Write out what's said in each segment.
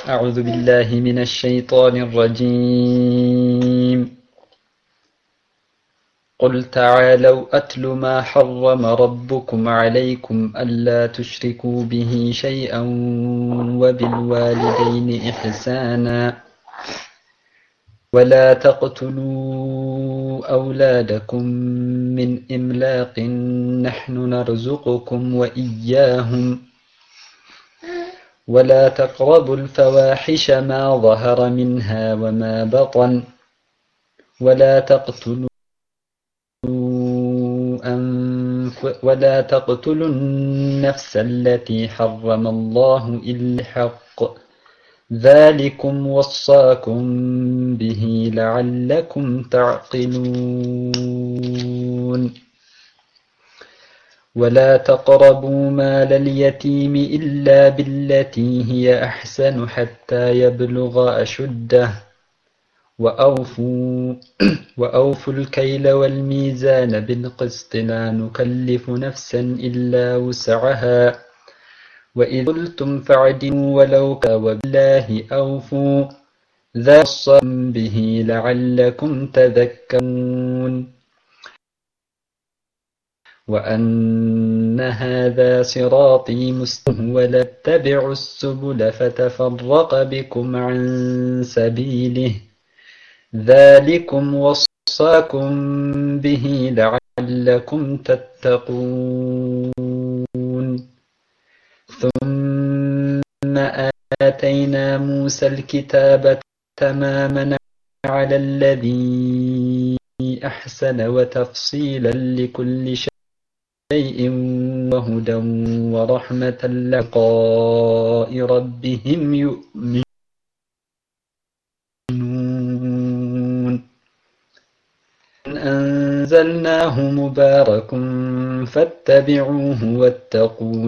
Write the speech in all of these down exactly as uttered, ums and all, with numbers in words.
أعوذ بالله من الشيطان الرجيم قل تعالوا أتل ما حرم ربكم عليكم ألا تشركوا به شيئا وبالوالدين إحسانا ولا تقتلوا أولادكم من إملاق نحن نرزقكم وإياهم ولا تقربوا الفواحش ما ظهر منها وما بطن ولا تقتلوا ولا تقتلوا النفس التي حرم الله إلا بالحق ذلكم وصاكم به لعلكم تعقلون ولا تقربوا مال اليتيم إلا بالتي هي أحسن حتى يبلغ أشده وأوفوا, وأوفوا الكيل والميزان بالقسط لا نكلف نفسا إلا وسعها وإذ قلتم فاعدلوا ولو كان وبالله أوفوا ذا وصاكم به لعلكم تذكرون وأن هذا صراطي مستقيما ولا تتبعوا السبل فتفرق بكم عن سبيله ذلكم وصاكم به لعلكم تتقون ثم آتينا موسى الكتاب تماما على الذي أحسن وتفصيلا لكل شيء وهدى ورحمة للقاء ربهم يؤمنون أنزلناه مبارك فاتبعوه واتقوا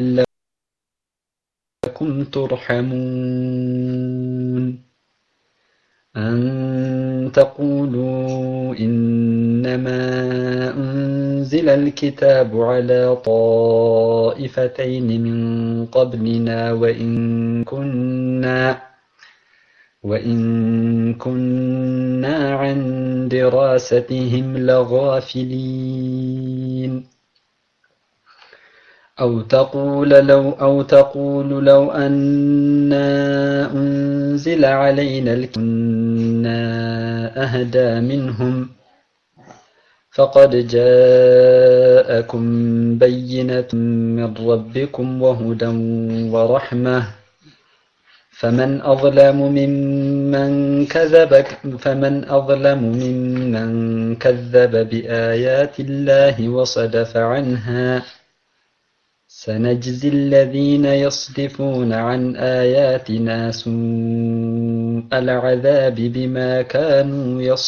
لعلكم ترحمون أن تقولوا إنما أنزل الكتاب على طائفتين من قبلنا وإن كنا وإن كنا عن دراستهم لغافلين أو تقول لو أو تقول لو أنا أنزل علينا كنا أهدى منهم فقد جاءكم بينة من ربكم وهدى ورحمة فمن أظلم ممن كذب فمن أظلم ممن كذب بآيات الله وصدف عنها سنجزي الذين يصدفون عن آياتنا سوء العذاب بما كانوا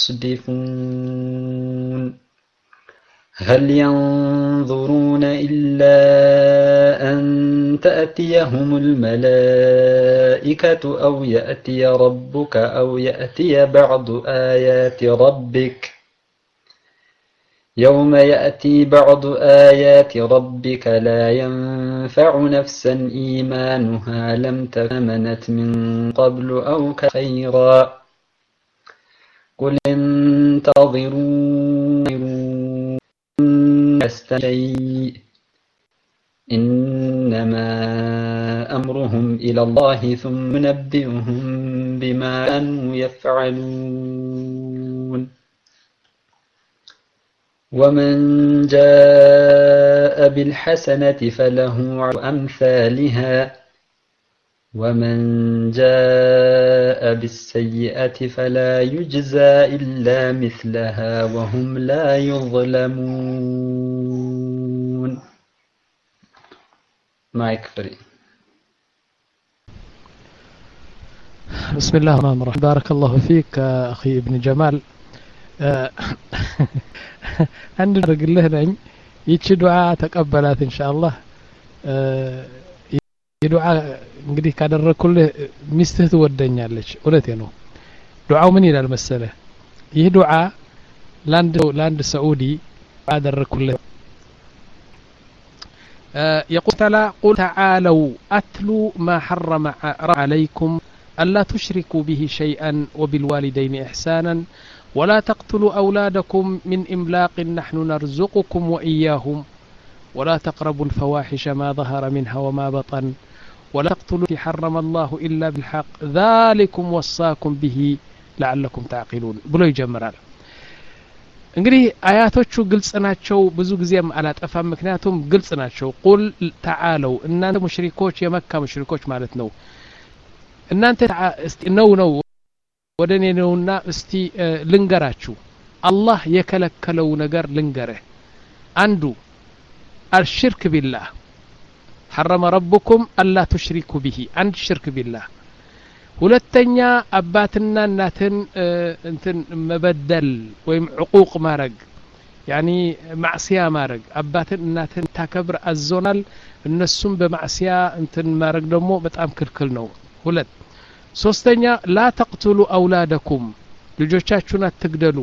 يصدفون هل ينظرون إلا أن تأتيهم الملائكة أو يأتي ربك أو يأتي بعض آيات ربك يوم يأتي بعض آيات ربك لا ينفع نفسا إيمانها لم تكن آمنت من قبل أو خيرا قل انتظروا شيء إنما أمرهم إلى الله ثم ينبئهم بما كانوا يفعلون ومن جاء بالحسنة فله أمثالها ومن جاء بالسيئة فلا يجزى إلا مثلها وهم لا يظلمون مايك فري. بسم الله الرحمن الرحيم. بارك الله فيك أخي ابن جمال. عند رجل له ይቺ ዱዓ ተቀበላት ኢንሻአላህ የዱዓ እንግዲህ ካደረኩልህ ሚስትህ ትወደኛለች እውነቴ ነው ዱዓው ምን ይላል መሰለህ ይህ ዱዓ ላንድ ላንድ ሳዑዲ አደረኩልህ يقول تعالى قل تعالوا أتلوا ما حرم عليكم ألا تشركوا به شيئا وبالوالدين إحسانا ولا تقتلوا أولادكم من إملاق نحن نرزقكم وإياهم ولا تقربوا الفواحش ما ظهر منها وما بطن ولا تقتلوا التي حرم الله إلا بالحق ذلكم وصاكم به لعلكم تعقلون بلو يجمرال እንግዲህ አያቶቹ ግልጽ ናቸው ብዙ ጊዜም አላጠፋም ምክንያቱም ግልጽ ናቸው ቁል ተዓለው እናንተ ሙሽሪኮች የመካ ሙሽሪኮች ማለት ነው እናንተ እስቲ ነው ነው ወደኔ ነውና እስቲ ልንገራችሁ አላህ የከለከለው ነገር ልንገርህ አንዱ الشرك بالله حرم ربكم ألا تشركوا به عند الشرك بالله ሁለተኛ አባትና እናትን እንትን መበደል ወይም ዕቁቅ ማረግ ያኒ ማዕሲያ ማረግ አባትን እናትን ታከብር አዞናል እነሱም በማዕሲያ እንትን ማረግ ደግሞ በጣም ክልክል ነው ሁለት ሶስተኛ لا تقتلوا أولادكم ልጆቻችሁን አትግደሉ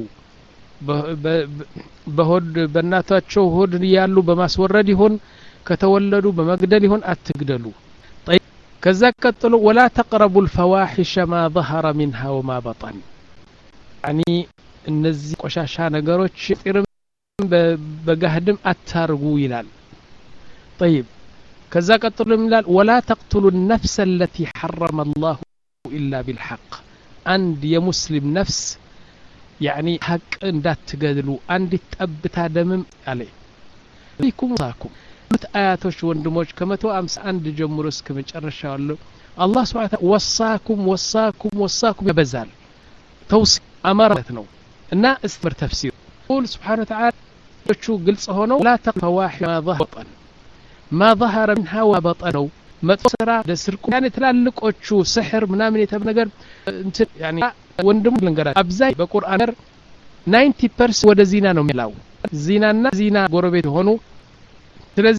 በሆድ በእናታቸው ሆድ ያሉ በማስወረድ ይሁን ከተወለዱ በመግደል ይሁን አትግደሉ كذا قتلوا ولا تقربوا الفواحش ما ظهر منها وما بطن يعني እነዚህ ቆሻሻ ነገሮች ጥርም በጋህድም አታርጉ ይላል طيب كذا قتلوا ይላል ولا تقتلوا النفس التي حرم الله إلا بالحق عند የሙስሊም ነፍስ يعني حق እንዳትገድሉ አንዲት ጠብታ ደምም አለ ሊኩም ታኩም አያቶች ወንድሞች ከመቶ ሃምሳ አንድ ጀምሮ እስከ መጨረሻው አለ አላህ Subhanahu Wa Ta'ala ወሳኩም ወሳኩም ወሳኩም ይበዛል ተውስ አማራት ነው እና እስመር ተፍሲር ቁል Subhanahu Wa Ta'ala እቹ ግልጽ ሆነው لا تفواح ما ظهر ما ظهر منها وبطنوا መጥሰራ ለስርቁ ያኔ ትላልቆቹ ስህር ምናምን የተብ ነገር እንት ያኔ ወንድም ልንገራ አብዛይ በቁርአን ninety percent ወደ ዚና ነው የሚላው ዚናና ዚና ጎረቤት ሆኑ ስለዚህ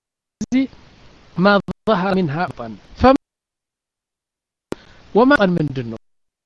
ما ظهر منها بطن فم وما بطن ምንድነው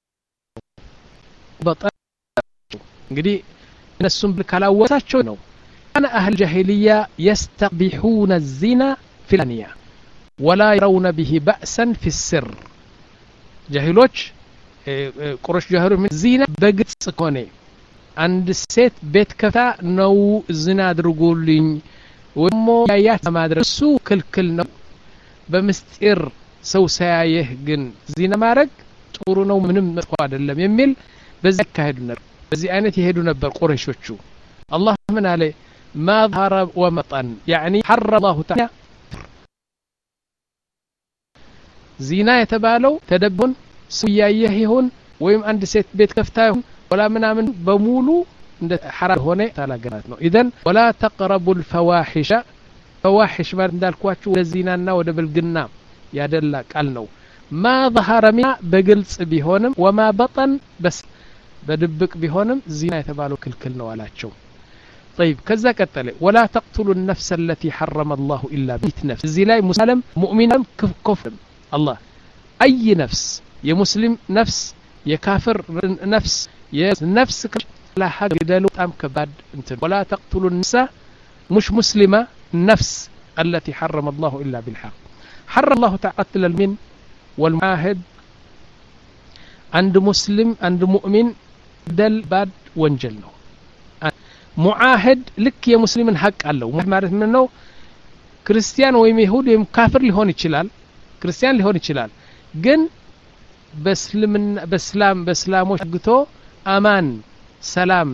በطን እንግዲህ እነሱም ብልካላወታቸው ነው انا اهل الجاهليه يستقبحون الزنا في الانيه ولا يرون به بأسا في السر جاهلوች ቁረሽ ጃህሩ ዚና በግልጽ ኮኔ አንድ ሴት ቤት ከፍታ ነው ዝና አድርጉልኝ ወሞ ያያት ማድረግ እሱ ክልክል ነው በመስጢር ሰው ሳያየህ ግን ዚና ማድረግ ጥሩ ነው ምንም መጥፎ አይደለም የሚል በዚህ ካሄዱ ነበር በዚህ አይነት ይሄዱ ነበር ቁረሾቹ አላህ ምን አለ ما ظهر ومطن يعني حرم الله تعالى ዚና የተባለው ተደብን ሰያየህ ይሁን ወይም አንድ ሴት ቤት ከፍታ ይሁን ወላ ምናምን በሙሉ እንደ حرام ሆነ ታላገራት ነው اذا ولا تقربوا الفواحش فواحش ማለት እንዳልኳችሁ ወደ ዚናና ወደ ብልግና ያደላ ቃል ነው ما ظهر منها በግልጽ ቢሆንም وما بطن بس በድብቅ ቢሆንም ዚና የተባለው ክልክል ነው አላቸው طيب كذا قتل ولا تقتلوا النفس التي حرم الله الا بالنفس زي لا مسلم مؤمن كفر الله اي نفس يا مسلم نفس يا كافر نفس يا نفس لا حق يدلو ام كباد انت ولا تقتلوا النساء مش مسلمه النفس التي حرم الله الا بالحق حرم الله تعالى قتل المن والمعاهد عند مسلم عند مؤمن دل باد وانجل ነው ሙዓህድ ልክ የሙስሊምን ሐቅ አለው ማለት ምን ነው ክርስቲያን ወይም ይሁድ ወይም ካፍር ሊሆን ይችላል ክርስቲያን ሊሆን ይችላል ግን በእስልምና በእስላም በእስላሞች ግቶ አማን ሰላም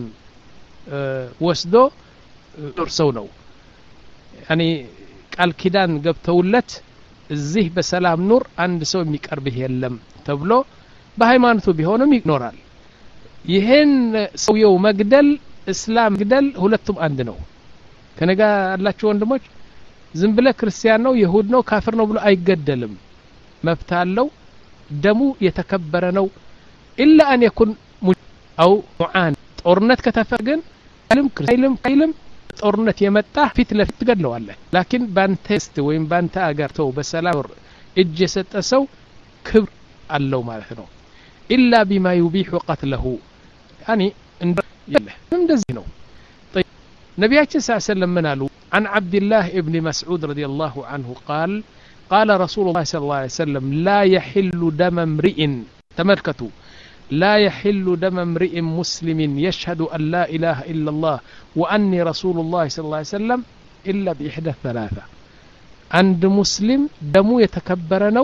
ወስዶ ዶርሰው ነው ያኒ ቃል ኪዳን ገብተውለት እዚህ በሰላም ኑር አንድ ሰው የሚቀርብህ የለም ተብሎ በሃይማኖቱ ቢሆንም ይኖራል ይሄን ሰውየው መግደል እስላም ግደል ሁለቱም አንድ ነው ከነጋ አላችሁ ወንድሞች ዝም ብለ ክርስቲያን ነው ይሁድ ነው ካፍር ነው ብሎ አይገደልም መብት አለው ደሙ የተከበረ ነው ኢላ አን يكون او ሙዓን ጦርነት ከተፈገን አለም ክርስቲያንም ካይልም ጦርነት የመጣ ፊት ለፊት ትገድለዋለህ ላኪን ባንተስት ወይም ባንተ አገር ተው በሰላም እጅ የሰጠ ሰው ክብር አለው ማለት ነው ኢላ بما يبيح قتله يعني يله እንደዚህ ነው طيب ነብያችን ሰለላሁ ዐለይሂ ወሰለም ምን አሉ عن عبد الله ابن مسعود رضي الله عنه قال قال رسول الله صلى الله عليه وسلم لا يحل دم امرئ تملكتوا لا يحل دم امرئ مسلم يشهد أن لا إله إلا الله وأني رسول الله صلى الله عليه وسلم إلا بإحدى ثلاثة عند مسلم دمو يتكبرنو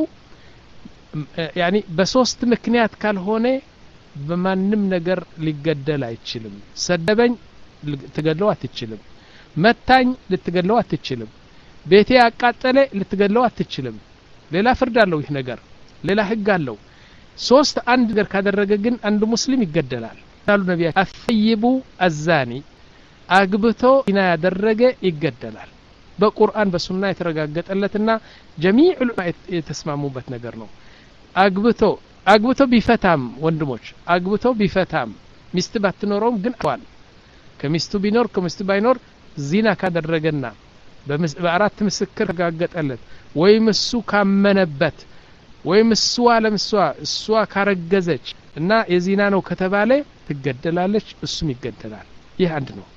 يعني بسوست مكنيات كان هوني بمانم نجر ليقدل አይችልም ሰደበኝ ልትገድለው አትችልም መታኝ ልትገድለው አትችልም ቤቴ ያቃጠለ ልትገድለው አትችልም ሌላ ፍርድ አለው ይህ ነገር ሌላ ህግ አለው ሶስት አንድ ነገር ካደረገ ግን አንድ ሙስሊም ይገደላል ታሉ ነብዩ አፍይቡ አዛኒ አግብቶ ኢና ያደረገ ይገደላል በቁርአን በሱና የተረጋገጠለትና ጀሚዕ ዑለማ የተስማሙበት ነገር ነው አግብቶ አግብቶ ቢፈታም ወንድሞች አግብቶ ቢፈታም ሚስት ባትኖረውም ግን አዋል ከሚስቱ ቢኖር ከሚስቱ ባይኖር ዚና ካደረገና በአራት ምስክር ተጋገጠለት ወይም እሱ ካመነበት ወይም እሱ አለምሷ እሷ ካረገዘች እና የዚና ነው ከተባለ ትገደላለች እሱም ይገደላል ይህ አንድ ነው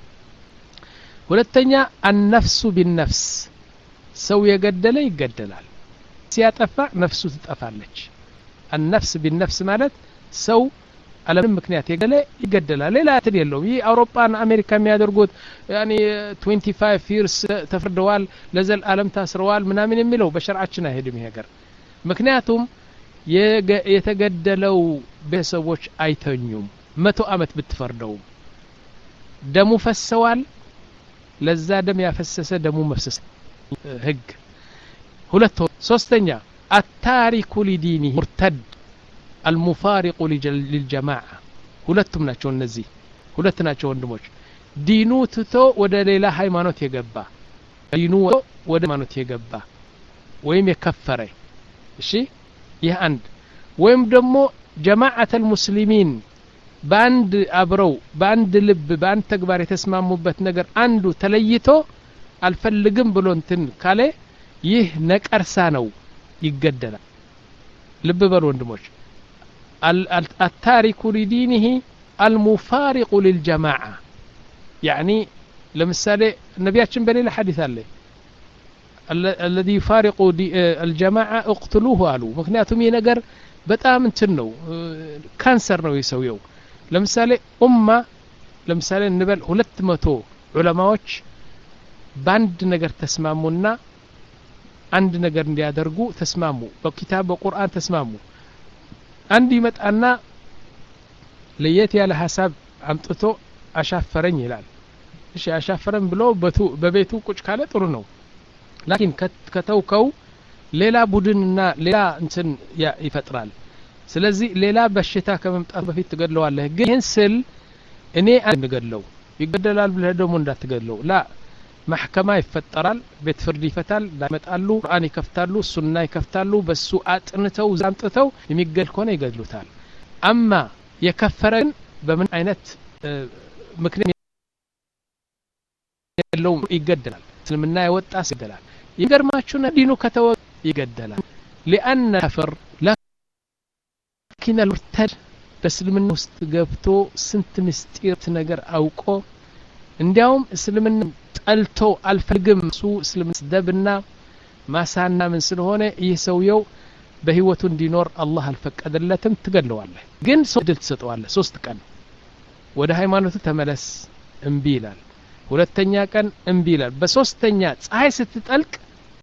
ሁለተኛ النفس بالنفس ሰው የገደለ ይገደላል ሲያጠፋ ነፍሱ ትጠፋለች النفس بالنفس ማለት ሰው አለምን ምክንያት የገደለ ይገደላል ሌላ እንትን የለውም ይህ አውሮፓና አሜሪካ የሚያደርጉት ያኒ twenty-five years ተፈርደዋል ለዘል ዓለም ታስረዋል ምናምን የሚለው በሸርዓችን አይሄድም ይሄ ነገር ምክንያቱም የተገደለው በሰዎች አይተኙም መቶ አመት ብትፈርደው ደሙ ፈሰዋል ለዛ ደም ያፈሰሰ ደሙ መፍሰስ ህግ ሁለት ሶስተኛ التارك لدينه مرتد المفارق للجماعة ሁለቱም ናቸው እነዚህ ሁለት ናቸው ወንድሞች ዲኑ ትቶ ወደ ሌላ ሃይማኖት የገባ ዲኑ ወደ ሃይማኖት የገባ ወይም የከፈረ እሺ ይህ አንድ ወይም ደግሞ ጀማዓተ المسلمين ባንድ አብረው ባንድ ልብ ባንድ ተግባር የተስማሙበት ነገር አንዱ ተለይቶ አልፈልግም ብሎ እንትን ካለ ይህ ነቀርሳ ነው ይገደላል ልብ በሉ ወንድሞች التارك لدينه المفارق للجماعة يعني لمثال نبياتنا بليل حديث عليه الذي يفارق الجماعة اقتلوه قالوا مكنياتهم ينقر በጣም እንትን ነው ካንሰር ነው ይሰውየው ለምሳሌ ኡማ ለምሳሌ እንበል ሁለት መቶ ዑለማዎች ባንድ ነገር ተስማሙና አንድ ነገር እንዲያደርጉ ተስማሙ በኪታብ በቁርአን ተስማሙ አንድ ይመጣና ለየት ያለ ሐሳብ አምጥቶ አሻፈረኝ ይላል እሺ አሻፈረን ብሎ በቤቱ ቁጭ ካለ ጥሩ ነው ላኪን ከተውከው ሌላ ቡድንና ሌላ እንትን ይፈጥራል ስለዚህ ሌላ በሽታ ከመምጣት በፊት ትገድለዋለህ ግን ስል እኔ አንገድለው ይገደላል ብለህ ደግሞ እንዳትገድለው ላ محكمة ይፈጠራል ቤት ፍርድ ይፈታል ዳመጣሉ ቁርአን ይከፍታሉ ሱና ይከፍታሉ በሱ አጥንተው ዛምጥተው የሚገድል ከሆነ ይገድሉታል አማ የከፈረን በምን አይነት ምክንያት ያለው ይገደላል እስልምና የወጣ ይገደላል ይገርማችሁና ዲኑ ከተወ ይገደላል لأن كفر لكن المرتد በእስልምና ውስጥ ገብቶ ስንት ምስጢር ነገር አውቆ እንዲያውም እስልምና ጠልቶ አልፈልግም ሱ እስልምና ደብና ማሳና ምን ስለሆነ ይህ ሰውየው በህይወቱ እንዲኖር አላህ አልፈቀደለትም ትገድለዋለህ ግን ሰው ድል ትሰጠዋለህ ሶስት ቀን ወደ ሃይማኖቱ ተመለስ እምቢ ይላል ሁለተኛ ቀን እምቢ ይላል በሶስተኛ ፀሐይ ስትጠልቅ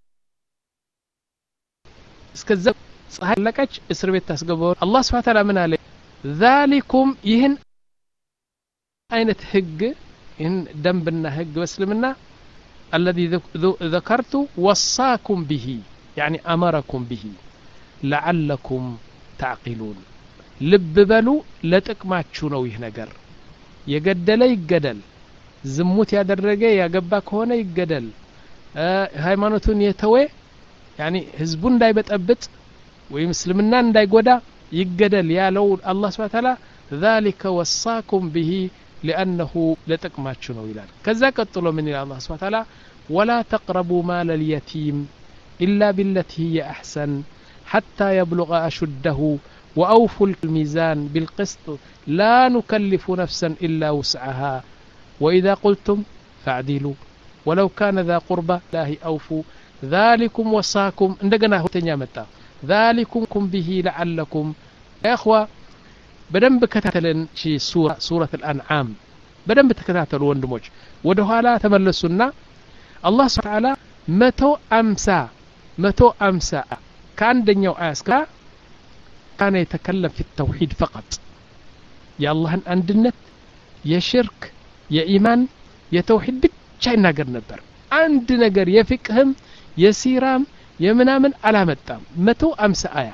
እስከዛ ፀሐይ ለቀች እስር ቤት ታስገባው አላህ Subhanahu Wa Ta'ala ምን አለ ذلكم ይህን አይነት ህግ إن دنبنا هج بسلمنا الذي ذكرت وصاكم به يعني أمركم به لعلكم تعقلون لب بلو لا تكماتشو نو يهنجر يجدل يجدل زموت يا درجة يا جباك هنا يجدل آه هاي مانوتون يتوي يعني حزبون داي بتأبت ويمسلمنا داي قدا يجدل يا لو الله سبحانه وتعالى ذلك وصاكم به لأنه لتكماتشو نو يلال كذا قتلوا من الله سبحانه وتعالى ولا تقربوا مال اليتيم إلا بالتي هي أحسن حتى يبلغ أشده وأوفوا الميزان بالقسط لا نكلف نفسا إلا وسعها وإذا قلتم فاعدلوا ولو كان ذا قربى الله أوفوا ذلكم وصاكم እንደገና ሁለተኛ መጣ ذلكم كم به لعلكم يا اخوه በደንብ ከተተለን ሺ ሱራ ሱረቱ الانعام በደንብ ተከታተሉ ወንድሞች ወደ ኋላ ተመለሱና አላህ Subhanahu Ta'ala መቶ ሃምሳ መቶ ሃምሳ ከአንደኛው አያስካ كان يتكلم في التوحيد فقط يا الله አንድነት የሽርክ የኢማን የተውሂድ ብቻ ይናገር ነበር አንድ ነገር የፍቅህም የሲራም የምናምን አላመጣም መቶ ሃምሳ አያ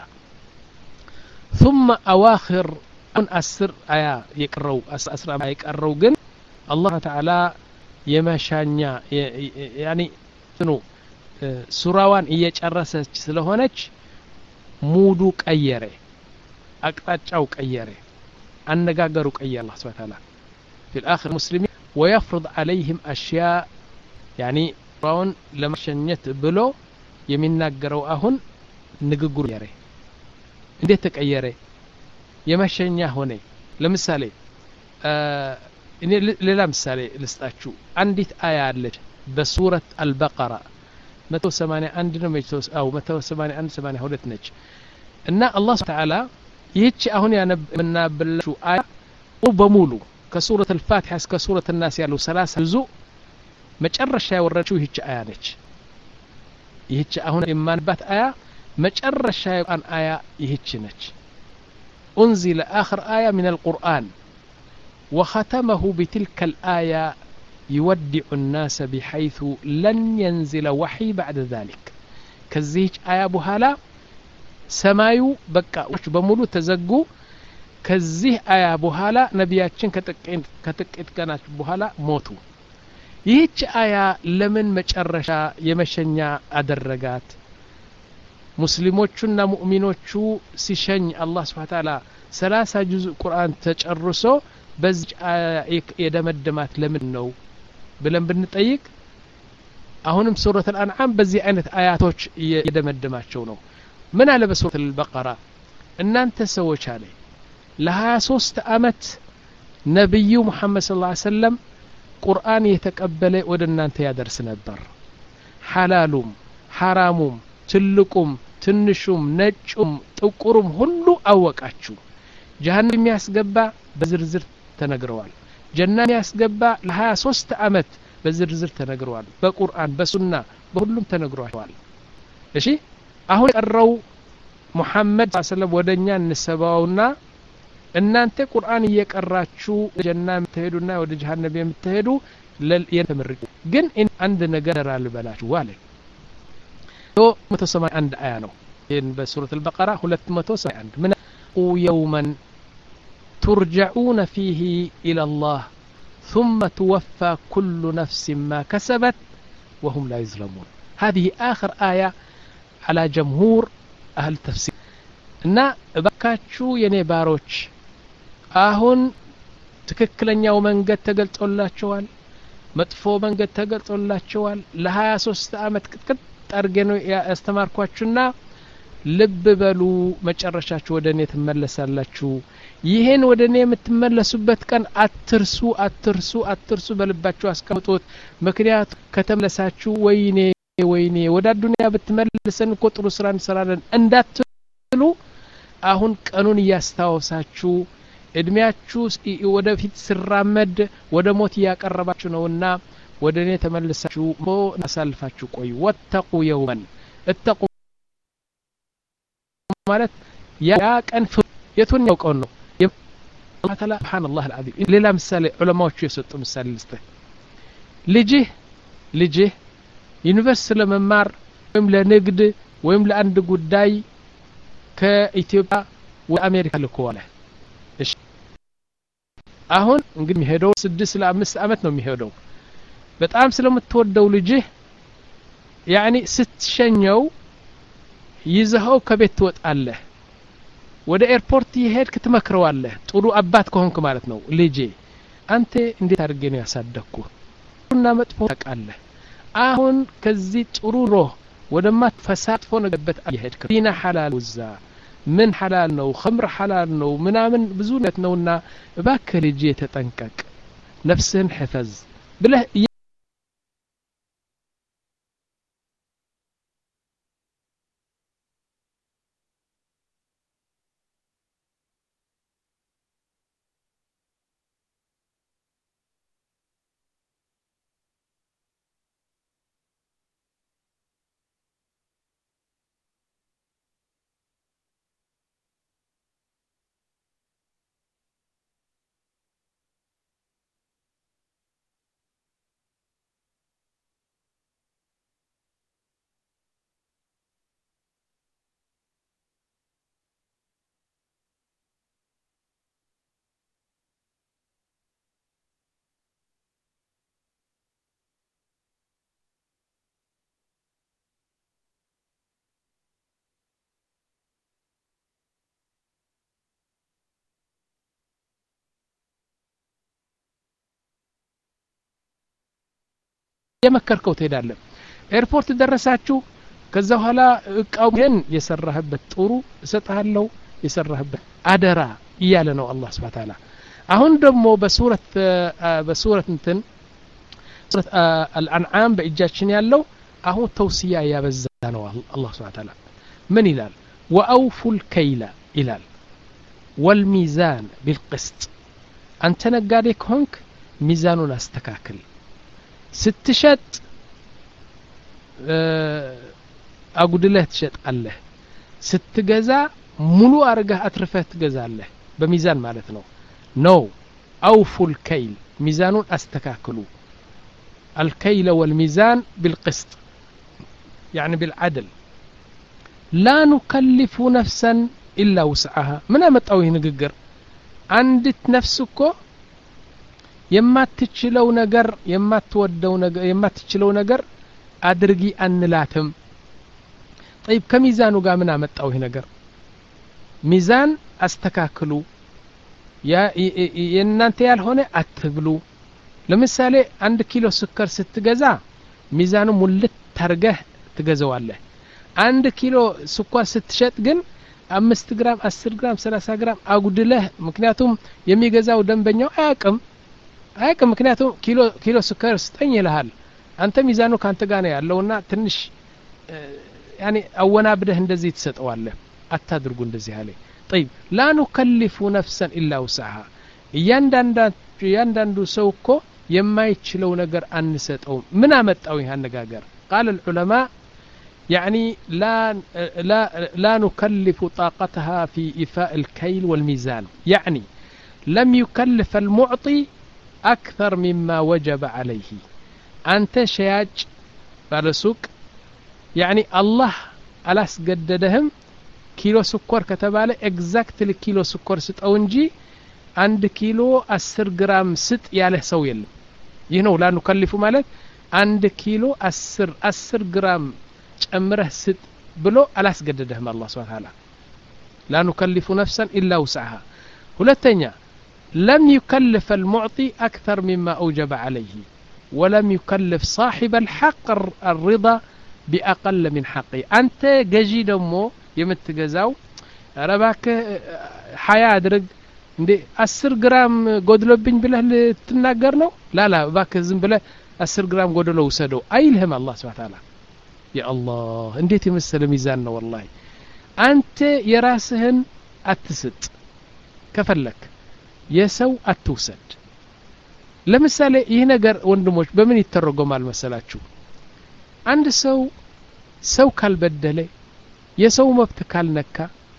ثم اواخر ان አስር አያ የቀረው አስራ አያ የቀረው ግን አላህ ተዓላ የማሻኛ ያኒ ነው ሱራዋን እየጨረሰች ስለሆነች ሙዱ ቀየረ አቅጣጫው ቀየረ አነጋገሩ ቀየረ አላህ Subhanahu Ta'ala في الاخر مسلمين ويفرض عليهم اشياء يعني ራውን ለማሸኘት ብሎ የሚናገረው አሁን ንግግሩ ያረ እንዴት ተቀየረ የማሸኛ ሆነ ለምሳሌ እኔ ሌላ ምሳሌ ልስጣችሁ አንዲት አያ አለች በሱረት አልበቀራ መቶ ሰማንያ አንድ ነው መቼስ አው መቶ ሰማንያ አንድ ሰማንያ ሁለት ነች እና አላህ Ta'ala ይህች አሁን ያነበብናችሁ አያ በሙሉ ከሱረት አልፋቲሃ እስከ ሱረት الناس ያለው ሰላሳ ጁዙ መጨረሻ ያወረደችው ይህች አያ ነች ይህች አሁን የማንባት አያ መጨረሻ የቁርአን አያ ይህች ነች انزل اخر ايه من القران وختمه بتلك الايه يودع الناس بحيث لن ينزل وحي بعد ذلك كذيች አያ በኋላ ሰማዩ በቃ በሙሉ ተዘጉ ከዚህ አያ በኋላ ነብያችን ከጥቂት ከጥቂት ቀናት በኋላ ሞቱ ይህች አያ ለምን መጨረሻ የመሸኛ አደረጋት ሙስሊሞቹና ሙእሚኖቹ ሲሸኝ አላህ Subhanahu Ta'ala ሰላሳ ጁዝ ቁርአን ተጨርሶ በዚህ የደመደማት ለምን ነው ብለን ብንጠይቅ አሁንም ሱረት الانعام በዚህ አይነት አያቶች የደመደማቸው ነው ምን አለ በሱረት البقره እናንተ ሰዎች አለ ለ23 አመት ነብዩ መሐመድ ሰለላሁ ዐለይሂ ወሰለም ቁርአን የተቀበለ ወደ እናንተ ያደርስ ነበር ሐላሉም ሐራሙም ትልቁም ትንሹም ነጩም ጥቁሩም ሁሉ አወቃችሁ ጀሃነም የሚያስገባ በዝርዝር ተነግረዋል ጀና የሚያስገባ ለ23 አመት በዝርዝር ተነግረዋል በቁርአን በሱና በሁሉም ተነግሯል እሺ አሁን ቀረው ሙሐመድ ሰለላሁ ዐለይሂ ወሰለም ወደኛ እንሰባውና እናንተ ቁርአን እየቀራችሁ ጀና የምትሄዱና ወደ ጀሃነም የምትሄዱ ለየተመረቁ ግን አንድ ነገር አልበላችሁ ዋለ መቶ ሰማንያ አንድ አያ ነው ይሄን በሱረት አልበቀራ ሁለት መቶ ሰማንያ አንድ ምን يوما ترجعون فيه الى الله ثم توفى كل نفس ما كسبت وهم لا يظلمون هذه اخر ايه على جمهور اهل التفسير እና እባካችሁ የኔ ባሮች አሁን ትክክለኛው መንገድ ተገልጾላችኋል መጥፎ መንገድ ተገልጾላችኋል ለ23 አመት ቅጥቅጥ አርገኑ ያስተማርኳችሁና ልብ በሉ መጨረሻችሁ ወደኔ ተመለሳላችሁ ይሄን ወደኔ የምትመለሱበት ቀን አትርሱ አትርሱ አትርሱ በልባችሁ አስቀምጡት ምክንያት ከተመለሳችሁ ወይኔ ወይኔ ወደ ዱንያ ብትመለሰን እኮ ጥሩ ስራ እንሰራለን እንዳትሉ አሁን ቀኑን ያስታውሳችሁ እድሜያችሁ ወደፊት ሲራመድ ወደ ሞት ያቀርባችሁ ነውና ወደኔ ተመለሳችሁ አሳልፋችሁ ቆዩ ወተቁ የውመን እተቁ ማለት ያ ቀን የቱኛው ቀን ነው አላህ ተዓላ ሱብሃንአላህ አልዓዚም ሌላ ምሳሌ ዑለማዎቹ የሰጡ ምሳሌ ልስተ ልጅህ ልጅህ ዩኒቨርሲቲ ለመማር ወይም ለንግድ ወይም ለአንድ ጉዳይ ከኢትዮጵያ ወደ አሜሪካ ልኮዋለ እሺ አሁን እንግዲህ የሚሄደው ስድስት ለአምስት አመት ነው የሚሄደው በጣም ስለምትወደው ልጅህ ያኒ ስትሸኘው ይዘኸው ከቤት ትወጣለህ ወደ ኤርፖርት ይሄድክ ትመክረዋለህ ጥሩ አባት ከሆንክ ማለት ነው ልጄ አንተ እንዴት አድርገህ ነው ያሳደግኩ እና መጥፎ ታውቃለህ አሁን ከዚህ ጥሩ ሮህ ወደማት ፈሳድ ሆነበት ይሄድክ ዲና ሐላል ወዛ ምን ሐላል ነው ኸምር ሐላል ነው ምናምን ብዙ ነት ነውና እባክህ ልጄ ተጠንቀቅ ነፍስህን ሕፈዝ ብለህ የመከርከው ትሄዳለህ ኤርፖርት ደረሳችሁ ከዛ በኋላ እቃውን የሰራህበት ጥሩ እሰጣለሁ የሰራህበት አደራ ይያለ ነው አላህ Subhanahu Wa Ta'ala አሁን ደግሞ በሱረት በሱረት እንትን ሱረት አልአንዓም በእጃችን ያለው አሁን ተውሲያ ያበዛ ነው አላህ Subhanahu Wa Ta'ala ምን ይላል ወአውፉል ከይላ ይላል والميزان بالقسط አንተ ነጋዴ ከሆንክ ሚዛኑን አስተካክል ስትሸጥ አጉድለህ ትሸጣለህ ስትገዛ ሙሉ አርጋህ አትርፈህ ትገዛለህ በሚዛን ማለት ነው ነው አውፉል ከይል ሚዛኑን አስተካክሉ الكيل والميزان بالقسط يعني بالعدل لا نكلف نفسا إلا وسعها من أمطاو ይህ ንግግር አንዲት ነፍስ እኮ የማትችለው ነገር የማትወደው ነገር የማትችለው ነገር አድርጊ አንላትም طيب ከሚዛኑ ጋር ምን አመጣው ይህ ነገር ሚዛን አስተካክሉ ያ የእናንተ ያልሆነ አትብሉ ለምሳሌ አንድ ኪሎ ስኳር ስትገዛ ሚዛኑ ሙልት ታርገህ ትገዛዋለህ አንድ ኪሎ ስኳር ስትሸጥ ግን አምስት ግራም አስር ግራም ሰላሳ ግራም አጉድለህ ምክንያቱም የሚገዛው ደንበኛው አያቅም አያቅም ምክንያቱም ኪሎ ኪሎ ስኳር ስጠኝ ይልሃል አንተ ሚዛኑ ካንተ ጋር ነው ያለውና ትንሽ يعني አወናብደህ እንደዚህ ትሰጠዋለህ አታድርጉ እንደዚህ አለ طيب لا نكلف نفسا الا وسعها እያንዳንዳችሁ እያንዳንዱ ሰው እኮ የማይችለው ነገር አንሰጠው ምን አመጣው ይሄ አነጋገር قال العلماء يعني لا لا لا نكلف طاقتها في إيفاء الكيل والميزان يعني لم يكلف المعطي أكثر مما وجب عليه أنت شياج بالسوق يعني الله ألاس قددهم كيلو سكر كتباله exactly كيلو سكر ست أو نجي عند كيلو عشرة جرام ست ياله سويل ينو لا نكلف مالك عند كيلو عشرة عشرة جرام ጨምረህ ስጥ ብሎ አላስገደደህም አላህ Subhanahu Wa Ta'ala لا نكلف نفسا الا وسعها ሁለተኛ لم يكلف المعطي اكثر مما اوجب عليه ولم يكلف صاحب الحق الرضا باقل من حقه انت ገዢ ደግሞ የምትገዛው ረባከ ሀያ አድርግ እንዴ عشرة ግራም ጎድሎብኝ ብለህ ልትናገር ነው ላላ ባከ ዝም ብለህ عشرة ግራም ጎድሎ ወሰደው አይልህም አላህ Subhanahu Wa Ta'ala يا الله እንዴት የመሰለ ሚዛን ነው والله አንተ የራስህን አትስጥ ከፈለክ የሰው አትውሰድ ለምሳሌ ይሄ ነገር ወንድሞች በምን ይተረጎማል መሰላችሁ አንድ ሰው ሰው ካልበደለ የሰው መብት ካልነካ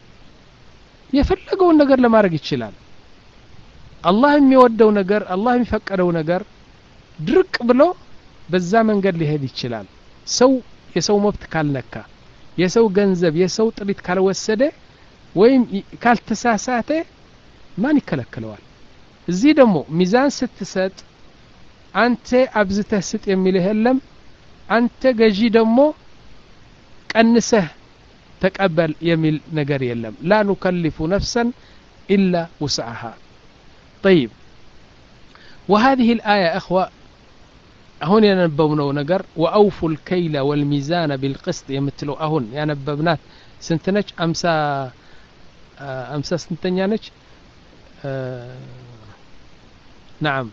የፈለገውን ነገር ለማድረግ ይችላል አላህ የሚወደው ነገር አላህ የሚፈቀደው ነገር ድርቅ ብሎ በዛ መንገድ ሊሄድ ይችላል ሰው የሰው መብት ካልነካ የሰው ገንዘብ የሰው ጥሪት ካልወሰደ ወይም ካልተሳሳተ ማን ይከለክለዋል እዚህ ደግሞ ሚዛን ስትሰጥ አንተ አብዝተህ ስጥ የሚልህ የለም አንተ ገዢ ደግሞ ቀንሰህ ተቀበል የሚል ነገር የለም لا نكلف نفسا الا وسعها طيب وهذه الآية أخوة هون ينببنو ነገር وأوفوا الكيل والميزان بالقسط يمثلوا أهون ያነበብናት ስንት ነች አምሳ አምሳ ስንተኛ ነች نعم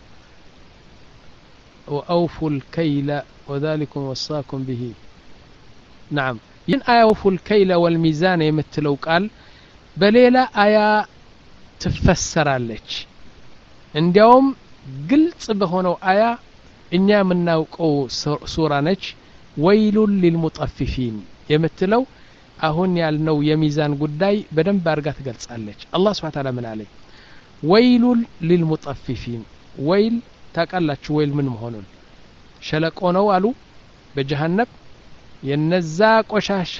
وأوفوا الكيل وذلكم وصاكم به نعم ين آية وأوفوا الكيل والميزان يمثلوا قال بليلة آية تفسرالك እንዲያውም ግልጽ በሆነው አያ እኛ የምናውቀው ሱራ ነች ወይሉል ሊልሙጠፊፊን የምትለው አሁን ያልነው የሚዛን ጉዳይ በደንብ አርጋ ትገልጻለች አላህ Subhanahu Wa Ta'ala ምን አለ ወይሉል ሊልሙጠፊፊን ወይል ታቃላችሁ ወይል ምን መሆኑን ሸለቆ ነው አሉ በጀሃነም የነዛ ቆሻሻ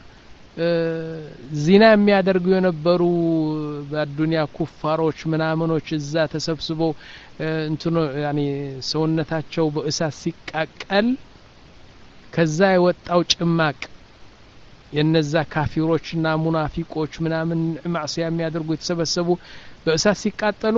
ዚና የሚያደርጉ የነበሩ በዱንያ ኩፋሮች ምናምኖች እዛ ተሰብስበው እንትኑ ያኒ ሰውነታቸው በእሳት ሲቃቀል ከዛ የወጣው ጭማቅ የነዛ ካፊሮችና ሙናፊቆች ምናምን ማዕሲያ የሚያደርጉ የተሰበሰቡ በእሳት ሲቃጠሉ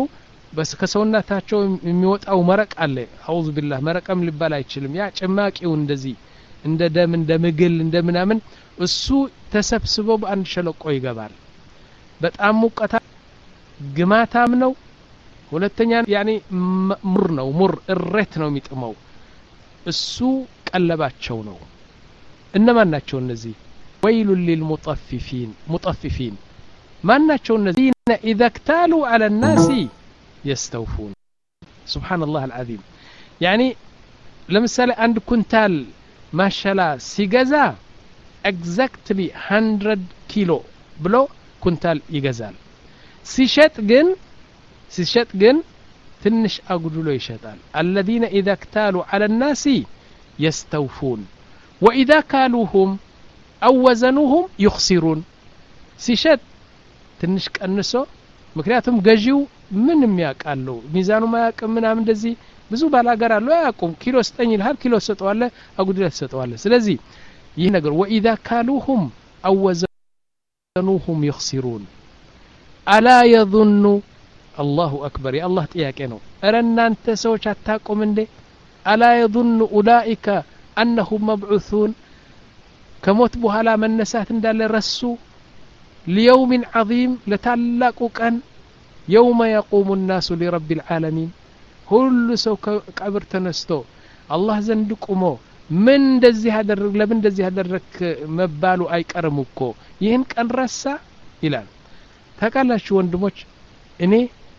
بس ከሰውነታቸው የሚወጣው መረቅ አለ አውዝ ቢላህ መረቀም ሊባል አይችልም ያ ጭማቂው እንደዚህ እንደ ደም እንደ ምግል እንደ ምናምን እሱ ተሰብስቦ በአንድ ሸለቆ ይገባል በጣም ሙቀታ ግማታም ነው ሁለተኛ ያኒ ሙር ነው ሙር እረት ነው የሚጥመው እሱ ቀለባቸው ነው እነማን ናቸው እነዚህ ወይሉ للمطففين مطففين ማን ናቸው እነዚህ اذا اكتالوا على الناس يستوفون سبحان الله العظيم يعني ለምሳሌ አንድ ኩንታል ማሻላ ሲገዛ exactly one hundred ኪሎ ብሎ ኩንታል ይገዛል ሲሸጥ ግን ሲሸጥ ግን ትንሽ አጉድሎ ይሸጣል الذين اذا اكتالوا على الناس يستوفون واذا كالوهم او وزنوهم يخسرون ሲሸጥ ትንሽ ቀንሶ ምክንያቱም ገዢው ምንም ያቃለው ሚዛኑ ማያቅ ምናምን እንደዚህ ብዙ ባላገር አለው ያቁም ኪሎ ስጠኝ ይልሃል ኪሎ ሰጠዋለ አጉድሎ ሰጠዋለ ስለዚህ ይህ ነገር واذا كالوهم او وزنوهم يخسرون الا يظن الله اكبر يا الله ጥያቄ ነው አረ እናንተ ሰዎች አታቆም እንዴ الا يظن اولئك انهم مبعوثون ከሞት በኋላ መነሳት እንዳለ ረሱ ليوم عظيم لتلاقو ቀን يوم يقوم الناس لرب العالمين ሁሉ ሰው ቀብር ተነስቶ አላህ ዘንድ ቆሞ ምን እንደዚህ ያደረግ ለምን እንደዚህ ያደረክ መባሉ አይቀርም እኮ ይህን ቀን ረሳ ይላል ተቃላችሁ ወንድሞች እኔ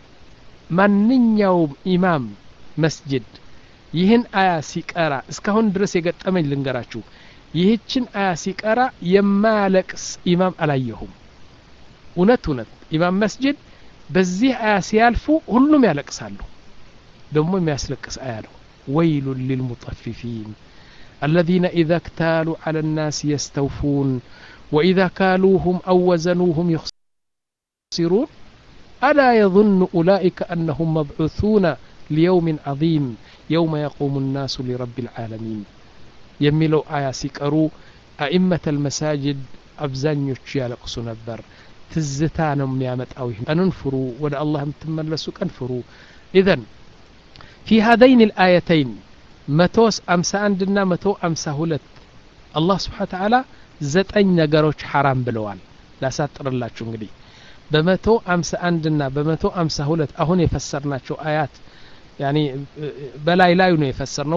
ማንኛውም ኢማም መስጂድ ይህን አያ ሲቀራ እስካሁን ድረስ የገጠመኝ ልንገራችሁ ይህችን አያ ሲቀራ የማያለቅስ ኢማም አላየሁም እውነት እውነት ኢማም መስጂድ በዚህ አያ ሲያልፉ ሁሉም ያለቅሳሉ ደግሞ የሚያስለቅስ አያ ነው ወይሉ للمطففين الذين إذا اكتالوا على الناس يستوفون وإذا كالوهم أو وزنوهم يخسرون ألا يظن أولئك أنهم مبعوثون ليوم عظيم يوم يقوم الناس لرب العالمين يميلوا آية سيكروا أئمة المساجد أبزانيوش يالقصوا نبر تزتانهم يامت أوهم أننفروا ولا الله متملسوا كنفروا إذن في هذين الآيتين متوس أمسا عندنا متو أمسا هلت الله سبحانه وتعالى زتأين نقروش حرام بلوان لا ساتر الله شنقلي بمتو أمسا عندنا بمتو أمسا هلت أهون يفسرنا شو آيات يعني بلاي لا ينو يفسرنا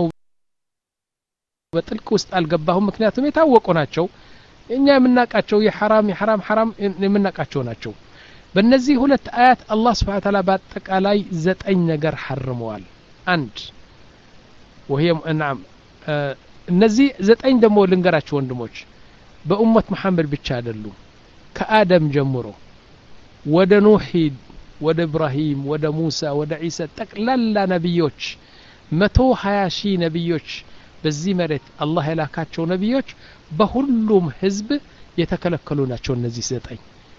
بتلك وسط القباهم مكنياتهم يتاوقوا ناتشو إن يمناقاتشو يحرام يحرام حرام يمناقاتشو ناتشو بالنزي هلت آيات الله سبحانه وتعالى باتك علي زتأين نقر حرموال አንድ وهي نعم እነዚህ ዘጠኝ ደሞ ልንገራችሁ ወንድሞች በኡመት መሐመድ ብቻ አይደሉም ከአደም ጀምሮ ወደ ኑህ ወደ ኢብራሂም ወደ ሙሳ ወደ ኢሳ ጠቅላላ ነብዮች መቶ ሀያ ሺህ ነብዮች በዚህ መሬት አላህ የላካቸው ነብዮች በሁሉም ህዝብ የተከለከሉ ናቸው እነዚህ ዘጠኝ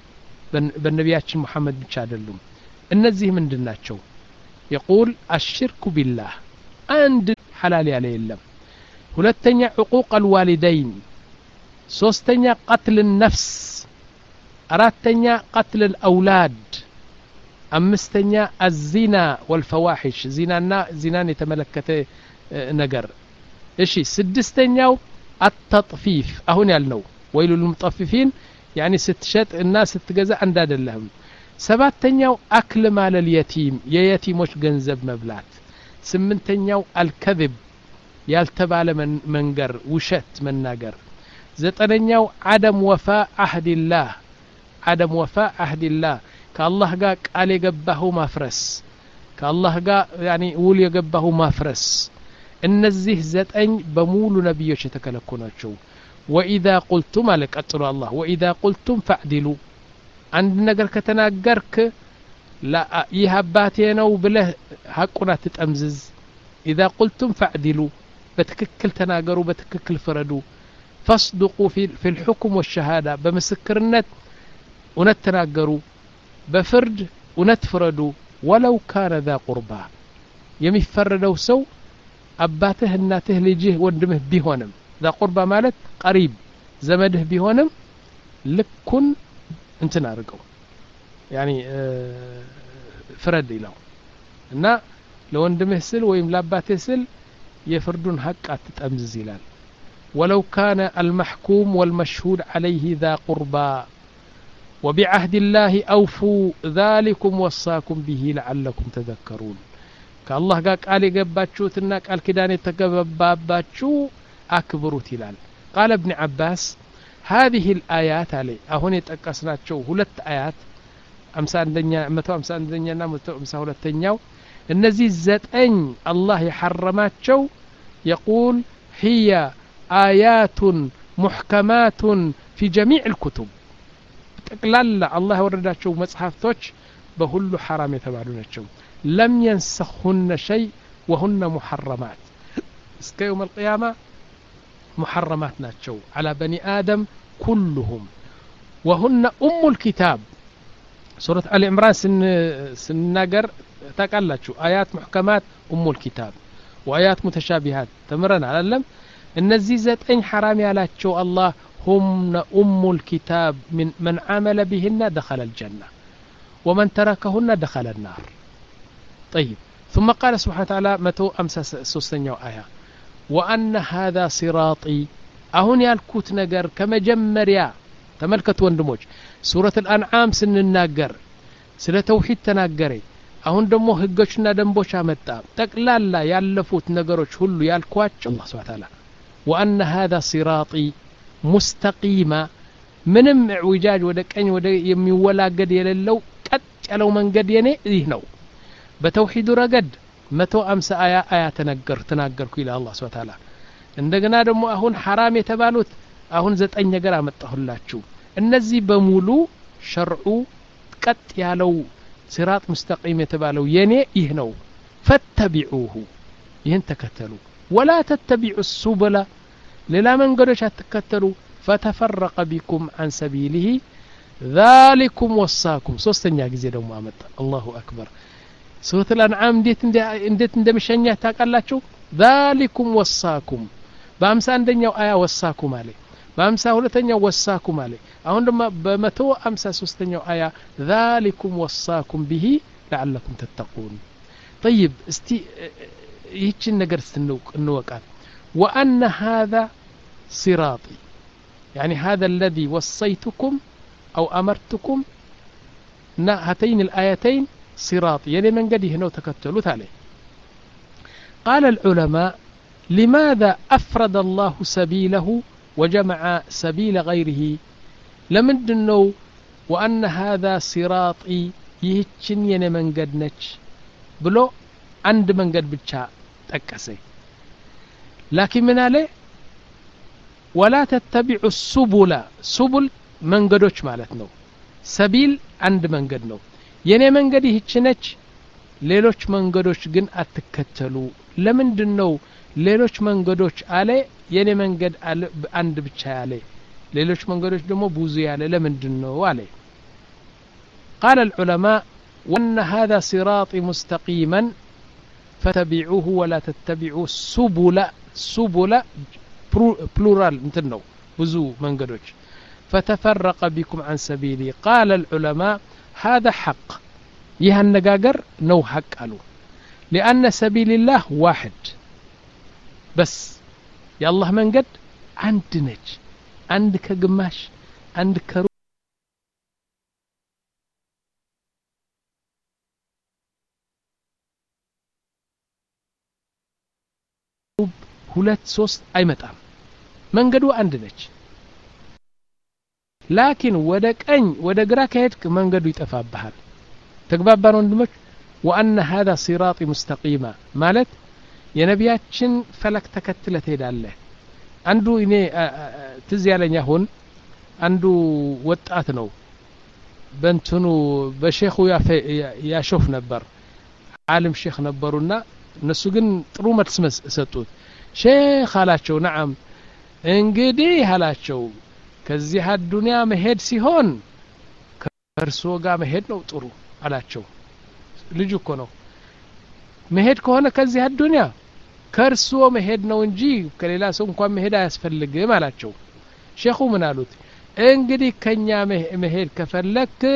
በነቢያችን መሐመድ ብቻ አይደሉም እነዚህ ምንድናቸው يقول الشرك بالله عند حلال عليه اللم ሁለተኛ حقوق الوالدين ሶስተኛ قتل النفس አራተኛ قتل الأولاد አምስተኛ الزنا والفواحش زناና زنان የተመለከተ ነገር እሺ ስድስተኛው التطفيف አሁን ያልነው ويل للمطففين يعني ስትሸጥ እና ስትገዛ አንድ አይደለም ሰባተኛው አክል ማለል የቲም የየቲሞች ገንዘብ መብላት ስምንተኛው አልከذب ያልተባለ መንገር ውሸት መናገር ዘጠነኛው አደም ወፋ አህድላህ አደም ወፋ አህድላህ ከአላህ ጋር ቃል የገባው ማፍረስ ከአላህ ጋር يعني ውል የገባው ማፍረስ እነዚህ ዘጠኝ በሙሉ ነብዮች የተከለከሉ ናቸው واذا قلتم لقتل الله واذا قلتم فاعدلوا አንድ ነገር ከተናገርክ ይህ አባቴ ነው ብለህ ሐቁን አትጠምዝዝ اذا قلتم فاعدلوا በትክክል ተናገሩ በትክክል ፍረዱ فاصدقوا في في الحكم والشهاده በምስክርነት እውነት ተናገሩ በፍርድ እውነት ፍረዱ ولو كان ذا قربى የሚፈረደው ሰው አባትህ እናትህ ልጅህ ወንድምህ ቢሆንም ذا قربى ማለት قريب ዘመድህ ቢሆንም ልኩን እንትን አርገው يعني فرد ይላው እና ለወንድምህ ስል ወይም ለአባትህ ስል የፍርዱን ሐቅ አትጠምዝዝ ይላል ولو كان المحكوم والمشهود عليه ذا قربى وبعهد الله أوفوا ذلكم وصاكم به لعلكم تذكرون كالله قال يقباتشوتنا قال كدان يتقباباتشو أكبروا تلال قال ابن عباس هذه الآيات علي أهون يتقسناتشو هلت آيات أمسا عندنا متو أمسا عندنا متو أمسا هلتنياو النزي زتأن الله يحرماتشو يقول هي آيات محكمات في جميع الكتب تقلال الله ورداتشو مصحفتوش بهل حرام يتبعلوناتشو لم ينسخهن شيء وهن محرمات اسك يوم القيامة محرمات ناتشو على بني آدم كلهم وهن أم الكتاب سورة آل عمران سن سنناقر تقلاتشو آيات محكمات أم الكتاب وآيات متشابهات تمرنا على اللم النزي زتين حرام يالاتشو الله هم أم الكتاب من من عمل بهن دخل الجنة ومن تركهن دخل النار طيب ثم قال سبحانه وتعالى متو أمس سوستنيو آية وأن هذا صراطي أهون يالكوت نجر كما جمريا تملكت وندموج سورة الأنعام سن الناجر سنة توحيد تناجري أهون دمو هجوشنا دمبوش عمتا تقلالا يالفوت نجروش هلو يالكواتش الله سبحانه وتعالى وأن هذا صراطي مستقيمة منم اعوجاج ودكأن ودك يمي ولا قد يللو قد يلو من قد يني ذيه نو بتوحيد رقد متو أمس آية آية تنقر تنقر إلى الله سبحانه وتعالى عندنا دمو أهون حرام يتبالوت أهون زت أن يقرأ متأهلاتشو النزي بمولو شرعو قد يلو صراط مستقيم يتبالو يني يهنو فاتبعوه ينتكتلو ولا تتبعوا السبل للا من قدش تكتلوا فتفرق بكم عن سبيله ذلكم وصاكم سوستنيا غزي دمو امط الله اكبر سورة الانعام ديت انديت اندمشنيا تاقالاتشو ذلكم وصاكم بامسا عندኛው آية وصاكم عليه بامسا ሁለተኛው وصاكم عليه አሁን ደግሞ በመቶ አምሳ ሶስተኛው آية ذلكم وصاكم به لعلكم تتقون طيب استي ይህችን ነገር ስንውቅ እንወቃል وأن هذا صراطي يعني هذا الذي وصيتكم أو أمرتكم هاتين الآيتين صراطي يعني من قد هنا تكتلوا عليه قال العلماء لماذا أفرد الله سبيله وجمع سبيل غيره لمن دنو وأن هذا صراطي يهتشن يعني من قد نتش بلو عند من قد بتشا تكسي لكن من عليه ولا تتبعوا السبل سبل من قدوش مالتنا سبيل عند من قد نو يعني من قد يهتشنش ሌሎች መንገዶች ግን አትከተሉ ለምንድን ነው ሌሎች መንገዶች አለ የኔ መንገድ አንድ ብቻ ያለ ሌሎች መንገዶች ደግሞ ብዙ ያለ ለምንድን ነው አለ قال العلماء وان هذا صراط مستقيما فتبعوه ولا تتبعوا السبل سبل بلورال እንትን ነው ብዙ መንገዶች فتفرق بكم عن سبيلي قال العلماء هذا حق ይህ አነጋገር ነው ሐቅ አሉ لأن سبيل الله واحد بس يا الله መንገድ አንድ ነች አንድ ከግማሽ አንድ ከሩ ሁለት ሶስት አይመጣም መንገዱ አንድ ነች ላኪን ወደ ቀኝ ወደ ግራ ከሄድክ መንገዱ ይጠፋብሃል ተግባባን ወንድሞች وأن هذا صراط مستقيما ማለት የነቢያችን ፈለክ ተከትለ ትሄዳለህ አንዱ እኔ ትዝ ያለኝ አሁን አንዱ ወጣት ነው በእንትኑ በሼኹ ያሾፍ ነበር ዓለም ሼኽ ነበሩና እነሱ ግን ጥሩ መልስ ሰጡት ሼኽ አላቸው ነዓም እንግዲህ አላቸው ከዚህ አዱንያ መሄድ ሲሆን ከእርሶ ጋር መሄድ ነው ጥሩ አላቸው ልጅ እኮ ነው መሄድ ከሆነ ከዚህ አዱንያ ከርሶ መሄድ ነው እንጂ ከሌላ ሰው እንኳን መሄድ አያስፈልግም አላቸው ሼኹ ምን አሉት እንግዲህ ከኛ መሄድ ከፈለክ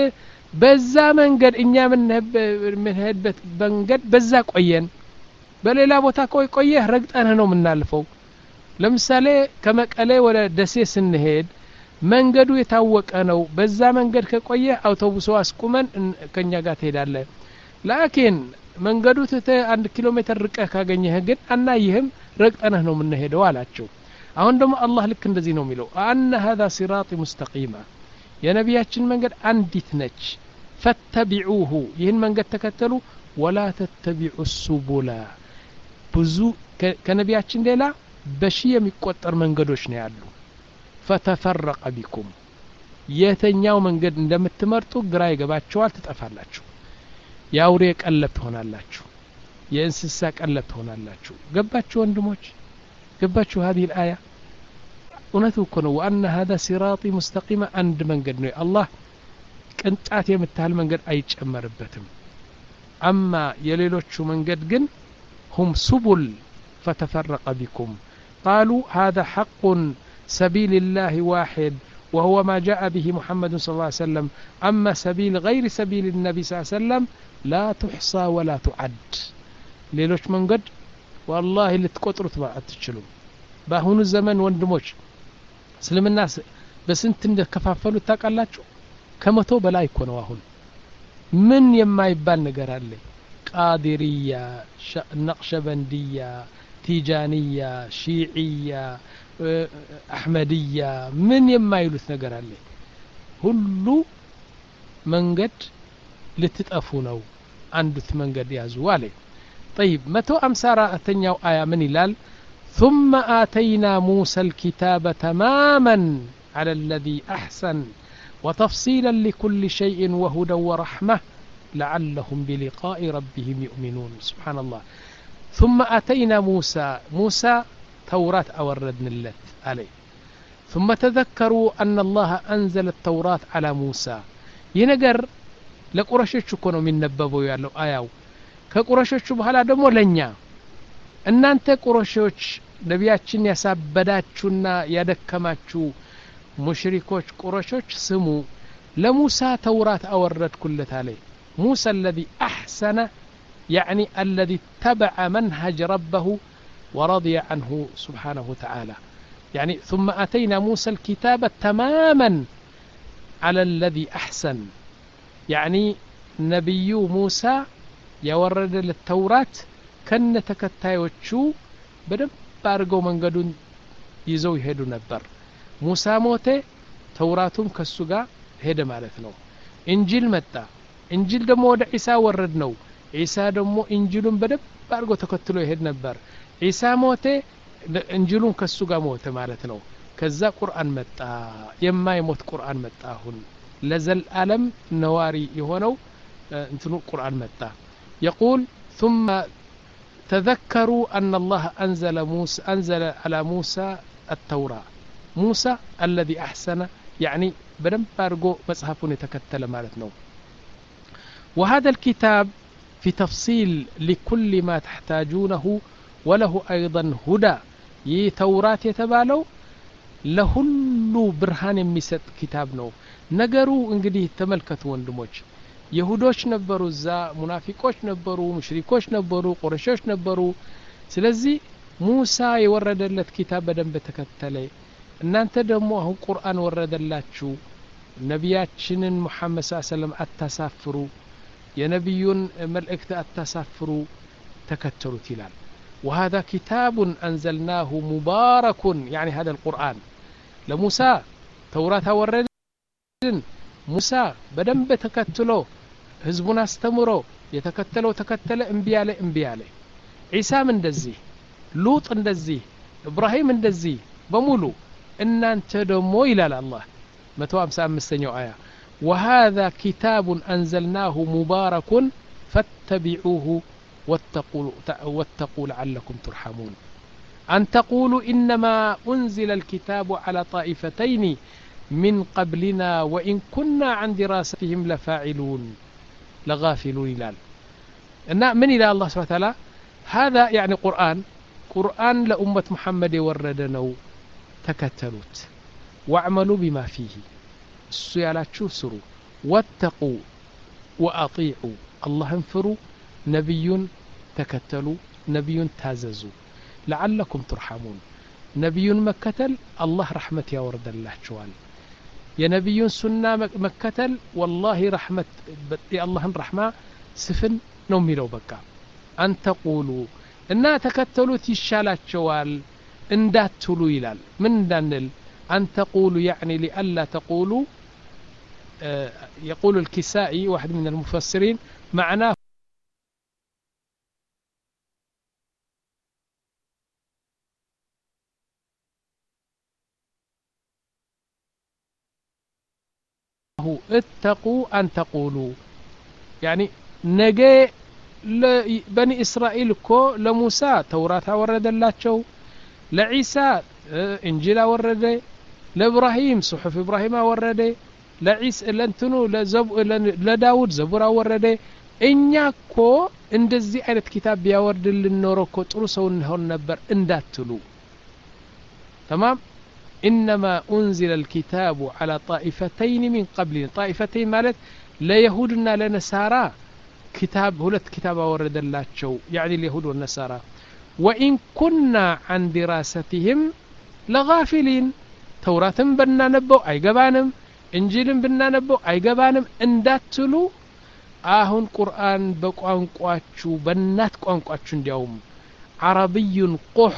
በዛ መንገድ እኛ ምን ምንሄድበት መንገድ በዛ ቆየን በሌላ ቦታ ቆይ ቆየ ረግጠን ነው ምናልፈው ለምሳሌ ከመቀሌ ወደ ደሴ ስንሄድ መንገዱ የታወቀ ነው በዛ መንገድ ከቆየ አውቶቡሱ አስቁመን ከኛ ጋር ትሄዳለህ ላኪን መንገዱ ተተ አንድ ኪሎ ሜትር ርቀህ ካገኘህ ግን አናይህም ረግጠንህ ነው ምንሄደው አላቸው አሁን ደግሞ አላህ ልክ እንደዚህ ነው የሚለው አነ هذا صراط مستقيما የነቢያችን መንገድ አንዲት ነች ፈተቢዑሁ ይህን መንገድ ተከተሉ ولا تتبعوا السبل ብዙ ከነቢያችን ሌላ በሺ የሚቆጠር መንገዶች ነው ያሉ فتفرق بكم የተኛው መንገድ እንደምትመርጡ ግራ ይገባችኋል ትጠፋላችሁ ያውሬ ቀለብ ትሆናላችሁ የእንስሳ ቀለብ ትሆናላችሁ ገባችሁ ወንድሞች ገባችሁ هذه الآية እውነቱ እኮ ነው وأن هذا صراطي مستقيما አንድ መንገድ ነው አላህ ቅንጣት የምታህል መንገድ አይጨመርበትም أما የሌሎቹ መንገድ ግን هم سبل فتفرق بكم قالوا هذا حق سبيل الله واحد وهو ما جاء به محمد صلى الله عليه وسلم أما سبيل غير سبيل النبي صلى الله عليه وسلم لا تحصى ولا تعد ሌሎች መንገድ والله ልትቆጥሩት አትችሉም በአሁኑ ዘመን ወንድሞች እስልምና በስንት እንደከፋፈሉ ታውቃላችሁ ከመቶ በላይ እኮ ነው አሁን ምን የማይባል ነገር አለ ቃዲሪያ ነቅሸበንዲያ ቲጃኒያ ሺዒያ አህመዲያ ምን የማይሉት ነገር አለ ሁሉ መንገድ ልትጠፉ ነው አንዱት መንገድ ያዙ አለ طيب متى أمسارا أتنياو آية من الال ثم آتينا موسى الكتاب تماما على الذي أحسن وتفصيلا لكل شيء وهدى ورحمة لعلهم بلقاء ربهم يؤمنون سبحان الله ثم آتينا موسى موسى توراة أوردنا اللت عليه ثم تذكروا أن الله أنزل التوراة على موسى ينقر لقرشش كونوا من نببوا يالو آياو ከቁረሾቹ በኋላ ደግሞ ለኛ እናንተ ቁረሾች ነቢያችን ያሳበዳችሁና ያደከማችሁ ሙሽሪኮች ቁረሾች ስሙ ለሙሳ ተውራት አወረድኩለት አለ ሙሳ الذي أحسن يعني الذي اتبع منهج ربه ورضي عنه سبحانه وتعالى يعني ثم أتينا موسى الكتاب تماما على الذي أحسن يعني نبي موسى ያወረደ ለተውራት ከነ ተከታዮቹ በደንብ አድርገው መንገዱን ይዘው ይሄዱ ነበር ሙሳ ሞተ ተውራቱም ከሱ ጋር ሄደ ማለት ነው እንጂል መጣ እንጂል ደግሞ ወደ ኢሳ ወረድ ነው ኢሳ ደግሞ እንጂሉን በደንብ አድርገው ተከትሎ ይሄድ ነበር ኢሳ ሞተ እንጂሉን ከሱ ጋር ሞተ ማለት ነው ከዛ ቁርአን መጣ የማይሞት ቁርአን መጣ አሁን ለዘል ዓለም ነዋሪ የሆነው እንትኑ ቁርአን መጣ يقول ثم تذكروا أن الله أنزل موسى أنزل على موسى التوراة موسى الذي أحسن يعني بدم بارجو مصحفون يتكتل مالتنا وهذا الكتاب في تفصيل لكل ما تحتاجونه وله أيضا هدى يتوراة يتبالو لهل برهان يمسد كتابنا نقروا انقديه تملكتوا وندموج يهودوش ነበሩ እዛ ሙናፊቆች ነበሩ ሙሽሪኮች ነበሩ ቁረሾች ነበሩ ስለዚህ ሙሳ የወረደለት ኪታብ በደንብ ተከተለ እናንተ ደግሞ አሁን ቁርአን ወረደላችሁ ነቢያችንን ሙሐመድ ሰለላሁ ዐለይሂ ወሰለም አታሳፍሩ የነቢዩን መልእክት አታሳፍሩ ተከተሉት ይላል وهذا كتاب أنزلناه مبارك يعني هذا القرآن لموسى توراة وردن موسى بدنب تكتلو ህዝቡን አስተምሮ የተከተለው ተከተለ እንቢያለ እንቢያለ ኢሳ እንደዚህ ሉጥ እንደዚህ ኢብራሂም እንደዚህ በሙሉ እናንተ ደግሞ ይላል አላህ مئة وخمسة وخمسين አያ وهذا كتاب أنزلناه مبارك فاتبعوه واتقوا واتقوا لعلكم ترحمون أن تقولوا إنما أنزل الكتاب على طائفتين من قبلنا وإن كنا عن دراستهم لفاعلون لغافلون إلال إن من إلى الله سبحانه وتعالى هذا يعني قرآن قرآن لأمة محمد وردنو تكتلوت واعملوا بما فيه السيالات شو سروا واتقوا وأطيعوا الله انفروا نبي تكتلوا نبي تاززوا لعلكم ترحمون نبي مكتل الله رحمة يا ورد الله شوال يا نبي سنة مكتل والله رحمة يا الله الرحمة سفن نومي لو بكا أن تقولوا إنها تكتلوا تشالات شوال اندات تلو يلال من دانل أن تقولوا يعني لألا تقولوا آه يقول الكسائي واحد من المفسرين معناه اتقوا أن تقولوا يعني نجي بني إسرائيل كو لموسى توراة ورد اللاتشو لعيسى إنجيل ورد لإبراهيم صحف إبراهيم ورد لعيسى لنتنو لزب لداود زبور ورد إنيا كو اندزي عينت كتاب بيورد للنورو كو ترسو نهون نبر انداتلو تمام إنما أنزل الكتاب على طائفتين من قبلنا طائفتين مالت لا يهودنا لا نصارى كتاب هلت كتاب ورد الله شو يعني اليهود والنصارى وإن كنا عن دراستهم لغافلين توراة بنا نبو أي قبانم إنجيل بنا نبو أي قبانم انداتلو آهن قرآن بقوان قواتشو بنات قوان قواتشو اليوم عربي قح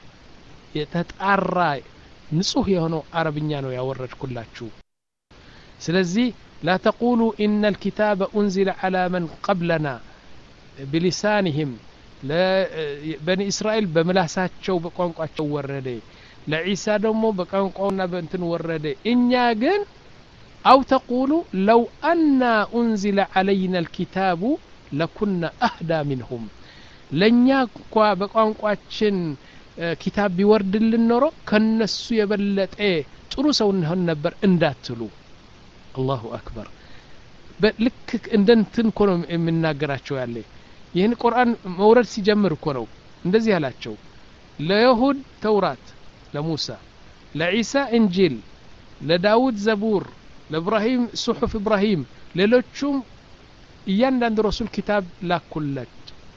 يتتعرى نصوح يهونو عربيا نو يورد كلاتشو سلزي لا تقولوا إن الكتاب أنزل على من قبلنا بلسانهم لا بني إسرائيل بملاساتشو بقوانقواتشو ورده لعيسى دمو بقوانقونا بنتن ورده إنيا جن أو تقولوا لو أن أنزل علينا الكتاب لكنا أهدى منهم لن يقوى بقوانقواتشن كتاب بيورد للنورو كنسو يبلت ايه تروسو انهن نبر انداتلو الله أكبر لك اندنتن كونو من ناقراتشو يالي يهن قرآن مورد سيجمر كونو اندزي هلاتشو ليهود توراة لموسى لعيسى انجيل لداود زبور لإبراهيم صحف إبراهيم للوتشوم إيان عند رسول كتاب لا كلت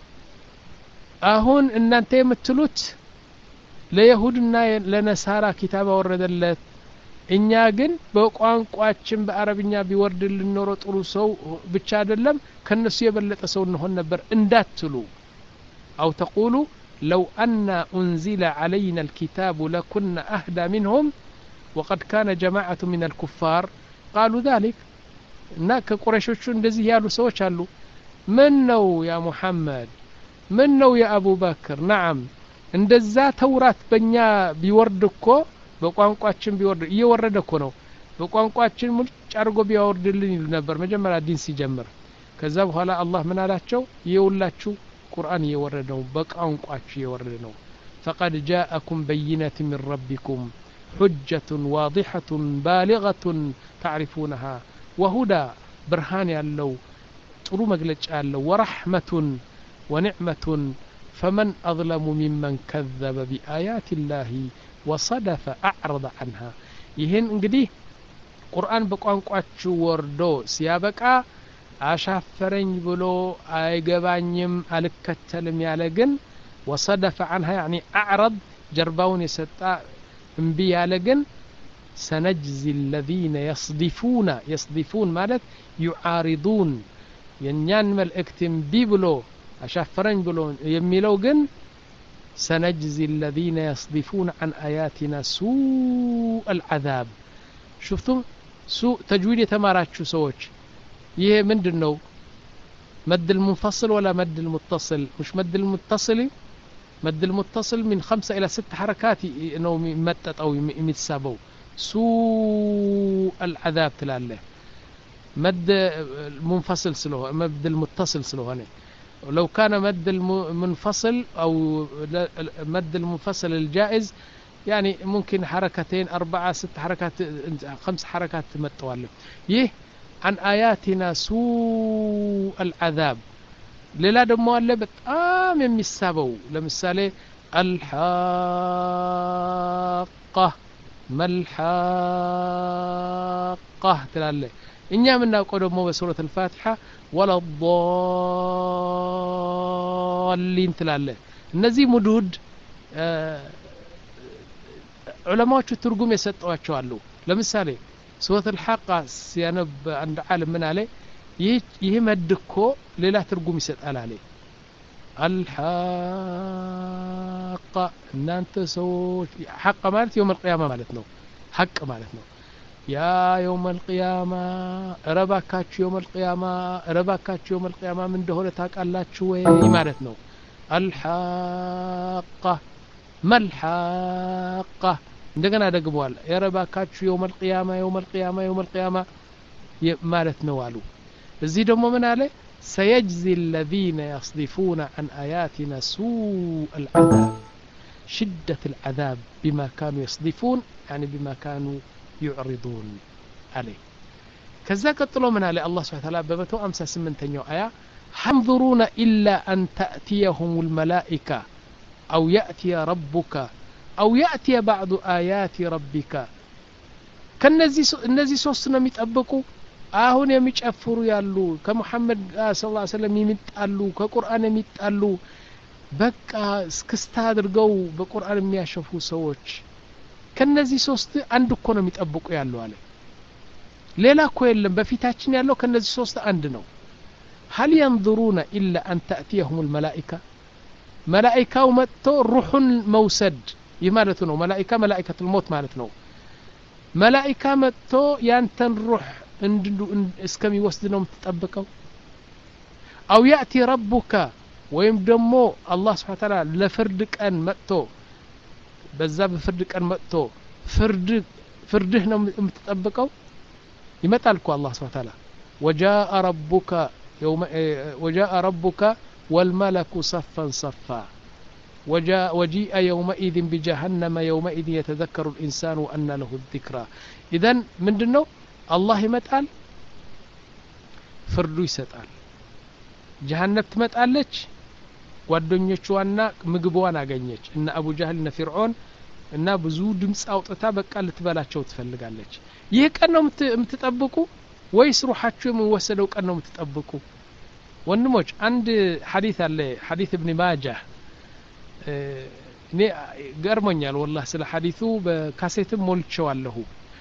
أهون إن أنت يمتلوت ليهودنا لنسارى كتاب وردلت እኛ ግን በቋንቋችን በአረብኛ ቢወርድልን ኖሮ ጥሩ ሰው ብቻ አይደለም ከነሱ የበለጠ ሰው እንሆን ነበር እንዳትሉ أو تقولوا لو أن أنزل علينا الكتاب لكنا أهدى منهم وقد كان جماعة من الكفار قالوا ذلك هناك قريشوቹ እንደዚህ ያሉ ሰዎች አሉ من ነው يا محمد من ነው يا أبو بكر نعم እንደዛ ተውራት በእኛ ቢወርድ እኮ በቋንቋችን ቢወርድ እየወረደ እኮ ነው በቋንቋችን ሙልጭ አርጎ ቢያወርድልን ይሉ ነበር መጀመሪያ ዲን ሲጀምር ከዛ በኋላ አላህ ምን አላቸው ይውላችሁ ቁርአን እየወረደ ነው በቋንቋችሁ እየወረደ ነው فقد جاءكم بينة من ربكم حجة واضحة بالغة تعرفونها وهدى برهان ያለው ጥሩ መግለጫ ያለው ورحمة ونعمة فمن أظلم ممن كذب بآيات الله وصدف أعرض عنها ይሄን እንግዲህ ቁርአን በቋንቋችሁ ወርዶ ሲያበቃ አሻፈረኝ ብሎ አይገባኝም አልከተልም ያለ ግን وصدف عنها يعني أعرض جرباون يسطا እምቢ ያለ ግን سنجزي الذين يصدفون يصدفون ማለት يعارضون የኛን መልእክት እምቢ ብሎ አሻፈረኝ ብሎ የሚለው ግን سنجزي الذين يصدفون عن آياتنا سوء العذاب شفتم سوء تجويد يتماراتشو سووش يه مندنو مد المنفصل ولا مد المتصل مش مد المتصل مد المتصل من خمسة إلى ست حركات إنه متت أو يمتسابو سوء العذاب تلاله مد المنفصل سلوه مد المتصل سلوه هنا لو كان مد المنفصل أو مد المنفصل الجائز يعني ممكن حركتين أربعة ست حركات خمس حركات متوالف يه عن آياتنا سوء العذاب للا دمو اللي بتقام يمسابو لمثالي الحاقة ما الحاقة تلاله እኛ ምናውቀው ደግሞ በሱረት الفاتحة ولا الضالين ትላለ እነዚህ ሙዱድ ዑለማዎቹ ትርጉም የሰጧቸው አሉ ለምሳሌ ሱረት الحاقة ሲያነብ አንድ ዓለም ምን አለ ይህ ይህ መድኮ ሌላ ትርጉም ይሰጣል አለ الحاقة እናንተ ሰዎች حق ማለት يوم القيامة ማለት ነው حق ማለት ነው يا يوم القيامة رباكاችሁ يوم القيامة رباكاችሁ يوم القيامة ምን እንደሆነ ታውቃላችሁ ወይ ማለት ነው الحاقة ما الحاقة እንደገና ደግመዋል يرباكاችሁ يوم القيامة يوم القيامة يوم القيامة ማለት ነው አሉ እዚህ ደግሞ ምን አለ سيجزي الذين يصدفون عن آياتنا سوء العذاب شدة العذاب بما كانوا يصدفون يعني بما كانوا يعرضون عليه كذا قتلوا من عليه الله سبحانه وتعالى بمتو أمسى سمنتنيو آية حنظرون إلا أن تأتيهم الملائكة أو يأتي ربك أو يأتي بعض آيات ربك كالنزي سوسنا متأبكوا አሁን የሚጨፍሩ ያሉ ከመሐመድ ሰለላሁ ዐለይሂ ወሰለም የሚጣሉ ከቁርአን የሚጣሉ በቃ እስክስታ አድርገው በቁርአን የሚያሸፉ ሰዎች ከነዚህ ሶስት አንድ እኮ ነው የሚጠብቁ ያለው አለ ሌላ እኮ የለም በፊታችን ያለው ከነዚህ ሶስት አንድ ነው هل ينظرون إلا أن تأتيهم الملائكة ملائكة ومتو روح موسد يمالته ነው ملائكة ملائكة الموت ማለት ነው ملائكة متو ያንተን روح እንዱ እስከሚወስድ ነው የምትጠብቀው አው ያቲ ረቡካ ወይም ደግሞ አላህ Subhanahu Wa Ta'ala ለፍርድ ቀን መጥቶ በዛ በፍርድ ቀን መጥቶ ፍርድ ፍርድህ ነው የምትጠብቀው ይመጣል እኮ አላህ Subhanahu Wa Ta'ala وجاء ربك يوم وجاء ربك والملك صفا صفا وجاء وجيء يومئذ بجهنم يومئذ يتذكر الإنسان وأن له الذكرى إذن ምንድነው الله ይመጣል ፍርዱ ይሰጣል ጀሃነም ትመጣለች ጓደኞቿና ምግቧን አገኘች እና አቡ ጃህል እና ፍርዖን እና ብዙ ድምጽ አውጥታ በቃ ልትበላቸው ትፈልጋለች ይህ ቀን ነው የምትጠብቁ ወይስ ሩሃችሁ የሚወሰደው ቀን ነው የምትጠብቁ ወንድሞች አንድ ሐዲስ አለ ሐዲስ ኢብኑ ማጃህ እኔ ገርሞኛል والله ስለ ሐዲሱ በካሴትም ሞልቼዋለሁ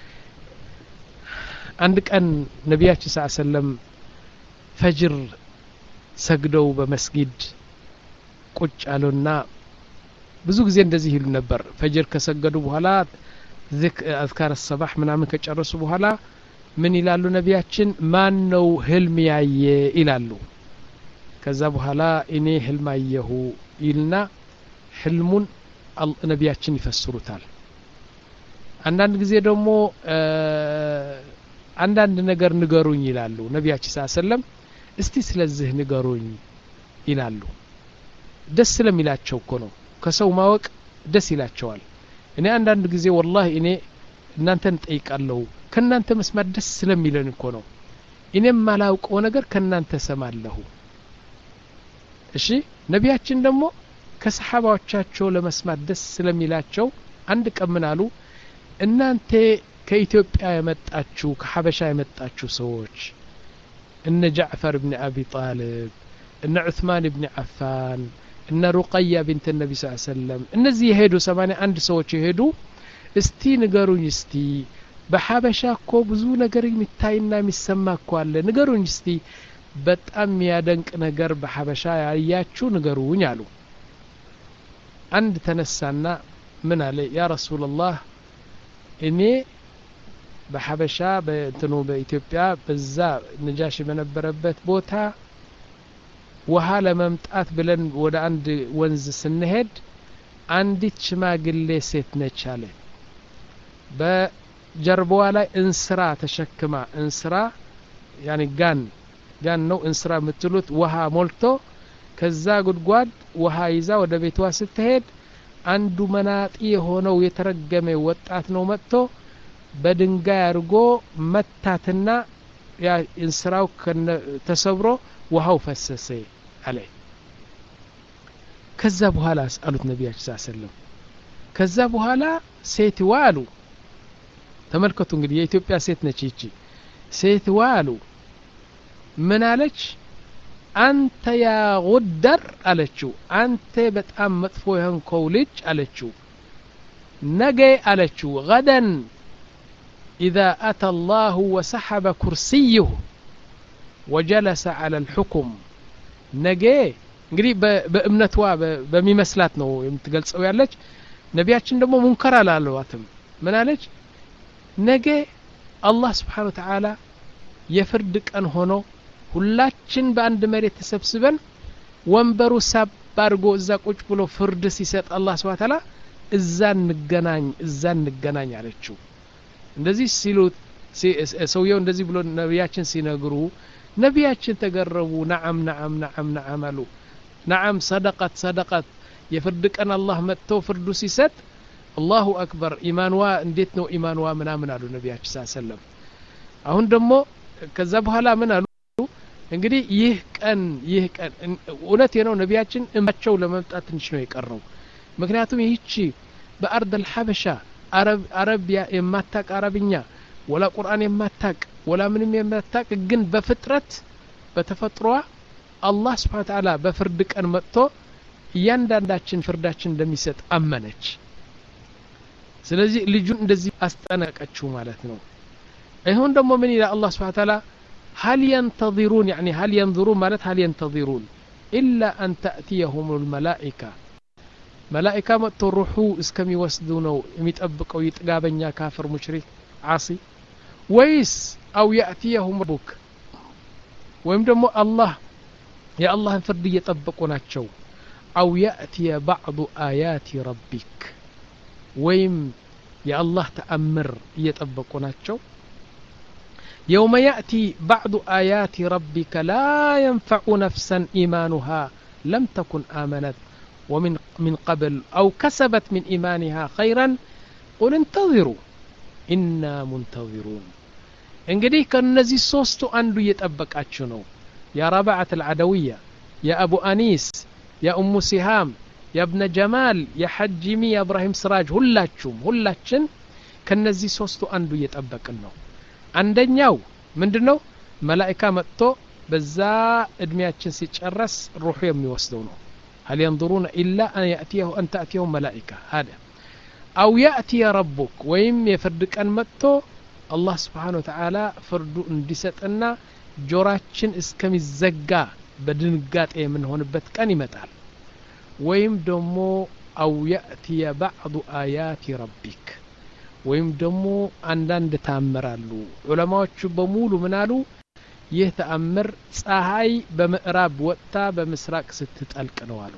አንድ ቀን ነብያችን ሰለላሁ ዐለይሂ ወሰለም ፈጅር ሰግደው በመስጊድ ቁጭ አሉና ብዙ ጊዜ እንደዚህ ይሉ ነበር ፈጅር ከሰገዱ በኋላ ዚክር አዝካር الصباح ምናምን ከጨረሱ በኋላ ምን ይላሉ ነብያችን ማን ነው ህልም ያየ ይላሉ ከዛ በኋላ እኔ ህልም አየሁ ይልና ህልሙን ነብያችን ይፈስሩታል አንዳንድ ጊዜ ደግሞ አንዳንድ ነገር ንገሩኝ ይላሉ ነብያችን ሰለላሁ ዐለይሂ ወሰለም እስቲ ስለዚህ ንገሩኝ ይላሉ ደስ ስለሚላቸው እኮ ነው ከሰው ማወቅ ደስ ይላቸዋል እኔ አንዳንድ ጊዜ والله እኔ እናንተን ጠይቃለሁ ከናንተ መስማት ደስ ስለሚለን እኮ ነው እኔም ማላውቀው ነገር ከናንተ ሰማለሁ እሺ ነብያችን ደግሞ ከሰሃባዎቻቸው ለመስማት ደስ ስለሚላቸው አንድ ቀን ምን አሉ እናንተ ከኢትዮጵያ የመጣችሁ ከሐበሻ የመጣችሁ ሰዎች እነ ጃዕፈር ኢብኑ አቢ ጣሊብ እነ ዑስማን ኢብኑ አፋን እነ ሩቀያ ቢንት ነብይ ሰለላሁ ዐለይሂ ወሰለም እነዚህ የሄዱ ሰማንያ አንድ ሰዎች የሄዱ እስቲ ንገሩኝ እስቲ በሐበሻ እኮ ብዙ ነገር የሚታይና የሚሰማ እኮ አለ ንገሩኝ እስቲ በጣም የሚያደንቅ ነገር በሐበሻ ያያችሁ ንገሩኝ አሉ አንድ ተነሳና ምን አለ ያ ረሱላህ እኔ በሐበሻ በእንትኑ በኢትዮጵያ በዛ ነጃሺ በነበረበት ቦታ ውሃ ለመምጣት ብለን ወደ አንድ ወንዝ ስንሄድ አንዲት ሽማግሌ ሴት ነች አለ በጀርባዋ ላይ እንስራ ተሸክማ እንስራ ያኒ ጋን ጋን ነው እንስራ የምትሉት ውሃ ሞልቶ ከዛ ጉድጓድ ውሃ ይዛ ወደ ቤቷ ስትሄድ አንዱ መናጢ የሆነው የተረገመ ወጣት ነው መጥቶ በድንጋይ አርጎ መታትና ያ እንስራው ተሰብሮ ውሃው ፈሰሰ አለ ከዛ በኋላ አሉት ነብያችን ሰለላሁ ዐለይሂ ወሰለም ከዛ በኋላ ሴት ዋሉ ተመልከቱ እንግዲህ የኢትዮጵያ ሴት ነች እቺ ሴትዋሉ ምን አለች አንተ ያ ጉደር አለችው አንተ በጣም መጥፎ የሆንከው ልጅ አለችው ነገ አለችው غدا إذا أتى الله وسحب كرسيه وجلس على الحكم ነገ እንግዲህ በእምነቷ በሚመስላት ነው የምትገልጸው ያለች ነቢያችን ደግሞ ሙንከር አላለዋትም ምን አለች ነገ አላህ Subhanahu Wa Ta'ala የፍርድ ቀን ሆኖ ሁላችን በአንድ መሬት ተሰብስበን ወንበሩ ሳብ አድርጎ እዛ ቁጭ ብሎ ፍርድ ሲሰጥ አላህ Subhanahu Wa Ta'ala እዛ እንገናኝ እዛ እንገናኝ አለችው እንደዚህ ሲሉ ሰውየው እንደዚህ ብሎ ነቢያችን ሲነግሩ ነቢያችን ተገረቡ ነዓም ነዓም ነዓም ነዓም አሉ ነዓም ሰደቀት ሰደቀት የፍርድ ቀን አላህ መጥቶ ፍርዱ ሲሰጥ አላሁ አክበር ኢማንዋ እንዴት ነው ኢማንዋ ምናምን አሉ ነቢያችን ሰለላሁ ዐለይሂ ወሰለም አሁን ደግሞ ከዛ በኋላ ምን አሉ እንግዲህ ይህ ቀን ይህ ቀን እውነት ነው ነቢያችን እማቸው ለመምጣት ትንሽ ነው የቀረው ምክንያቱም ይህቺ በአርድ አልሐበሻ አረብ አረቢያ የማታቅ አረብኛ ወላ ቁርአን የማታቅ ወላ ምንም የማታቅ ግን በፍጥረት በተፈጥሯ አላህ Subhanahu Wa Ta'ala በፍርድ ቀን መጥቶ እያንዳንዳችን ፍርዳችን እንደሚሰጥ አመነች ስለዚህ ልጁን እንደዚህ አስጠነቀችው ማለት ነው ይሁን ደግሞ ምን ይላል አላህ Subhanahu Wa Ta'ala هل ينتظرون يعني هل ينظرون ማለት هل ينتظرون إلا أن تأتيهم الملائكة ملائكة መጥቶ ሩሑ እስከሚወስዱ ነው የሚጠብቀው ይጥጋበኛ ካፍር ሙሽሪክ ዓሲ ወይስ أو يأتيهم ربك ወይም ደግሞ አላህ የአላህን ፍርድ እየጠበቁ ናቸው أو يأتي بعض آيات ربك ወይም የአላህ ተአምር እየጠበቁ ናቸው يوم يأتي بعض آيات ربك لا ينفع نفسا إيمانها لم تكن آمنت ومن من قبل أو كسبت من إيمانها خيرا قل انتظروا إنا منتظرون እንግዲህ ከነዚህ ሶስቱ አንዱ እየጠበቃችሁ ነው يا ربعة العدوية يا أبو أنيس يا أم سهام يا ابن جمال يا حجمي يا إبراهيم سراج ሁላችሁም ሁላችን ከነዚህ ሶስቱ አንዱ እየጠበቅን ነው አንደኛው ምንድነው መላእክት መጥቶ በዛ እድሜያችን ሲጨርስ ሩህ የሚወስደው ነው هل ينظرون إلا أن يأتيه أن تأتيهم ملائكة هذا أو يأتي ربك ويم يفرد أن متو الله سبحانه وتعالى فرد اندستنا جوراتشن اسكم الزقا بدنقات ايه من هون بتكاني متال ويم دمو أو يأتي بعض آيات ربك ويم دمو عندن تأمرالو علماء بمولو منالو ይህ ተአምር ፀሐይ በምዕራብ ወጣ በምስራቅ ስትጠልቅ ነው አሉ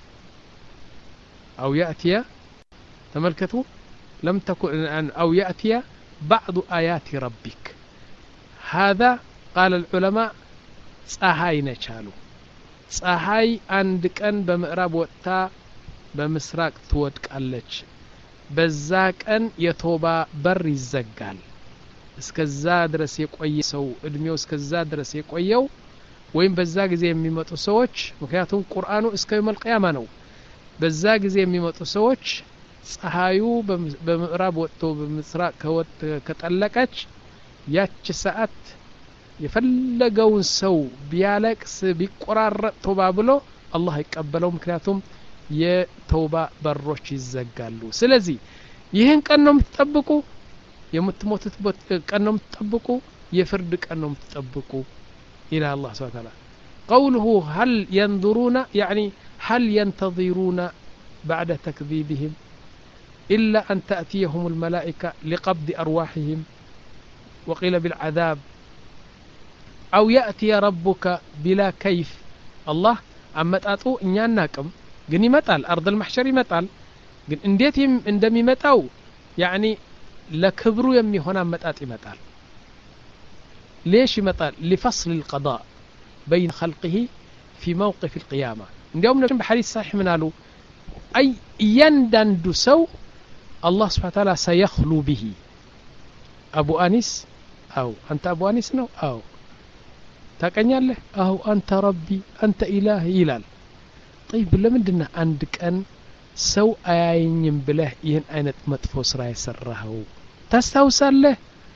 أو يأتي ተመልከቱ لم تكن أو يأتي بعض آيات ربك هذا قال العلماء ፀሐይ ነች አሉ ፀሐይ አንድ ቀን በምዕራብ ወጣ በምስራቅ ትወድቃለች በዛ ቀን የቶባ በር ይዘጋል እስከዛ ድረስ የቆየ ሰው እድሜው እስከዛ ድረስ የቆየው ወይም በዛ ጊዜ የሚመጡ ሰዎች ምክንያቱም ቁርአኑ እስከ የውመል ቂያማ ነው በዛ ጊዜ የሚመጡ ሰዎች ፀሐዩ በምዕራብ ወጥቶ በምስራቅ ከወጥ ከጠለቀች ያች ሰዓት የፈለገውን ሰው ቢያለቅስ ቢቆራረጥ ቶባ ብሎ አላህ ይቀበለው ምክንያቱም የተውባ በሮች ይዘጋሉ ስለዚህ ይህን ቀን ነው የምትጠብቁ የምትሞቱት ቀን ነው የምትጠብቁ የፍርድ ቀን ነው የምትጠብቁ إلى الله سبحانه وتعالى قوله هل ينظرون يعني هل ينتظرون بعد تكذيبهم إلا أن تأتيهم الملائكة لقبض أرواحهم وقيل بالعذاب أو يأتي ربك بلا كيف الله عم تأتو إنيان ناكم قني متال أرض المحشر متال قن انديتهم اندمي متاو يعني لكبروا يمي هنا متات متال ليش متال لفصل القضاء بين خلقه في موقف القيامة اليوم نجم بحديث صحيح منالو أي يندن سو الله سبحانه وتعالى سيخلو به أبو أنيس أو أنت أبو أنيس نو أو تاكنيا له أو أنت ربي أنت إلهي إلال طيب لمن دنا عندك أن سو أين بله ين أين متفوس راي سرهو تستوصل له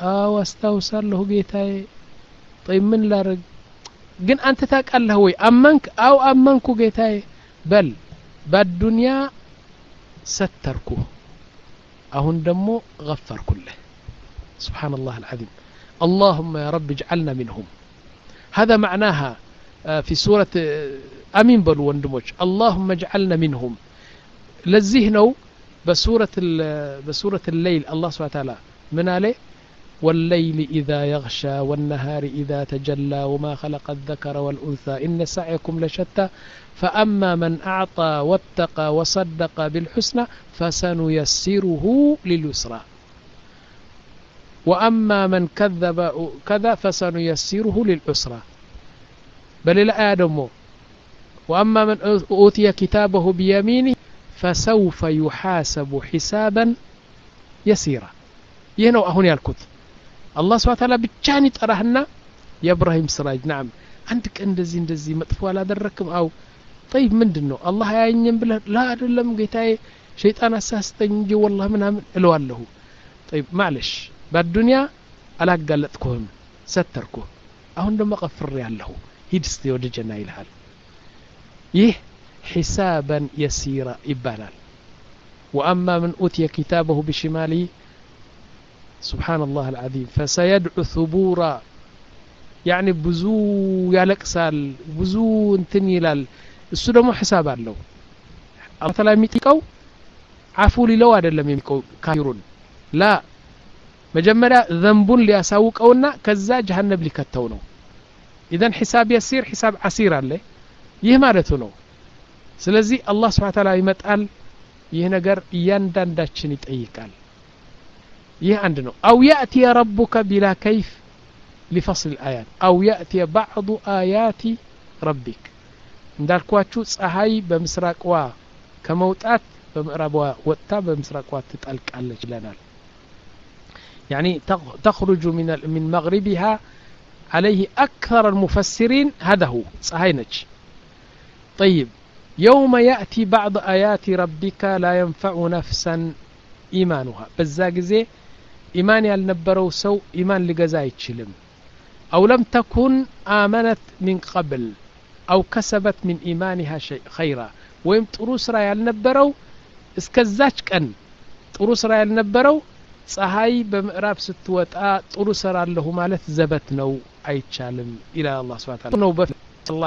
አው አስታውሳለሁ ጌታዬ طيب ምን ላርግ ግን አንተ ታውቃለህ ወይ አመንክ አው አመንኩ ጌታዬ በል በዱንያ سترኩ አሁን ደግሞ غفرኩልህ سبحان الله العظيم اللهم يا رب اجعلنا منهم هذا معناها في سورة أمين بلو وندموش اللهم اجعلنا منهم لزيه نو بسورة, بسورة الليل الله سبحانه وتعالى من عليه والليل إذا يغشى والنهار إذا تجلى وما خلق الذكر والأنثى إن سعيكم لشتى فأما من أعطى واتقى وصدق بالحسنى فسنيسره لليسرى وأما من كذب كذا فسنيسره للعسرى بل لا آدمه وأما من أوتي كتابه بيمينه فسوف يحاسب حسابا يسيرا ينو أهون يالكت الله سبحانه وتعالى بتشاني تراهنا يا إبراهيم سراج نعم عندك اندزي اندزي مطفو على دركم أو طيب من دنو الله يعين بله لا أدلم قيتاي شيطان أساستنجي والله منها من إلوان له طيب معلش بالدنيا ألا قلتكم ستركم أهون دم غفر له هيدستي ودجنا إلهال يه حسابا يسيرا إبانال وأما من أوتي كتابه بشماله سبحان الله العظيم فسيدعو ثبورا يعني بزو يالكسال بزو انتنيلال السودمو حساب له مثلا ميتيكو عفو لي لو أدلم يميكو كافرون لا مجمرا ذنبون ليساوقونا كذا جهنم لكتو ነው إذن حساب يسير حساب عسير አለ ይህ ማለት ነው ስለዚህ አላህ Subhanahu Ta'ala ይመጣል ይህ ነገር እያንዳንዳችን ይጠይቃል ይህ አንድ ነው أو يأتي ربك بلا كيف لفصل الآيات أو يأتي بعض آيات ربك እንዳልኳችሁ ፀሐይ በምስራቅዋ ከመውጣት በምዕራብዋ ወጥታ በምስራቅዋ ትጠልቃለች ይለናል يعني تخرج من من مغربها عليه أكثر المفسرين هذا هو صحيح طيب يوم يأتي بعض آيات ربك لا ينفع نفسا إيمانها بزاجزي إيمان يالنبرو سو إيمان لجزاء تشلم أو لم تكن آمنت من قبل أو كسبت من إيمانها شيء خيرا ويم تروس را يالنبرو اسكزاج كان تروس را يالنبرو ፀሐይ በምዕራብ ስትወጣ ጥሩ ሰራለሁ ማለት ዘበት ነው አይቻልም ኢላ አላህ Subhanahu Ta'ala ነው በአላህ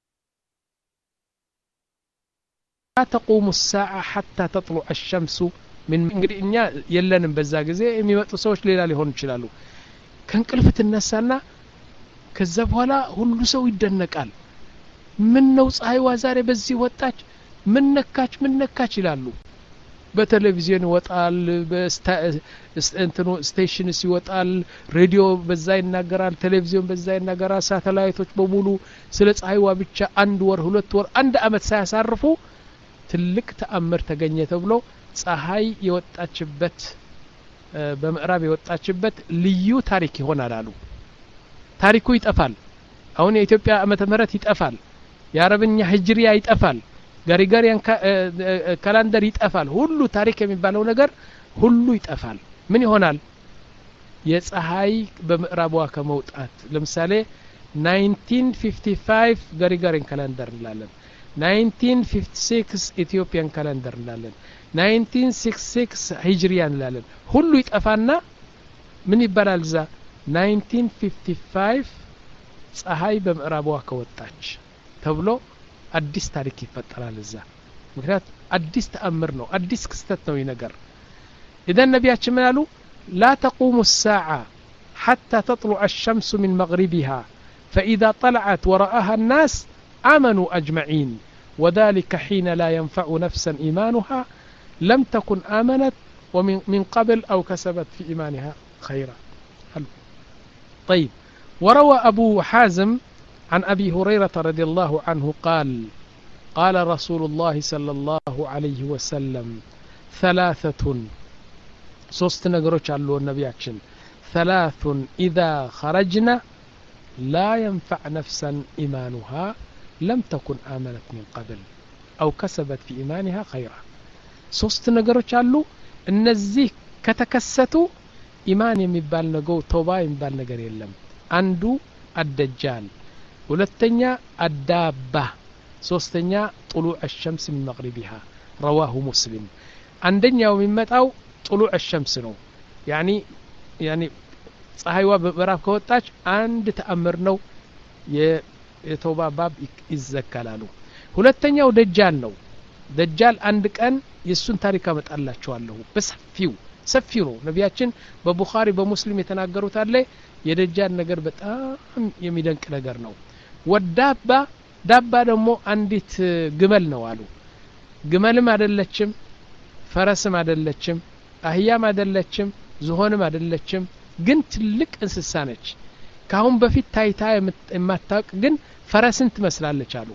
تقوم الساعة حتى تطلع الشمس من እንግዲህ እኛ የለንም በዛ ጊዜ የሚመጡ ሰዎች ሌላ ሊሆኑ ይችላሉ ከንቅልፍት እነሳና ከዛ በኋላ ሁሉ ሰው ይደነቃል ምን ነው ፀሐይዋ ዛሬ በዚህ ወጣች ምን ነካች ምን ነካች ይላሉ በቴሌቪዥን ይወጣል በእንትኑ ስቴሽንስ ይወጣል ሬዲዮ በዛ ይናገራል ቴሌቪዥን በዛ ይናገራል ሳተላይቶች በሙሉ ስለ ፀሐይዋ ብቻ አንድ ወር ሁለት ወር አንድ አመት ሳያሳርፉ ትልቅ ተአምር ተገኘ ተብሎ ፀሐይ የወጣችበት በምዕራብ የወጣችበት ልዩ ታሪክ ይሆናል አሉ ታሪኩ ይጠፋል አሁን የኢትዮጵያ ዓመተ ምህረት ይጠፋል የአረብኛ ሂጅሪያ ይጠፋል ጋሪጋሪያን ካላንደር ይጠፋል ሁሉ ታሪክ የሚባለው ነገር ሁሉ ይጠፋል ምን ይሆናል የፀሐይ በምዕራቧ ከመውጣት ለምሳሌ nineteen fifty-five ጋሪጋሪያን ካላንደር እንላለን nineteen fifty-six ኢትዮጵያን ካላንደር እንላለን nineteen sixty-six ሂጅሪያን እንላለን ሁሉ ይጠፋና ምን ይባላል ዛ nineteen fifty-five ፀሐይ በምዕራቧ ከወጣች ተብሎ አዲስ ታሪክ ይፈጠራል እዛ ምክንያት አዲስ ተአምር ነው አዲስ ክስተት ነው ይነገር اذا ነብያችን ምን አሉ لا تقوم الساعة حتى تطلع الشمس من مغربها فإذا طلعت ورآها الناس آمنوا أجمعين وذلك حين لا ينفع نفسا إيمانها لم تكن آمنت ومن من قبل أو كسبت في إيمانها خيرا طيب وروى أبو حازم عن أبي هريرة رضي الله عنه قال قال رسول الله صلى الله عليه وسلم ثلاثة ሶስት ነገሮች አሉ ነብያችን ثلاث إذا خرجنا لا ينفع نفسا إيمانها لم تكن آمنت من قبل أو كسبت في إيمانها خيرا ሶስት ነገሮች አሉ እነዚህ ከተከሰቱ ኢማን የሚባል ነገር ተውባ የሚባል ነገር የለም አንዱ አደጃል ሁለተኛ አዳባ ሶስተኛ طلوع الشمس من مغربها رواه مسلم አንደኛው የሚመጣው طلوع الشمس ነው يعني يعني ፀሐይዋ በምዕራብ ከወጣች አንድ ተአምር ነው የተውባ ባብ ይዘከላሉ ሁለተኛው ደጃል ነው ደጃል አንድ ቀን የሱን ታሪክ አመጣላችኋለሁ በሰፊው ሰፊው ነው ነቢያችን በቡኻሪ በሙስሊም የተናገሩት አለ የደጃል ነገር በጣም የሚደንቅ ነገር ነው ወዳባ ዳባ ደግሞ አንዲት ግመል ነው አሉ ግመልም አይደለችም ፈረስም አይደለችም አህያም አይደለችም ዝሆንም አይደለችም ግን ትልቅ እንስሳ ነች ካሁን በፊት ታይታ የማታውቅ ግን ፈረስን ትመስላለች አሉ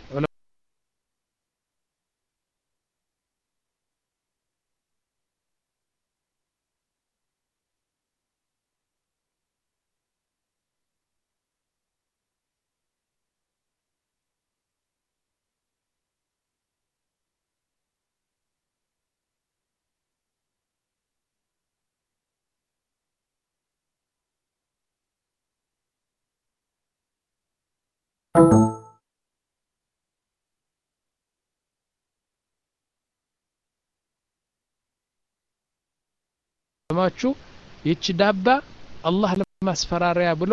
ማቹ ይች ዳባ አላህ ለማስፈራሪያ ብሎ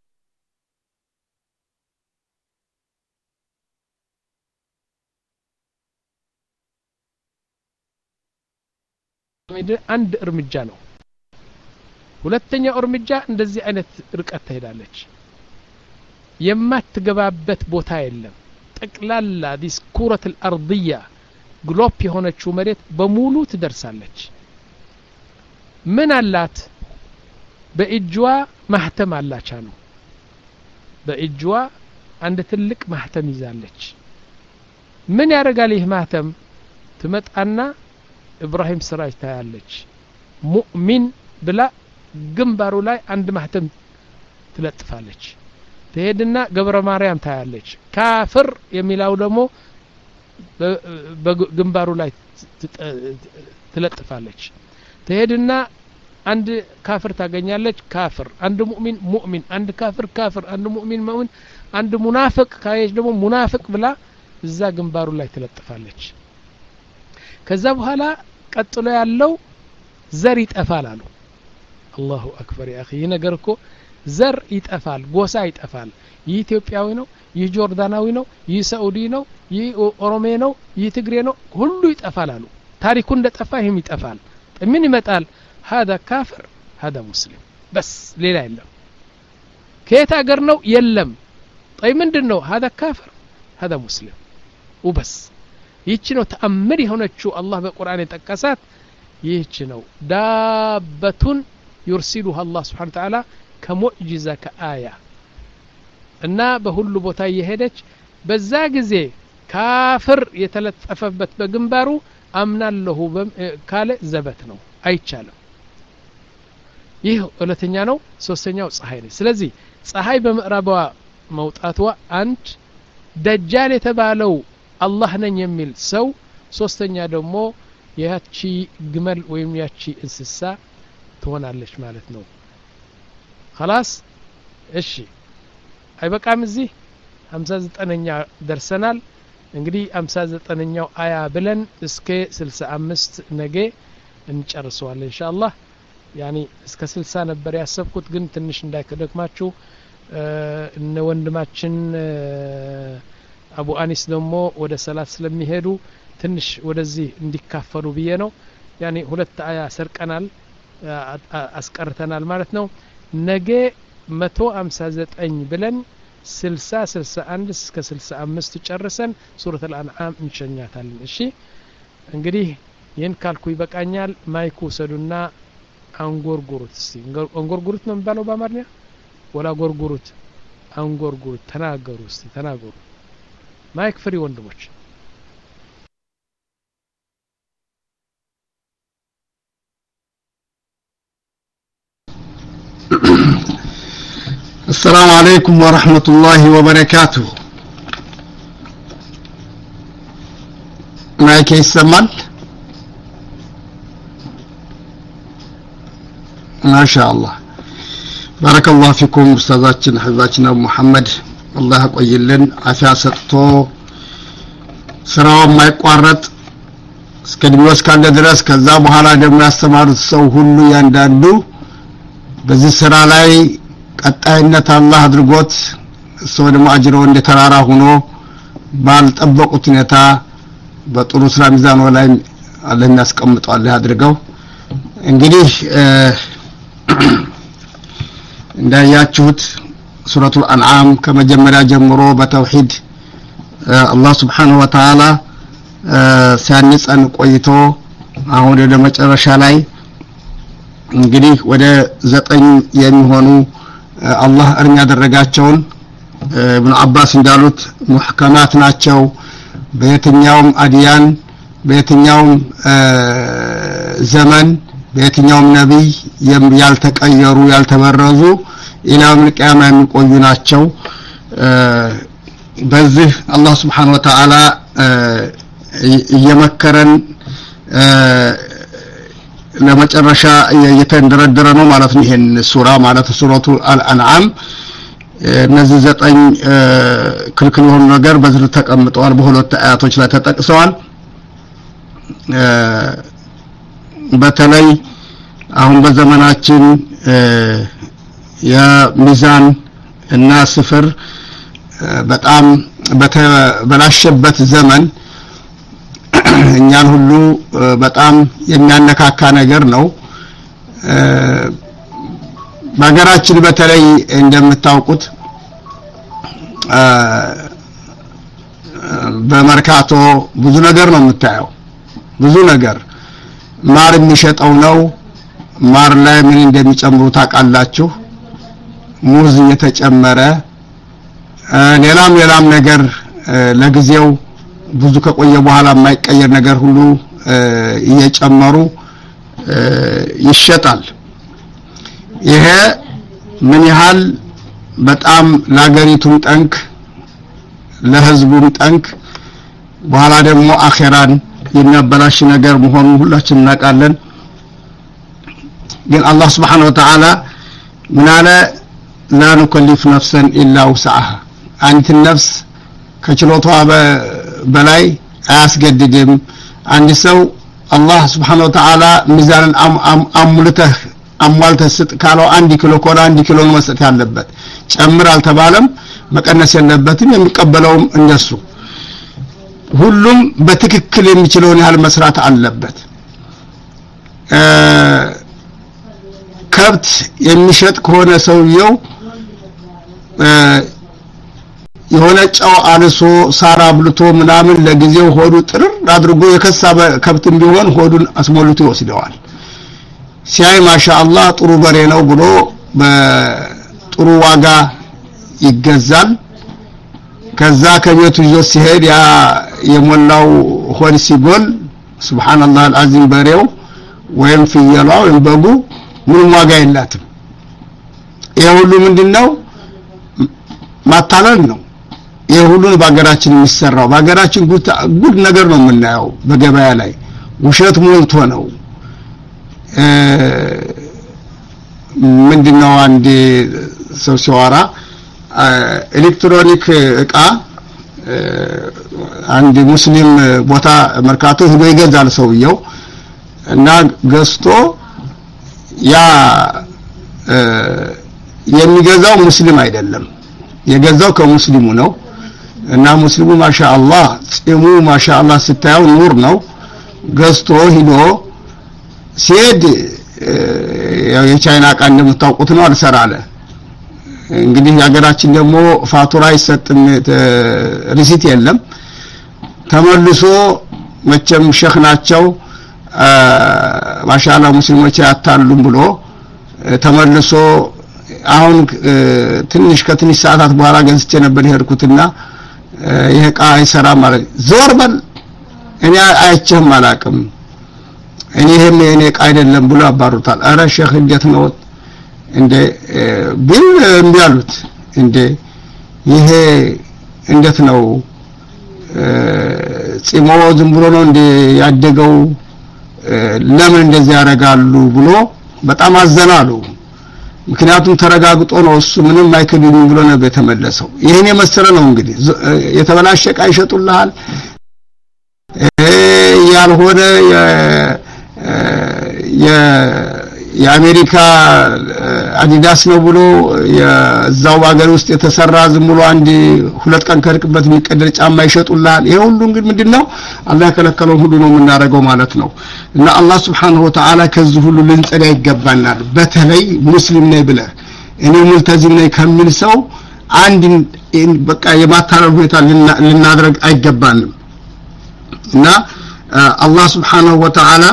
አንድ እርምጃ ነው ሁለተኛው እርምጃ እንደዚህ አይነት ርቀት ትሄዳለች የማትገባበት ቦታ የለም ጠቅላላ ዲስ ኩረት الارضيه ግሎብ የሆነችው መሬት በሙሉ ትደርሳለች ምን አላት በእጅዋ ማህተም አላች አሉ በእጅዋ አንድ ትልቅ ማህተም ይዛለች ምን ያደርጋል ይህ ማህተም ትመጣና ኢብራሂም ስራጅ ታያለች ሙእሚን ብላ ግንባሩ ላይ አንድ ማህተም ትለጥፋለች ትሄድና ገብረ ማርያም ታያለች ካፍር የሚላው ደግሞ በግንባሩ ላይ ትለጥፋለች ትሄድና አንድ ካፍር ታገኛለች ካፍር አንድ ሙእሚን ሙእሚን አንድ ካፍር ካፍር አንድ ሙእሚን ሙእሚን አንድ ሙናፊቅ ካየች ደግሞ ሙናፊቅ ብላ እዛ ግንባሩ ላይ ትለጥፋለች ከዛ በኋላ ቀጥሎ ያለው ዘር ይጠፋል አሉ አላሁ አክበር ያ اخي ነገር እኮ ዘር ይጠፋል ጎሳ ይጠፋል ይህ ኢትዮጵያዊ ነው ይህ ጆርዳናዊ ነው ይህ ሳኡዲ ነው ይህ ኦሮሜ ነው ይህ ትግሬ ነው ሁሉ ይጠፋል አሉ ታሪኩ እንደጠፋ ይሄም ይጠፋል ምን ይመጣል هذا كافر هذا مسلم بس ሌላ የለም ከየት ሀገር ነው የለም طيب ምንድነው هذا كافر هذا مسلم وبس ይህች ነው ተአምር የሆነችው አላህ በቁርአን የጠቀሳት ይህች ነው ዳበቱን يرسلها الله سبحانه وتعالى كمعجزة كآية እና በሁሉ ቦታ እየሄደች በዛ ጊዜ ካፍር የተለጠፈበት በግንባሩ አምናለሁ ካለ ዘበት ነው አይቻለም ይህ ሁለተኛ ነው ሶስተኛው ፀሐይ ነው ስለዚህ ፀሐይ በመዕራቧ መውጣቷ አንድ ደጃል የተባለው አላህ ነኝ የሚል ሰው ሶስተኛ ደግሞ ያቺ ግመል ወይም ያቺ እንስሳ ትሆናለች ማለት ነው خلاص እሺ አይበቃም እዚህ ሃምሳ ዘጠነኛ ደርሰናል እንግዲህ ሃምሳ ዘጠነኛው አያ ብለን እስከ ስልሳ አምስት ነገ እንጨርሰዋለን ኢንሻአላህ ያኒ እስከ ስልሳ ነበር ያሰብኩት ግን ትንሽ እንዳይከደክማችሁ እነ ወንድማችን አቡ አኒስ ደግሞ ወደ ሰላት ስለሚሄዱ ትንሽ ወደዚህ እንዲካፈሉ ብዬ ነው ያኒ ሁለት አያ ሰርቀናል አስቀርተናል ማለት ነው ነገ መቶ ሃምሳ ዘጠኝ ብለን ስልሳ ስልሳ አንድ እስከ ስልሳ አምስት ጨርሰን ሱረቱል አንዓም እንሸኛታለን እሺ እንግዲህ ይህን ካልኩ ይበቃኛል ማይኩ ሰዱና አንጎርጉሩት እስቲ አንጎርጉሩት ነው የሚባለው በአማርኛ ወላ ጎርጉሩት አንጎርጉሩት ተናገሩ እስቲ ተናገሩ ማይክ ፍሪ ወንድሞች السلام عليكم ورحمة الله وبركاته معك يسمال ما شاء الله بارك الله فيكم استاذاتنا حبيباتنا محمد الله يقيلن عافيه ሰጥቶ ስራው የማይቋረጥ እስከድሮስ ካለ ድረስ ከዛ በኋላ ደግሞ ያስተማሩት ሰው ሁሉ ያንዳንዱ በዚህ ስራ ላይ ቀጣይነት አላህ አድርጎት ሰው ደግሞ አጅሮ እንደተራራ ሆኖ ባልጠበቁት ሁኔታ በጥሩ ስራ ሚዛን ላይ አላህ ያስቀምጣል ያድርገው እንግዲህ እንዳያችሁት ሱረቱል አንዓም ከመጀመሪያ ጀምሮ በተውሂድ አላህ Subhanahu Wa Ta'ala ሲያንጸን ቆይቶ አሁን ወደ መጨረሻ ላይ እንግዲህ ወደ ዘጠኝ የሚሆኑ አላህ እርም ያደረጋቸውን ኢብኑ አባስ እንዳሉት ሙህከማት ናቸው በየትኛውም አዲያን በየትኛውም ዘመን በየትኛውም ነብይ ያልተቀየሩ ያልተበረዙ ኢላም ለቂያማ የሚቆዩ ናቸው በዚህ አላህ Subhanahu Wa Ta'ala እየመከረን ለመጨረሻ እየተንደረደረ ነው ማለት ነው ይሄን ሱራ ማለት ሱረቱ አልአንዓም እነዚህ ዘጠኝ ክልክል የሆኑ ነገር በዝርዝር ተቀምጠዋል በሁለት አያቶች ላይ ተጠቅሰዋል በተለይ አሁን በዘመናችን የሚዛን እና ስፍር በጣም በተበላሸበት ዘመን እኛን ሁሉ በጣም የሚያነካካ ነገር ነው በአገራችን በተለይ እንደምታውቁት በመርካቶ ብዙ ነገር ነው የምታየው ብዙ ነገር ማር የሚሸጠው ነው ማር ላይ ምን እንደሚጨምሩ ታውቃላችሁ ሙዝ እየተጨመረ ሌላም ሌላም ነገር ለጊዜው ብዙ ከቆየ በኋላ የማይቀየር ነገር ሁሉ እየጨመሩ ይሸጣል ይሄ ምን ያህል በጣም ለሀገሪቱም ጠንክ ለህዝቡም ጠንክ በኋላ ደግሞ አኺራን የሚያበላሽ ነገር መሆኑን ሁላችንም እናውቃለን ግን አላህ Subhanahu Wa Ta'ala ምን አለ لا نكلف نفسا الا وسعها አንተ ነፍስ ከችሎታዋ በላይ አያስገድድም አንድ ሰው አላህ Subhanahu Wa Ta'ala ሚዛንን አሙልተህ አሟልተህ ስጥ ካለው አንድ ኪሎ ኮላ አንድ ኪሎ መስጠት ያለበት ጨምር አልተባለም መቀነስ የለበትም የሚቀበለውም እንደሱ ሁሉም በትክክል የሚችለውን ያህል መስራት አለበት ከብት የሚሸጥ ከሆነ ሰውየው የሆነ ጫው አልሶ ሳራ ብልቶ ምናምን ለጊዜው ሆዱ ጥርር አድርጎ የከሳበ ከብትም ቢሆን ሆዱን አስሞልቶ ይወስደዋል ሲያይ ማሻአላህ ጥሩ በሬ ነው ብሎ በጥሩ ዋጋ ይገዛል ከዛ ከቤቱ ይዞ ሲሄድ ያ የሞላው ሆድ ሲጎል ሱብሃንአላህ አልዓዚም በሬው ወይም ፍየሏ ወይም በጉ ምንም ዋጋ የላትም ይሄ ሁሉ ምንድነው ማታለል ነው ይሄ ሁሉ በአገራችን የሚሰራው በአገራችን ጉድ ነገር ነው የምናየው በገበያ ላይ ውሸት ሞልቶ ነው ምንድነው አንድ ሰው ሲዋራ ኤሌክትሮኒክ እቃ አንድ ሙስሊም ቦታ መርካቶ ሄዶ ይገዛል ሰውየው እና ገዝቶ ያ የሚገዛው ሙስሊም አይደለም የገዛው ከሙስሊሙ ነው እና ሙስሊሙ ማሻአላህ ጺሙ ማሻአላህ ስታየው ኑር ነው ገዝቶ ሄዶ ሲሄድ ያው የቻይና ቃል እንደምታውቁት ነው አልሰራለ እንግዲህ ያገራችን ደግሞ ፋቱራ ይሰጥም ሪሲት የለም ተመልሶ መቸም ሸኽ ናቸው ማሻአላህ ሙስሊሞች ያታሉም ብሎ ተመልሶ አሁን ትንሽ ከትንሽ ሰዓታት በኋላ ገዝቼ ነበር ይሄድኩትና ይሄ ቃ ይሰራ ማለት ዞር በል እኔ አይቼም አላቅም እኔ ይሄም እኔ ቃ አይደለም ብሎ አባሩታል አረ ሸኽ እንዴት ነው እንደ ቢል እንዲያሉት እንደ ይሄ እንዴት ነው ጺሞ ዝም ብሎ ነው እንደ ያደገው ለምን እንደዚህ ያረጋሉ ብሎ በጣም አዘናሉ ምክንያቱም ተረጋግጦ ነው እሱ ምንም አይከልኝ ብሎ ነው የተመለሰው ይሄን የመሰለ ነው እንግዲህ የተበላሸ ዕቃ ይሸጡልሃል ያልሆነ የ የአሜሪካ አዲዳስ ነው ብሎ የዛው ሀገር ውስጥ የተሰራ ዝም ብሎ አንድ ሁለት ቀን ከርቅበት የሚቀደድ ጫማ ይሸጡልሃል ይሄ ሁሉ እንግዲህ ምንድነው አላህ ከለከለው ሁሉ ነው የምናደርገው ማለት ነው እና አላህ Subhanahu Wa Ta'ala ከዚህ ሁሉ ልንጸዳ ይገባናል በተለይ ሙስሊም ነኝ ብለህ እኔ ሙልተዚም ነኝ ከሚል ሰው አንድ በቃ የማታረር ሁኔታ ልናደርግ አይገባንም እና አላህ Subhanahu Wa Ta'ala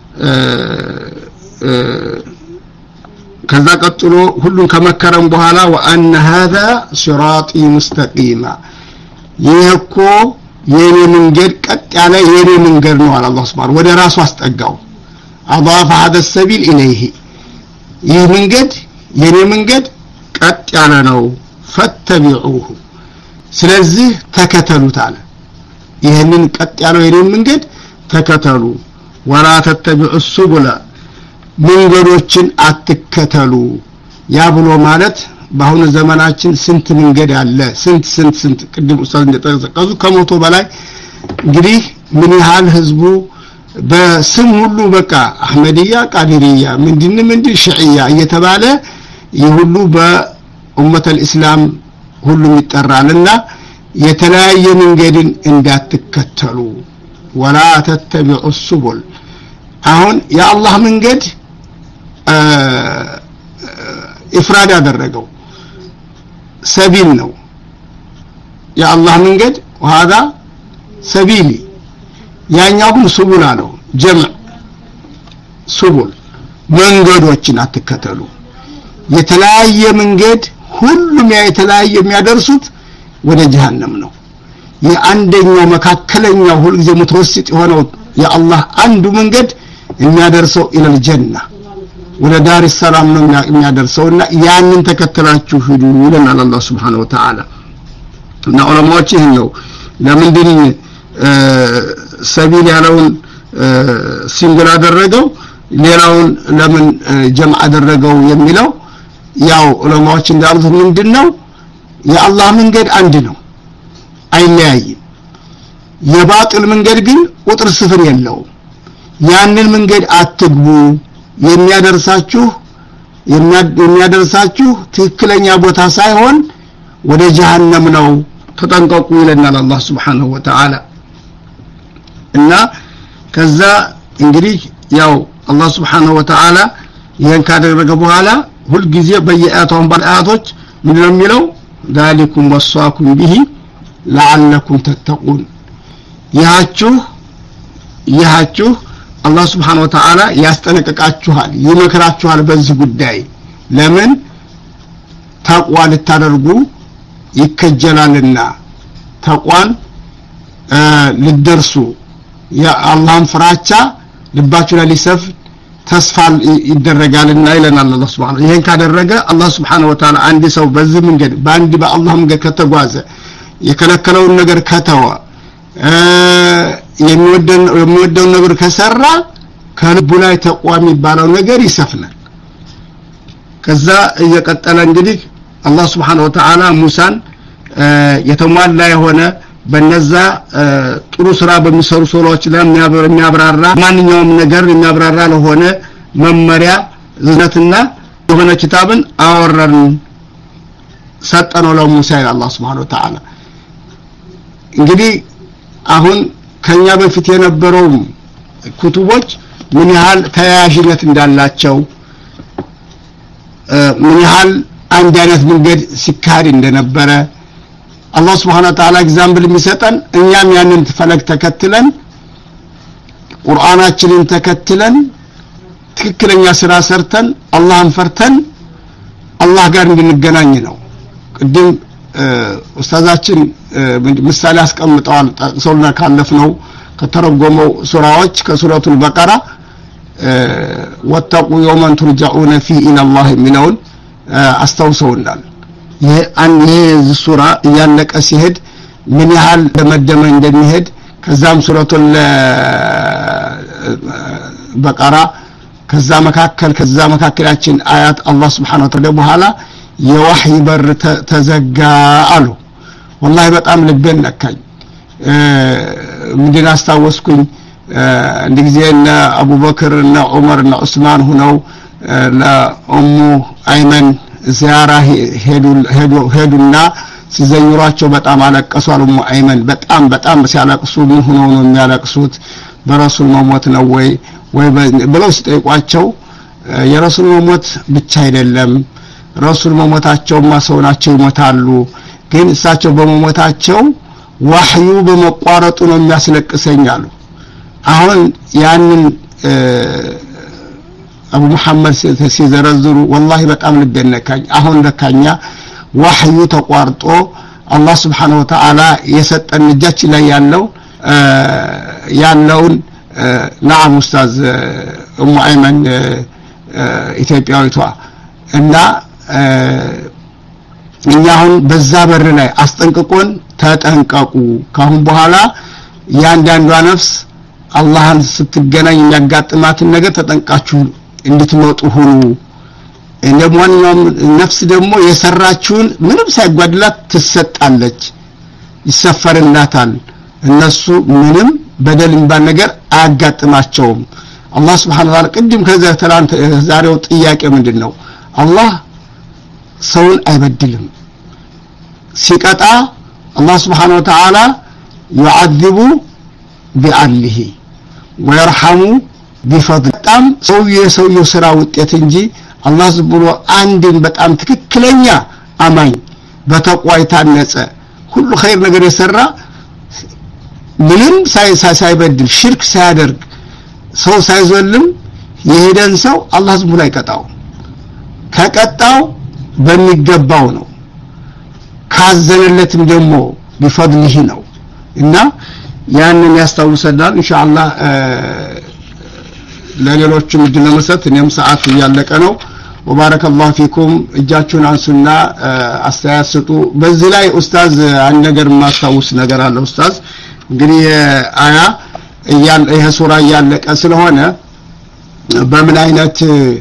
ከዛ ቀጥሎ ሁሉን ከመከረም በኋላ وان هذا صراطي مستقيما ይሄኮ የኔ መንገድ ቀጥ ያለ የኔ መንገድ ነው አለ አላህ Subhanahu ወደ ራሱ አስጠጋው اضاف هذا السبيل اليه ይህ መንገድ የኔ መንገድ ቀጥ ያለ ነው ፈተቢዑሁ ስለዚህ ተከተሉት አለ ይሄንን ቀጥ ያለው የኔ መንገድ ተከተሉ ወላ ተተቢዑ السبل መንገዶችን አትከተሉ ያ ብሎ ማለት በአሁኑ ዘመናችን ስንት መንገድ አለ ስንት ስንት ስንት ቅድም ኡስታዝ እንደተጠቀሱ ከሞቶ በላይ እንግዲህ ምን ያህል ህዝቡ በስም ሁሉ በቃ አህመዲያ ቃዲሪያ ምንድን ምንድን ሺዕያ እየተባለ ይሁሉ በኡመተል እስላም ሁሉ ይጠራልና የተለያየ መንገድን እንዳትከተሉ ወላ ተተቢዑ السبل አሁን የአላህ መንገድ ኢፍራድ ያደረገው ሰቢል ነው የአላህ መንገድ وهذا سبيلي ያኛው ግን ሱቡል አለው ጀምዕ ሱቡል መንገዶችን አትከተሉ የተለያየ መንገድ ሁሉም የተለያየ የሚያደርሱት ወደ ጀሃነም ነው የአንደኛው መካከለኛው ሁሉ ሙተወስጥ የሆነው የአላህ አንዱ መንገድ የሚያደርሰው ኢለል ጀና ወደ ዳር ሰላም ነው የሚያደርሰውና ያንን ተከተላችሁ ሂዱ ይለናል አላህ Subhanahu Wa Ta'ala እና ዑለማዎች ይሄን ነው ለምንድን ሰቢል ያለውን ሲንግል አደረገው ሌላውን ለምን ጀምዕ አደረገው የሚለው ያው ዑለማዎች እንዳሉት ምንድነው የአላህ መንገድ አንድ ነው አይለያይም የባጢል መንገድ ግን ቁጥር ስፍር የለውም ያንን መንገድ አትግቡ የሚያደርሳችሁ የሚያደርሳችሁ ትክክለኛ ቦታ ሳይሆን ወደ ጀሃነም ነው ተጠንቀቁ ይለናል አላህ Subhanahu Wa Ta'ala እና ከዛ እንግዲህ ያው አላህ Subhanahu Wa Ta'ala ይሄን ካደረገ በኋላ ሁሉ ጊዜ በየአያቱም ባለአያቶች ምንድነው የሚለው ذلكم وصاكم به لعلكم تتقون ያችሁ ያችሁ አላህ Subhanahu Wa Ta'ala ያስጠነቅቃችኋል ይመክራችኋል በዚህ ጉዳይ ለምን ተቅዋ ልታደርጉ ይከጀላልና ተቅዋን ልደርሱ የአላህን ፍራቻ ልባችሁ ላይ ሊሰፍ ተስፋ ይደረጋልና ይለናል አላህ Subhanahu ይሄን ካደረገ አላህ Subhanahu Wa Ta'ala አንድ ሰው በዚህ መንገድ በአንድ በአላህ መንገድ ከተጓዘ የከለከለውን ነገር ከተወ የሚወደን የሚወደው ነገር ከሰራ ከልቡ ላይ ተቋም ይባለው ነገር ይሰፍናል ከዛ እየቀጠለ እንግዲህ አላህ Subhanahu Wa Ta'ala ሙሳን የተሟላ የሆነ በነዛ ጥሩ ስራ በሚሰሩ ሰዎች ላይ የሚያብራራ ማንኛውም ነገር የሚያብራራ ለሆነ መመሪያ ዝነትና የሆነ ኪታብን አወረን ሰጠነው ለሙሳ ይላል አላህ Subhanahu Wa Ta'ala እንግዲህ አሁን ከኛ በፊት የነበረው ኩቱቦች ምን ያህል ተያያዥነት እንዳላቸው ምን ያህል አንድ አይነት መንገድ ሲካሄድ እንደነበረ አላህ Subhanahu Wa Ta'ala ኤግዛምፕል የሚሰጠን እኛም ያንን ፈለግ ተከትለን ቁርአናችንን ተከትለን ትክክለኛ ስራ ሰርተን አላህን ፈርተን አላህ ጋር እንድንገናኝ ነው ቅድም ኡስታዛችን ምሳሌ አስቀምጠዋል ጠቅሰውና ካለፍነው ከተረጎመው ሱራዎች ከሱረቱል በቀራ ወተቁ የውመን ትርጃኡነ ፊ ኢለላህ የሚለውን አስተውሰውናል ይሄ አንዴ ሱራ ያለቀ ሲሄድ ምን ያህል ደመደመ እንደሚሄድ ከዛም ሱረቱል በቀራ ከዛ መካከል ከዛ መካከላችን አያት አላህ Subhanahu Wa Ta'ala በኋላ የወህይ በር ተዘጋ አሉ والله በጣም ልቤን ነካኝ ምንድን አስታወስኩኝ እንደጊዜና አቡበክር እና ዑመር እና ዑስማን ሆነው ለኡሙ አይመን ዚያራ ሄዱ ሄዱና ሲዘይሯቸው በጣም አለቀሱ ኡሙ አይመን በጣም በጣም ሲያለቅሱ ምን ሆነው ነው የሚያለቅሱት በረሱል መሞት ነው ወይ ወይ ብለው ሲጠይቋቸው የረሱል መሞት ብቻ አይደለም ረሱል መሞታቸው ማሰውናቸው ይሞታሉ ግን እሳቸው በመሞታቸው ወህዩ በመቋረጡ ነው የሚያስለቅሰኛሉ አሁን ያንን አቡ መሐመድ ሲዘረዝሩ والله በጣም ልበነካኝ አሁን ለካኛ ወህዩ ተቋርጦ አላህ Subhanahu Wa Ta'ala የሰጠን እጃችን ላይ ያለው ያለውን نعم استاذ ام ايمن ኢትዮጵያዊቷ እና እኛውን በዛ በር ላይ አስጠንቅቆን ተጠንቀቁ ካሁን በኋላ ያንዳንዷ ነፍስ አላህን ስትገናኝ የሚያጋጥማትን ነገር ተጠንቃችሁ እንድትመጡ ሁኑ እንደማንኛውም ነፍስ ደግሞ የሰራችውን ምንም ሳይጓድላት ትሰጣለች ይሰፈርላታል እነሱ ምንም በደል እንባል ነገር አያጋጥማቸውም አላህ Subhanahu Wa Ta'ala ቅድም ከዛ ተላንተ ዛሬው ጥያቄ ምንድነው አላህ ሰውን አይበድልም ሲቀጣ አላህ Subhanahu Wa Ta'ala يعذب بعدله ويرحم بفضله ሰው የሰውየው ስራ ውጤት እንጂ አላህ ዝብሎ አንድን በጣም ትክክለኛ አማኝ በተቋይ ታነጸ ሁሉ ኸይር ነገር የሰራ ምንም ሳይበድል ሽርክ ሳያደርግ ሰው ሳይዘልም የሄደን ሰው አላህ ዝም ብሎ አይቀጣው ከቀጣው በሚገባው ነው ካዘነለትም ደግሞ بفضله ነው እና ያንን ያስተውሰናል ኢንሻአላህ ለሌሎችም እድል ለመስጠት እኔም ሰዓት ያለቀ ነው وبارك الله فيكم እጃችሁን አንሱና አስተያየት ስጡ በዚህ ላይ ኡስታዝ አንድ ነገር ማስተዋወስ ነገር አለ ኡስታዝ እንግዲህ አያ ያን ይሄ ሱራ ያለቀ ስለሆነ በምን አይነት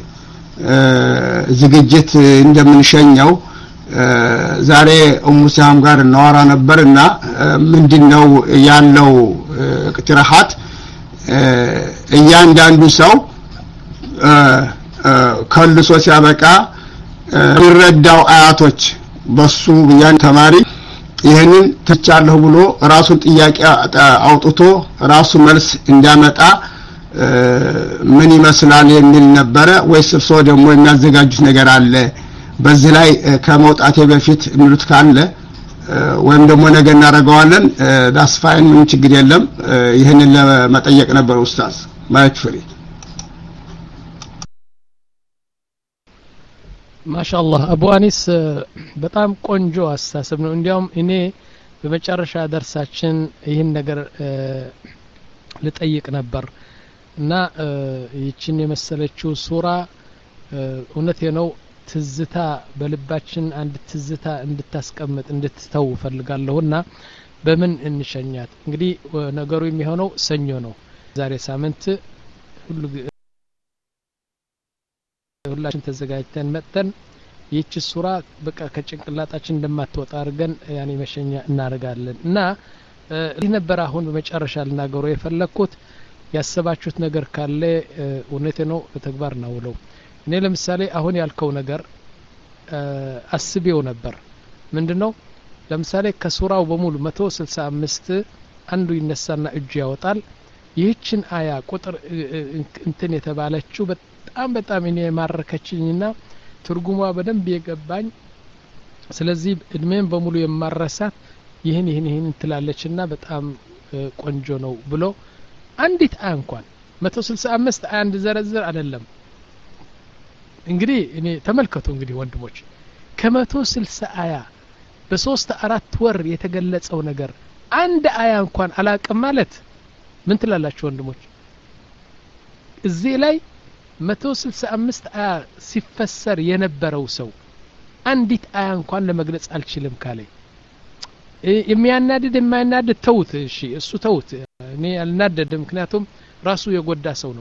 ዝግጅት እንደምንሸኘው ዛሬ ኡሙ ሰሃም ጋር እናወራ ነበርና ምንድነው ያለው እቅትራሃት እያንዳንዱ ሰው ከልሶ ሲያበቃ ይረዳው አያቶች በሱ ያን ተማሪ ይሄንን ተቻለሁ ብሎ ራሱን ጥያቄ አውጥቶ ራሱ መልስ እንዲያመጣ ምን ይመስላል የሚል ነበረ ወይስ እርሶ ደግሞ የሚያዘጋጁት ነገር አለ በዚህ ላይ ከመውጣቴ በፊት ምሉት ካለ ወይም ደግሞ ነገ እናረጋዋለን ዳስፋይን ምን ችግር የለም ይሄንን ለመጠየቅ ነበር ኡስታዝ ማይክ ፍሪ ማሻአላህ አቡ አኒስ በጣም ቆንጆ አስተሳሰብ ነው እንዲያውም እኔ በመጨረሻ ደርሳችን ይህን ነገር ልጠይቅ ነበር እና ይችን የመሰለችው ሱራ እውነቴ ነው ትዝታ በልባችን አንድ ትዝታ እንድታስቀምጥ እንድትተው ፈልጋለሁና በምን እንሸኛት እንግዲህ ነገሩ የሚሆነው ሰኞ ነው ዛሬ ሳምንት ሁሉ ሁላችን ተዘጋጅተን መጥተን ይህች ሱራ በቃ ከጭንቅላታችን እንደማትወጣ አድርገን ያኔ መሸኛ እናደርጋለን እና ይህ ነበር አሁን በመጨረሻ ልናገሩ የፈለኩት ያሰባችሁት ነገር ካለ እውነቴ ነው በተግባር ነው ነው እኔ ለምሳሌ አሁን ያልከው ነገር አስቤው ነበር ምንድነው ለምሳሌ ከሱራው በሙሉ መቶ ስልሳ አምስት አንዱ ይነሳና እጅ ያወጣል ይህችን አያ ቁጥር እንትን የተባለችው በጣም በጣም እኔ ማረከችኝና ትርጉሟ በደንብ የገባኝ ስለዚህ እድሜን በሙሉ የማረሳት ይህን ይህን ይህን እንትላለችና በጣም ቆንጆ ነው ብሎ አንዲት አያ እንኳን መቶ ስልሳ አምስት አንድ ዘረዝር አይደለም እንግዲህ እኔ ተመልከቱ እንግዲህ ወንድሞች ከመቶ ስልሳ አያ በሶስት አራት ወር የተገለጸው ነገር አንድ አያ እንኳን አላቀም ማለት ምን ትላላችሁ ወንድሞች እዚህ ላይ መቶ ስልሳ አምስት አያ ሲፈሰር የነበረው ሰው አንዲት አያ እንኳን ለመግለጽ አልችልም ካለ የሚያናድድ የማያናድድ ተውት እሺ እሱ ተውት እኔ አልናደድም ምክንያቱም ራሱ የጎዳ ሰው ነው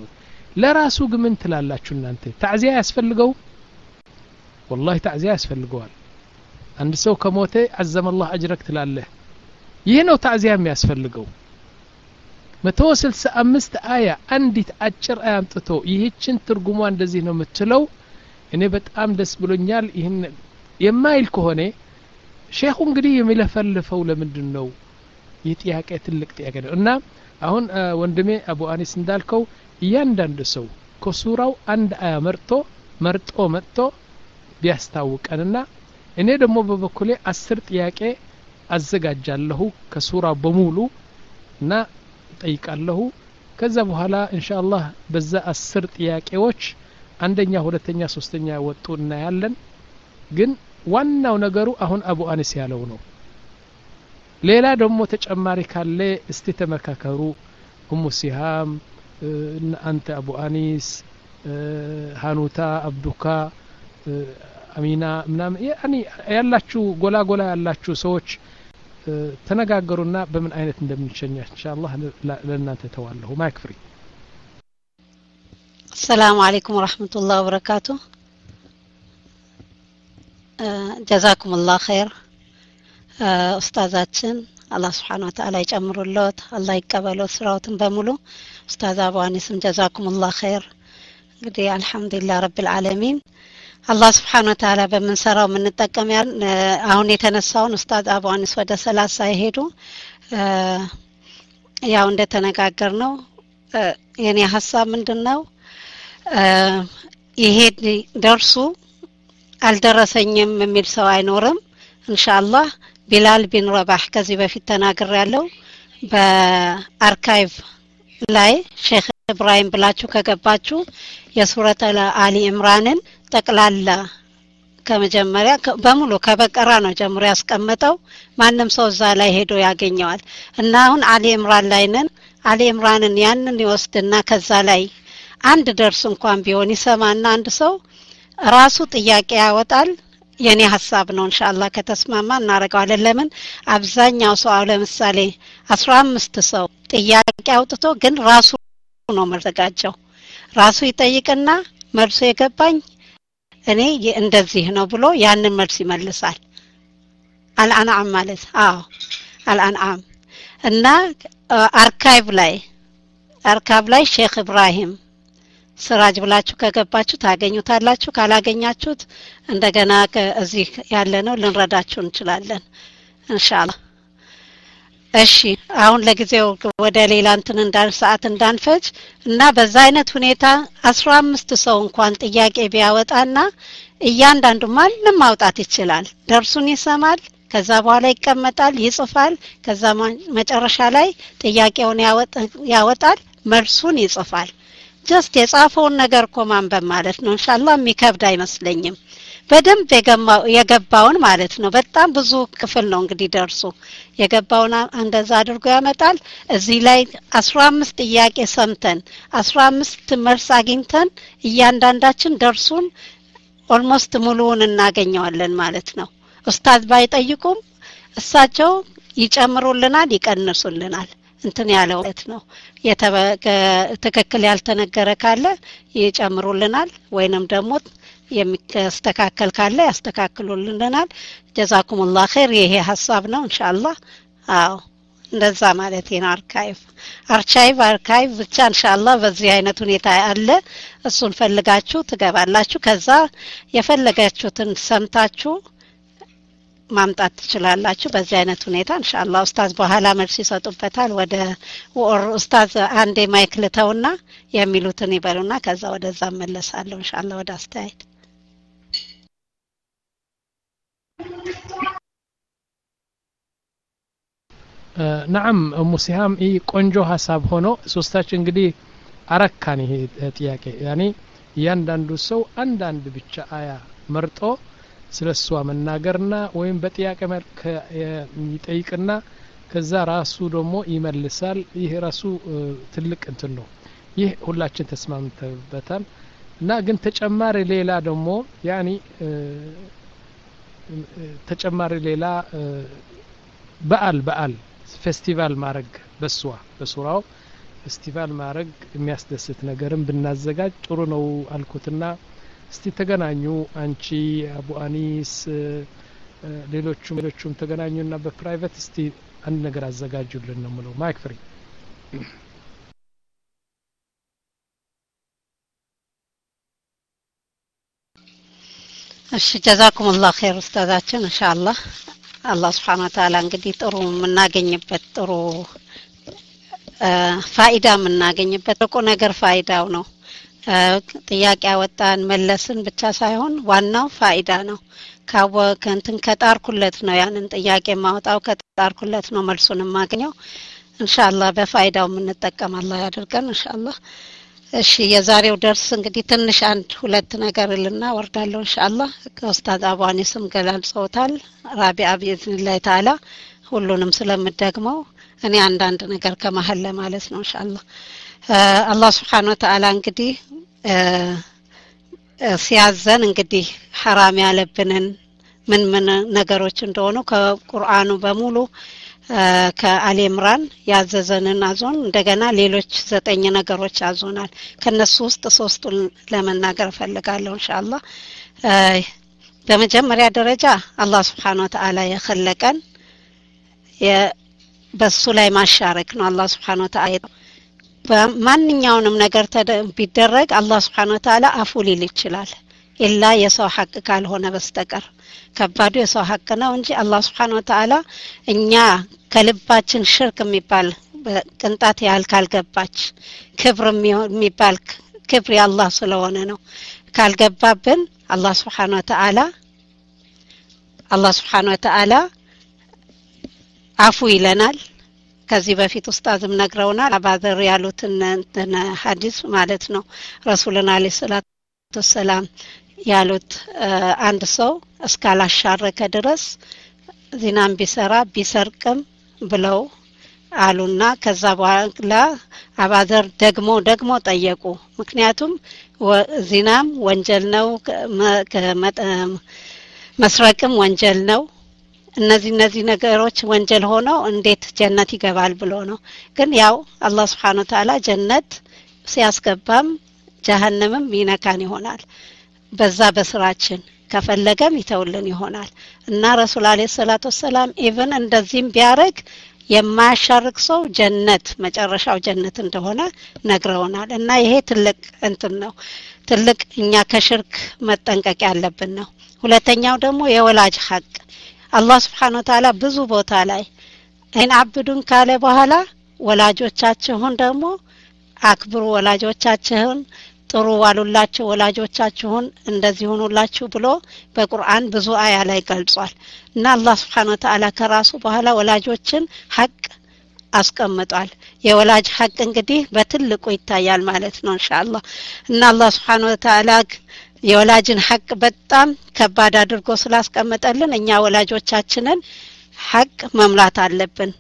ለራሱ ግን ምን ትላላችሁ እናንተ ታዕዚያ ያስፈልገው والله ታዕዚያ ያስፈልገዋል አንድ ሰው ከሞተ عزم الله اجرك ትላለህ ይህ ነው ታዕዚያ የሚያስፈልገው መቶ ስልሳ አምስት አያ አንዲት አጭር አያ አምጥቶ ይህችን ትርጉሟ እንደዚህ ነው የምትለው እኔ በጣም ደስ ብሎኛል ይሄን የማይል ከሆነ ሼኹ እንግዲህ የሚለፈልፈው ለምንድን ነው ይህ ጥያቄ ትልቅ ጥያቄ ነው እና አሁን ወንድሜ አቡ አኒስ እንዳልከው እያንዳንዱ ሰው ከሱራው አንድ አያ መርጦ መርጦ መጥቶ ቢያስታውቀንና እኔ ደግሞ በበኩሌ አስር ጥያቄ አዘጋጃለሁ ከሱራው በሙሉ እና ጠይቃለሁ ከዛ በኋላ ኢንሻአላህ በዛ አስር ጥያቄዎች አንደኛ ሁለተኛ ሶስተኛ ወጡ እና ያለን ግን ዋናው ነገሩ አሁን አቡ አኒስ ያለው ነው ሌላ ደግሞ ተጨማሪ ካለ እስቲ ተመካከሩ ኡሙ ሲሃም አንተ አቡ አኒስ ሃኑታ አብዱካ አሚና ምናም ያኒ ያላችሁ ጎላ ጎላ ያላችሁ ሰዎች ተነጋገሩና በምን አይነት እንደምንሸኛ ኢንሻአላህ ለእናንተ ተዋለሁ ማይክ ፍሪ السلام عليكم ورحمة الله وبركاته جزاكم الله خير أستاذاتنا الله سبحانه وتعالى يجمر اللوت الله يقبله سراوتن بمولو أستاذ أبو أنيس جزاكم الله خير قدي الحمد لله رب العالمين الله سبحانه وتعالى بمن سراو من نتقم አሁን የተነሳውን ኡስታዝ አቡ አኒስ ወደ ሰላሳ ይሄዱ ያው እንደተነጋገርነው የኔ ሐሳብ ምንድነው ይሄ ደርሱ አልደረሰኝም የሚል ሰው አይኖርም ኢንሻአላህ ቢላል ቢን ረባህ ከዚህ በፊት ተናገር ያለው በአርካይቭ ላይ ሼክ ኢብራሂም ብላችሁ ከገባችሁ የሱረተ አሊ ኢምራንን ጠቅላላ ከመጀመሪያ በሙሉ ከበቀራ ነው ጀምሮ ያስቀመጠው ማንንም ሰው እዛ ላይ ሄዶ ያገኘዋል እና አሁን አሊ ኢምራን ላይ ነን አሊ ኢምራንን ያንን ይወስድና ከዛ ላይ አንድ ደርስ እንኳን ቢሆን ይሰማና አንድ ሰው ራሱ ጥያቄ ያወጣል የኔ ሐሳብ ነው ኢንሻአላህ ከተስማማ እናረጋለን ለምን አብዛኛው ሰው ለምሳሌ አስራ አምስት ሰው ጥያቄ አውጥቶ ግን ራሱ ነው መዘጋጀው ራሱ ይጠይቅና መልሱ የገባኝ እኔ እንደዚህ ነው ብሎ ያንን መልስ ይመልሳል አልአንዓም ማለት አዎ አልአንዓም እና አርካይቭ ላይ አርካይቭ ላይ ሼክ ኢብራሂም ስራጅ ብላችሁ ከገባችሁ ታገኙታላችሁ ካላገኛችሁት እንደገና እዚህ ያለ ነው ልንረዳችሁ እንችላለን ኢንሻአላህ እሺ አሁን ለጊዜው ወደ ሌላ እንትን እንዳል ሰዓት እንዳንፈጅ እና በዛ አይነት ሁኔታ አስራ አምስት ሰው እንኳን ጥያቄ ቢያወጣና እያንዳንዱ ማንንም ማውጣት ይችላል ደርሱን ይሰማል ከዛ በኋላ ይቀመጣል ይጽፋል ከዛ መጨረሻ ላይ ጥያቄውን ያወጣል መልሱን ይጽፋል ጀስት የጻፈውን ነገር ኮማን በማለት ነው ኢንሻአላህ የሚከብድ አይመስለኝም በደንብ የገባውን ማለት ነው በጣም ብዙ ክፍል ነው እንግዲህ ደርሱ የገባውን እንደዛ አድርጎ ያመጣል እዚህ ላይ አስራ አምስት ጥያቄ ሰምተን አስራ አምስት መልስ አግኝተን እያንዳንዳችን ደርሱን ኦልሞስት ሙሉውን እናገኘዋለን ማለት ነው ኡስታዝ ባይጠይቁም እሳቸው ይጨምሩልናል ይቀንሱልናል እንትን ያለው ነው የተከክል ያልተነገረ ካለ ይጨምሩልናል ወይንም ደግሞ የሚስተካከል ካለ ያስተካክሉልናል ጀዛኩሙላህ ኸይር ይሄ ሐሳብ ነው ኢንሻአላህ አዎ እንደዛ ማለት ነው አርካይቭ አርካይቭ አርካይቭ ብቻ ኢንሻአላህ በዚህ አይነት ሁኔታ አለ እሱን ፈልጋችሁ ትገባላችሁ ከዛ የፈለጋችሁትን ሰምታችሁ ማምጣት ትችላላችሁ በዚህ አይነት ሁኔታ ኢንሻአላህ ኡስታዝ በኋላ መልስ ይሰጡበታል ወደ ወር ኡስታዝ አንዴ ማይክ ልተውና የሚሉትን ይበሉና ከዛ ወደዛ መለሳለሁ ኢንሻአላህ ወደ አስተያየት نعم ام سهام اي ቆንጆ ሐሳብ ሆኖ ሶስታችን እንግዲህ አረካን ይሄ ጥያቄ ያኒ ያንዳንዱ ሰው አንድ አንድ ብቻ አያ መርጦ ስለሷ መናገርና ወይም በጥያቄ መልክ ይጠይቅና ከዛ ራሱ ደግሞ ይመልሳል ይሄ ራሱ ትልቅ እንትን ነው ይህ ሁላችን ተስማምተንበታል እና ግን ተጨማሪ ሌላ ደግሞ ያኒ ተጨማሪ ሌላ በዓል በዓል ፌስቲቫል ማድረግ በሷ በሱራው ፌስቲቫል ማድረግ የሚያስደስት ነገርም ብናዘጋጅ ጥሩ ነው አልኩትና እስቲ ተገናኙ አንቺ አቡ አኒስ ሌሎቹም ሌሎቹም ተገናኙና በፕራይቬት እስቲ አንድ ነገር አዘጋጁልን ነው ማለት ማይክ ፍሪ እሺ ጀዛኩሙላህ ኸይር ኡስታዛችን ኢንሻአላህ አላህ Subhanahu Wa Ta'ala እንግዲህ ጥሩ የምናገኝበት ጥሩ ፋይዳ የምናገኝበት ጥሩ ነገር ፋይዳው ነው ጥያቄ አወጣን መለስን ብቻ ሳይሆን ዋናው ፋይዳ ነው ካወከንትን ከጣርኩለት ነው ያንን ጥያቄ ማውጣው ከጣርኩለት ነው መልሱን ማገኘው ኢንሻአላህ በፋይዳው የምንጠቀም አላህ ያድርገን ኢንሻአላህ እሺ የዛሬው ደርስ እንግዲህ ትንሽ አንድ ሁለት ነገር ልና ወርዳለው ኢንሻአላህ ከኡስታዝ አቡ አኒስም ገላልጸውታል ራቢዓ ቢኢዝኒላህ ተዓላ ሁሉንም ስለምደግመው እኔ አንድ አንድ ነገር ከመሐል ለማለት ነው ኢንሻአላህ አላህ Subhanahu Wa Ta'ala እንግዲህ ሲያዘን እንግዲህ حرام ያለብንን ምን ምን ነገሮች እንደሆኑ ከቁርአኑ በሙሉ ከአሊ ኢምራን ያዘዘንን አዞን እንደገና ሌሎች ዘጠኝ ነገሮች አዞናል ከነሱ ውስጥ ሶስቱን ለመናገር ፈልጋለሁ ኢንሻአላህ በመጀመሪያ ደረጃ አላህ Subhanahu Wa Ta'ala የخلቀን በሱ ላይ ማሻረክ ነው አላህ Subhanahu Wa Ta'ala በማንኛውንም ነገር ቢደረግ አላህ Subhanahu Wa Ta'ala አፉ ሊል ይችላል ኢላ የሰው ሐቅ ካልሆነ በስተቀር ከባዱ የሰው ሐቅ ነው እንጂ አላህ Subhanahu Wa Ta'ala እኛ ከልባችን ሽርክ የሚባል ቅንጣት ያህል ካልገባች ክብር የሚባል ክብር ያላህ ስለሆነ ነው ካልገባብን አላህ Subhanahu Wa Ta'ala አላህ Subhanahu Wa Ta'ala አፉ ይለናል ከዚህ በፊት ኡስታዝም ነግረውናል አባዘር ያሉትን ሐዲስ ማለት ነው ረሱልና አለይሂ ሰላቱ ወሰለም ያሉት አንድ ሰው እስካላሻረከ ድረስ ዚናም ቢሰራ ቢሰርቅም ብለው አሉና ከዛ በኋላ አባዘር ደግሞ ደግሞ ጠየቁ ምክንያቱም ዚናም ወንጀል ነው መስረቅም ወንጀል ነው እነዚህ እነዚህ ነገሮች ወንጀል ሆነው እንዴት ጀነት ይገባል ብሎ ነው ግን ያው አላህ Subhanahu Wa Ta'ala ጀነት ሲያስገባም ጀሃነምም ይነካን ይሆናል በዛ በስራችን ከፈለገም ይተውልን ይሆናል እና ረሱል አለይሂ ሰላቱ ወሰለም ኢቭን እንደዚህም ቢያረግ የማያሻርክ ሰው ጀነት መጨረሻው ጀነት እንደሆነ ነግረውናል እና ይሄ ትልቅ እንትን ነው ትልቅ እኛ ከሽርክ መጠንቀቅ ያለብን ነው ሁለተኛው ደግሞ የወላጅ ሐቅ አላህ Subhanahu Wa Ta'ala ብዙ ቦታ ላይ አይን አብዱን ካለ በኋላ ወላጆቻችሁን ደግሞ አክብሩ ወላጆቻችሁን ጥሩ ዋሉላችሁ ወላጆቻችሁን እንደዚህ ሆኑላችሁ ብሎ በቁርአን ብዙ አያ ላይ ገልጿል እና አላህ Subhanahu Wa Ta'ala ከራሱ በኋላ ወላጆችን ሐቅ አስቀምጧል የወላጅ ሐቅ እንግዲህ በትልቁ ይታያል ማለት ነው ኢንሻአላህ እና አላህ Subhanahu Wa Ta'ala የወላጅን ሐቅ በጣም ከባድ አድርጎ ስላስቀመጠልን እኛ ወላጆቻችንን ሐቅ መምላት አለብን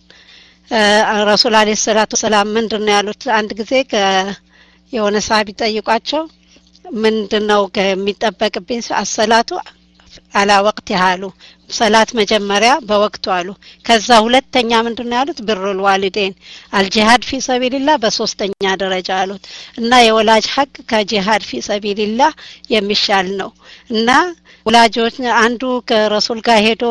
ረሱል አለይሂ ሰላቱ ሰላም ምንድነው ያሉት አንድ ጊዜ የሆነ ሰሃቢ ጠይቋቸው ምንድነው ከሚጠበቅብኝ አሰላቱ አላ ወቅት ያሉ ሰላት መጀመሪያ በወቅቱ አሉ ከዛ ሁለተኛ ምንድነው ያሉት ብሩል ዋሊዴን አልጂሃድ ፊ ሰቢልላህ በሶስተኛ ደረጃ አሉት እና የወላጅ ሐቅ ከጂሃድ ፊ ሰቢልላህ የሚሻል ነው እና ወላጆች አንዱ ከረሱል ጋር ሄዶ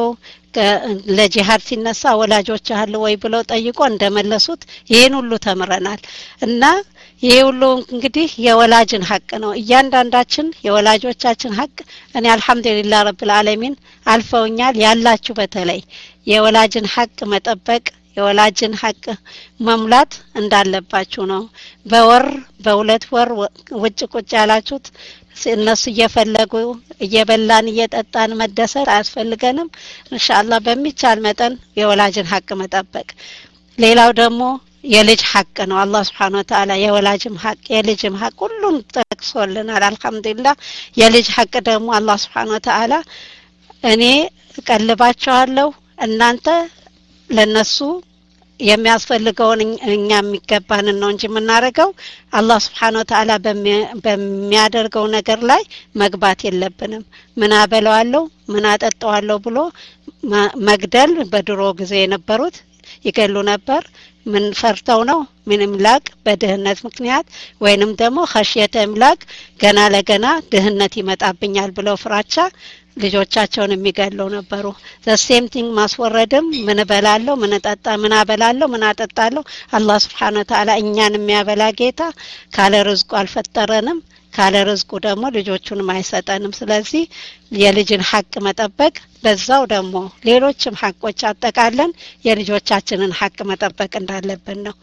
ለጂሃድ ሲነሳ ወላጆች አሉ ወይ ብለው ጠይቆ እንደመለሱት ይሄን ሁሉ ተምረናል እና ይሄ ሁሉ እንግዲህ የወላጅን ሐቅ ነው እያንዳንዳችን የወላጆቻችን ሐቅ እኔ አልহামዱሊላህ ረብል ዓለሚን አልፈውኛል ያላችሁ በተለይ የወላጅን ሐቅ መጠበቅ የወላጅን ሐቅ መሙላት እንዳለባችሁ ነው በወር በሁለት ወር ውጭ ቁጭ ያላችሁት እነሱ እየፈለጉ እየበላን እየጠጣን መደሰት አያስፈልገንም ኢንሻአላህ በሚቻል መጠን የወላጅን ሐቅ መጠበቅ ሌላው ደግሞ የልጅ ሐቅ ነው አላህ Subhanahu Wa Ta'ala የወላጅም ሐቅ የልጅም ሐቅ ሁሉን ጠቅሶልናል አልহামዱሊላህ የልጅ ሐቅ ደግሞ አላህ Subhanahu Wa Ta'ala እኔ ቀልባቸዋለሁ እናንተ ለነሱ የሚያስፈልገውን እኛ የሚገባንን ነው እንጂ የምናረጋው አላህ Subhanahu Wa Ta'ala በሚያደርገው ነገር ላይ መግባት የለብንም ምን አበላዋለሁ ምን አጠጣዋለሁ ብሎ መግደል በድሮ ጊዜ የነበሩት ይገሉ ነበር ምን ፈርተው ነው ምን ምላክ በድህነት ምክንያት ወይንም ደግሞ ኸሽየተ ምላክ ገና ለገና ድህነት ይመጣብኛል ብለው ፍራቻ ልጆቻቸውን የሚገሉ ነበሩ the same thing ማስወረድም ምን በላለው ምን ጠጣ ምን አበላለው ምን አጠጣለው አላህ Subhanahu Wa Ta'ala እኛን የሚያበላ ጌታ ካለ ርዝቁ አልፈጠረንም ካለ ርዝቁ ደግሞ ልጆቹን አይሰጠንም ስለዚህ የልጅን ሐቅ መጠበቅ በዛው ደግሞ ሌሎችም ሐቆች አጠቃለን የልጆቻችንን ሐቅ መጠበቅ እንዳለብን ነው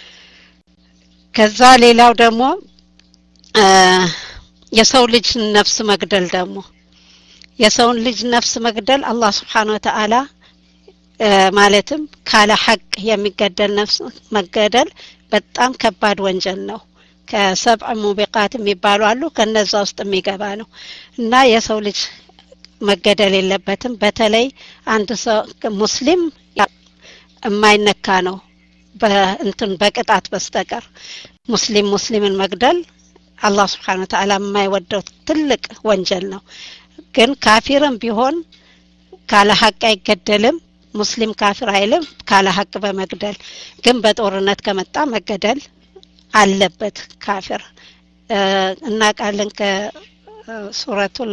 ከዛ ሌላው ደግሞ የሰው ልጅ ነፍስ መግደል ደግሞ የሰውን ልጅ ነፍስ መግደል አላህ Subhanahu Wa Ta'ala ማለትም ካለ ሐቅ የሚገደል ነፍስ መገደል በጣም ከባድ ወንጀል ነው ከሰብዕ ሙቢቃት የሚባሉ አሉ ከነዛ ውስጥ የሚገባ ነው እና የሰው ልጅ መገደል የለበትም በተለይ አንድ ሰው ሙስሊም የማይነካ ነው በእንትን በቅጣት በስተቀር ሙስሊም ሙስሊምን መግደል አላህ Subhanahu Wa Ta'ala የማይወደው ትልቅ ወንጀል ነው ግን ካፊርም ቢሆን ካለ ሐቅ አይገደልም ሙስሊም ካፊር አይልም ካለ ሐቅ በመግደል ግን በጦርነት ከመጣ መገደል አለበት ካፊር እና ቃልን ከሱረቱል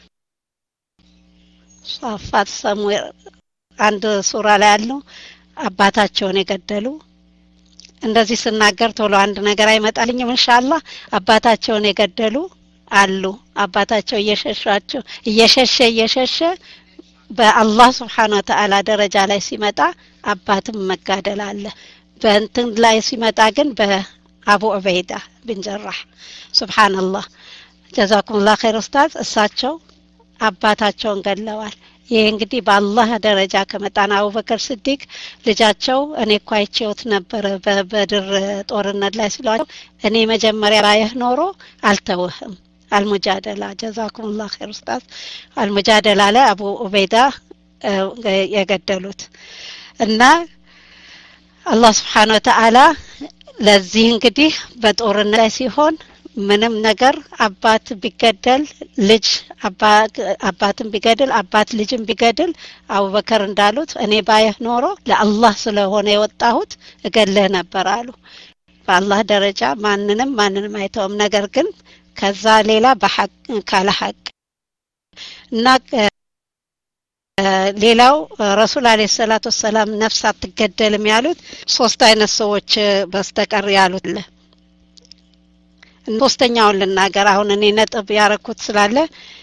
ሷፋት ሰሙር አንድ ሱራ ላይ አለው አባታቸውን የገደሉ እንደዚህ ስናገር ቶሎ አንድ ነገር አይመጣልኝም ኢንሻአላህ አባታቸውን የገደሉ አሉ አባታቸው እየሸሻቸው እየሸሸ እየሸሸ በአላህ Subhanahu Wa Ta'ala ደረጃ ላይ ሲመጣ አባትም መጋደል አለ በእንትን ላይ ሲመጣ ግን በአቡ ዑበይዳ ቢን ጀራህ ሱብሃንአላህ ጀዛኩሙላህ ኸይር ኡስታዝ እሳቸው አባታቸውን ገለዋል ይሄ እንግዲህ በአላህ ደረጃ ከመጣና አቡበከር ሲዲቅ ልጃቸው እኔ ኳይቼውት ነበር በበድር ጦርነት ላይ ሲሏቸው እኔ መጀመሪያ ባይህ ኖሮ አልተውህም المجادله جزاكم الله خير استاذ المجادله ላይ አቡ ዑበይዳ የገደሉት እና አላህ Subhanahu Wa Ta'ala ለዚህ እንግዲህ በጦርነት ላይ ሲሆን ምንም ነገር አባት ቢገደል ልጅ አባት አባትን ቢገደል አባት ልጅን ቢገደል አቡበከር እንዳሉት እኔ ባይህ ኖሮ ለአላህ ስለሆነ የወጣሁት እገለህ ነበር አሉ በአላህ ደረጃ ማንንም ማንንም አይተውም ነገር ግን ከዛ ሌላ በሐቅ ካለ ሐቅ እና ሌላው ረሱል አለይሂ ሰላቱ ሰላም ነፍስ አትገደልም ያሉት ሶስት አይነት ሰዎች በስተቀር ያሉት ለ ሶስተኛውን ልናገር አሁን እኔ ነጥብ ያረኩት ስላለ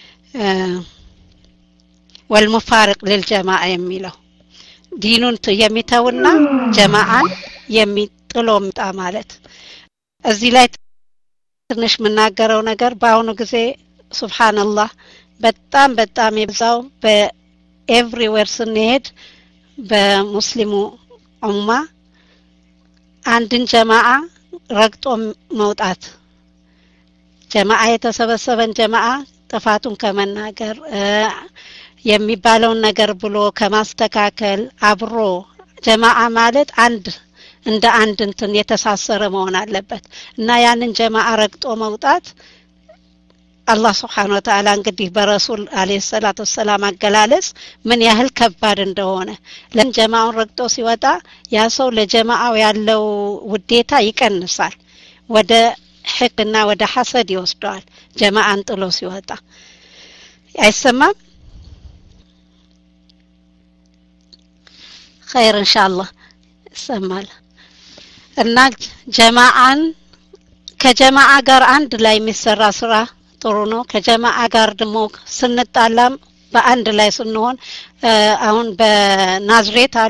ወልሙፋሪቅ ለልጀማዓ የሚለው ዲኑን የሚተውና ጀማዓን የሚጥለው ምጣ ማለት እዚህ ላይ ትንሽ ምናገረው ነገር ባሁኑ ጊዜ ሱብሃንአላህ በጣም በጣም ይብዛው በኤቭሪዌር ስንሄድ በሙስሊሙ ኡማ አንድን ጀማዓ ረግጦ መውጣት ጀማዓ የተሰበሰበን ጀማዓ ጥፋቱን ከመናገር የሚባለውን ነገር ብሎ ከማስተካከል አብሮ ጀማዓ ማለት አንድ እንደ አንድ እንትን የተሳሰረ መሆን አለበት እና ያንን ጀማዓ ረግጦ መውጣት አላህ Subhanahu Wa Ta'ala እንግዲህ በረሱል አለይሂ ሰላቱ ሰላም አገላለጽ ምን ያህል ከባድ እንደሆነ ለጀማዓው ረግጦ ሲወጣ ያ ሰው ለጀማዓው ያለው ውዴታ ይቀንሳል ወደ ሕቅና ወደ ሐሰድ ይወስደዋል ጀማዓን ጥሎ ሲወጣ አይሰማም خير ان شاء الله ይሰማል እና ጀማዓን ከጀማዓ ጋር አንድ ላይ የሚሰራ ስራ ጥሩ ነው ከጀማዓ ጋር ደግሞ ስንጣላም በአንድ ላይ ስንሆን አሁን በናዝሬት አሉ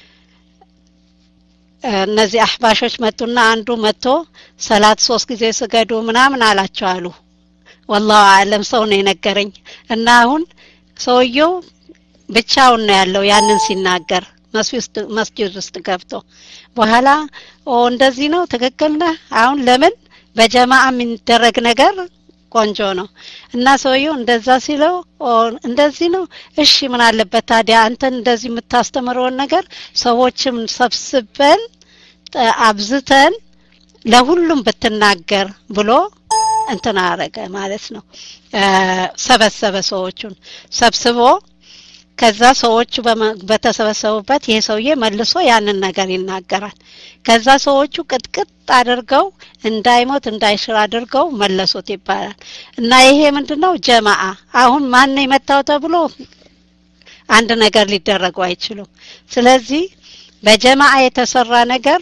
እነዚህ አህባሾች መጡና አንዱ መጥቶ ሰላት ሶስት ጊዜ ስገዱ ምናምን አላቸው አሉ والله አለም ሰው ነው የነገረኝ እና አሁን ሰውየው ብቻውን ነው ያለው ያንን ሲናገር መስጊድ ውስጥ ገብቶ በኋላ ኦ እንደዚህ ነው ትክክል ነህ አሁን ለምን በጀማዓ የሚደረግ ነገር ቆንጆ ነው እና ሰውየው እንደዛ ሲለው ኦ እንደዚህ ነው እሺ ምን አለበት ታዲያ አንተ እንደዚህ የምታስተምረው ነገር ሰዎችም ሰብስበን አብዝተን ለሁሉም ብትናገር ብሎ እንተናረገ ማለት ነው ሰበሰበ ሰዎችን ሰብስቦ ከዛ ሰዎቹ በተሰበሰቡበት ይሄ ሰውዬ መልሶ ያንን ነገር ይናገራል ከዛ ሰዎቹ ቅጥቅጥ አድርገው እንዳይሞት እንዳይሽር አድርገው መለሱት ይባላል እና ይሄ ምንድነው ጀማዓ አሁን ማን ነው የመታው ተብሎ አንድ ነገር ሊደረገው አይችሉም ስለዚህ በጀማዓ የተሰራ ነገር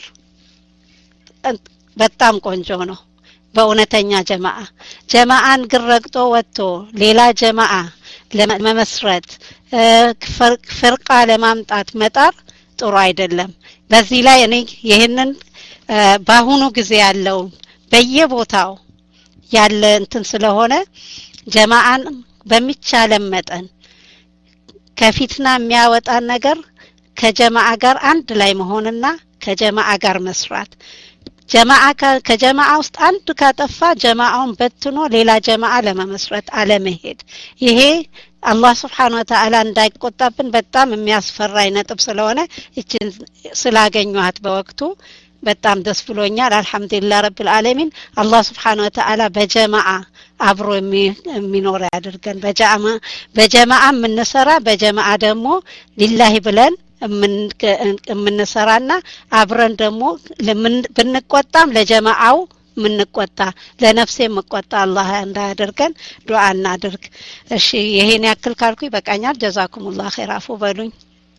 በጣም ቆንጆ ነው በእውነተኛ ጀማዓ ጀማዓን ግረግጦ ወጥቶ ሌላ ጀማዓ ለመመስረት ፍርቃ ለማምጣት መጣር ጥሩ አይደለም በዚህ ላይ እኔ ይሄንን ባሁኑ ጊዜ ያለው በየቦታው ያለ እንትን ስለሆነ ጀማዓን በሚቻለ መጠን ከፊትና የሚያወጣን ነገር ከጀማዓ ጋር አንድ ላይ መሆንና ከጀማዓ ጋር መስራት ጀማዓ ከጀማዓ ውስጥ አንድ ካጠፋ ጀማዓውን በትኖ ሌላ ጀማዓ ለመመስረት አለመሄድ ይሄ አላህ Subhanahu Wa Ta'ala እንዳይቆጣብን በጣም የሚያስፈራኝ ነጥብ ስለሆነ እቺን ስላገኘኋት በወቅቱ በጣም ደስ ብሎኛል አልহামዱሊላህ ረብል ዓለሚን አላህ Subhanahu Wa Ta'ala በጀማዓ አብሮ የሚኖር ያድርገን በጀማዓ በጀማዓ ምንሰራ በጀማዓ ደግሞ ሊላሂ ብለን ምንሰራና አብረን ደግሞ ብንቆጣም ለጀማዓው ምንቆጣ ለነፍሴ መቆጣ አላህ እንዳያደርገን ዱዓ እናድርግ እሺ ይሄን ያክል ካልኩ ይበቃኛል ጀዛኩሙላህ ኸይር አፉ በሉኝ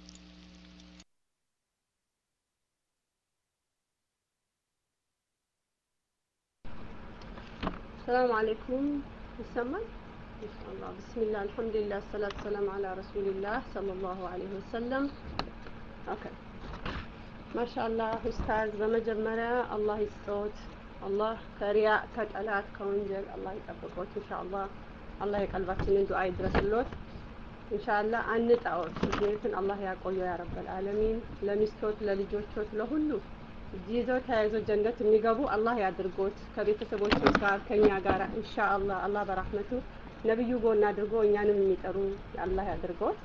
السلام عليكم يسمى إن شاء الله بسم الله الحمد لله الصلاة والسلام على رسول الله صلى الله عليه وسلم أوكي ما شاء الله أستاذ بمجمرة الله يستوت الله كرياء كالات كونجل الله يطبقوت إن شاء الله الله يقلبك من دعاء يدرس اللوت إن شاء الله أن نتعود بإذن الله يقوي يا رب العالمين لمستوت للجوتوت لهلو ጂዞ ታይዞ ጀነት የሚገቡ አላህ ያድርጎት ከቤተሰቦቹ ጋር ከኛ ጋር ኢንሻአላህ አላህ በረህመቱ ነብዩ ጎን አድርጎ እኛንም የሚጠሩ አላህ ያድርጎት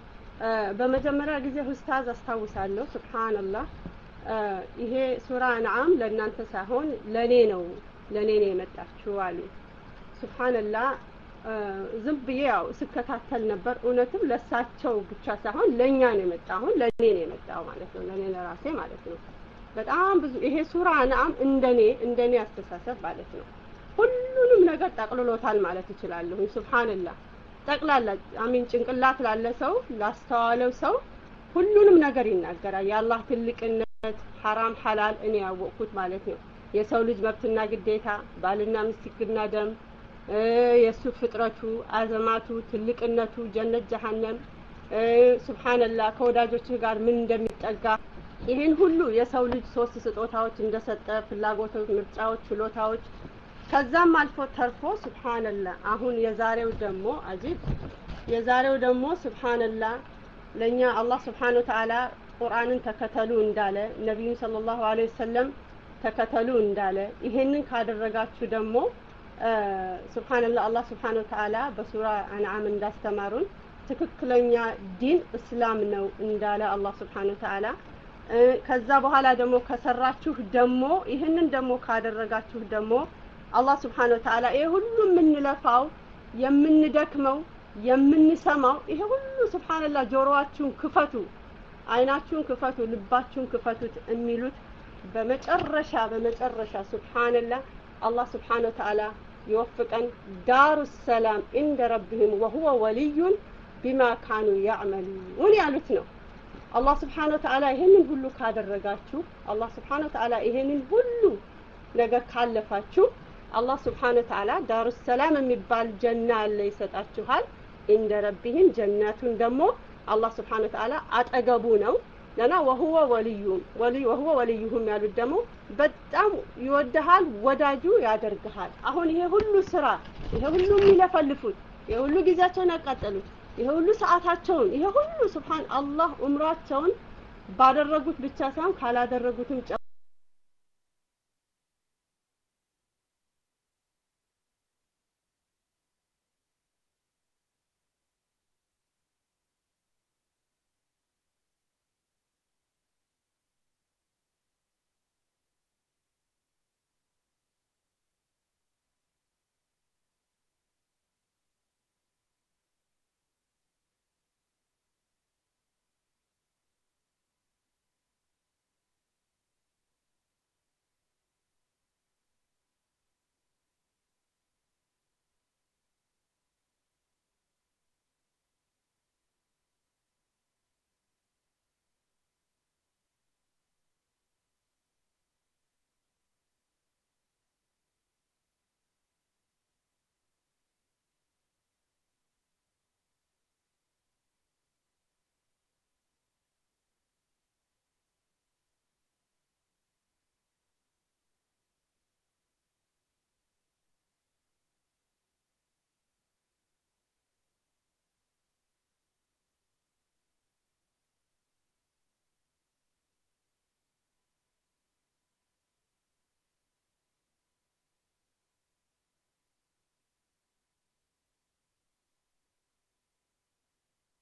በመጀመሪያ ጊዜ ኡስታዝ አስተዋውሳለሁ ሱብሃንአላህ ይሄ ሱራ አንዓም ለእናንተ ሳይሆን ለኔ ነው ለኔ ነው የመጣችው አሉ ሱብሃንአላህ ዝም ብዬ ያው ስከታተል ነበር እውነትም ለሳቸው ብቻ ሳይሆን ለኛ ነው የመጣው ለኔ ነው የመጣው ማለት ነው ለኔ ለራሴ ማለት ነው በጣም ብዙ ይሄ ሱራ አንዓም እንደኔ እንደኔ አስተሳሰብ ማለት ነው ሁሉንም ነገር ጠቅልሎታል ማለት ይችላል ሱብሃንአላህ ጠቅላላ አሚን ጭንቅላት ላለ ሰው ላስተዋለው ሰው ሁሉንም ነገር ይናገራል የአላህ ትልቅነት حرام حلال እኔ ያወቅኩት ማለት ነው የሰው ልጅ መብትና ግዴታ ባልና ሚስትና ደም የሱ ፍጥረቱ አዘማቱ ትልቅነቱ ጀነት ጀሃነም ሱብሃንአላህ ከወዳጆቹ ጋር ምን እንደሚጠጋ ይሄን ሁሉ የሰው ልጅ ሶስት ስጦታዎች እንደሰጠ ፍላጎቶች ምርጫዎች ችሎታዎች ከዛም አልፎ ተርፎ ሱብሃንአላህ አሁን የዛሬው ደግሞ አጂብ የዛሬው ደግሞ ሱብሃንአላህ ለኛ አላህ Subhanahu Wa Ta'ala ቁርአንን ተከተሉ እንዳለ ነብዩ ሰለላሁ ዐለይሂ ወሰለም ተከተሉ እንዳለ ይሄንን ካደረጋችሁ ደግሞ ሱብሃንአላህ አላህ Subhanahu Wa Ta'ala በሱራ አንዓም እንዳስተማሩን ትክክለኛ ዲን እስላም ነው እንዳለ አላህ Subhanahu Wa Ta'ala ከዛ በኋላ ደግሞ ከሰራችሁ ደግሞ ይሄንን ደግሞ ካደረጋችሁ ደግሞ አላህ Subhanahu Wa Ta'ala ይሄ ሁሉ ምንለፋው የምንደክመው የምንሰማው ይሄ ሁሉ ሱብሃንአላህ ጆሮአችሁን ክፈቱ አይናችሁን ክፈቱ ልባችሁን ክፈቱት የሚሉት በመጨረሻ በመጨረሻ ሱብሃንአላህ አላህ Subhanahu Wa Ta'ala ይወፍቀን ዳሩስ ሰላም እንደ ረብህም وهو ولي بما كانوا يعملون ያሉት ነው አላህ Subhanahu Wa Ta'ala ይሄንን ሁሉ ካደረጋችሁ አላህ Subhanahu Wa Ta'ala ይሄንን ሁሉ ነገር ካለፋችሁ አላህ Subhanahu Wa Ta'ala ዳሩስ ሰላም የሚባል ጀና አለ ይሰጣችኋል እንደ ረብህም ጀናቱን ደግሞ አላህ Subhanahu Wa Ta'ala አጠገቡ ነው ለና وهو وليهم ولي وهو وليهم ያሉት ደግሞ በጣም ይወደሃል ወዳጁ ያደርግሃል አሁን ይሄ ሁሉ ስራ ይሄ ሁሉ የሚለፈልፉት ይሄ ሁሉ ጊዜያቸውን ያቃጠሉት ይሄ ሁሉ ሰዓታቸውን ይሄ ሁሉ ሱብሃን አላህ ኡምራቸውን ባደረጉት ብቻ ሳይሆን ካላደረጉትም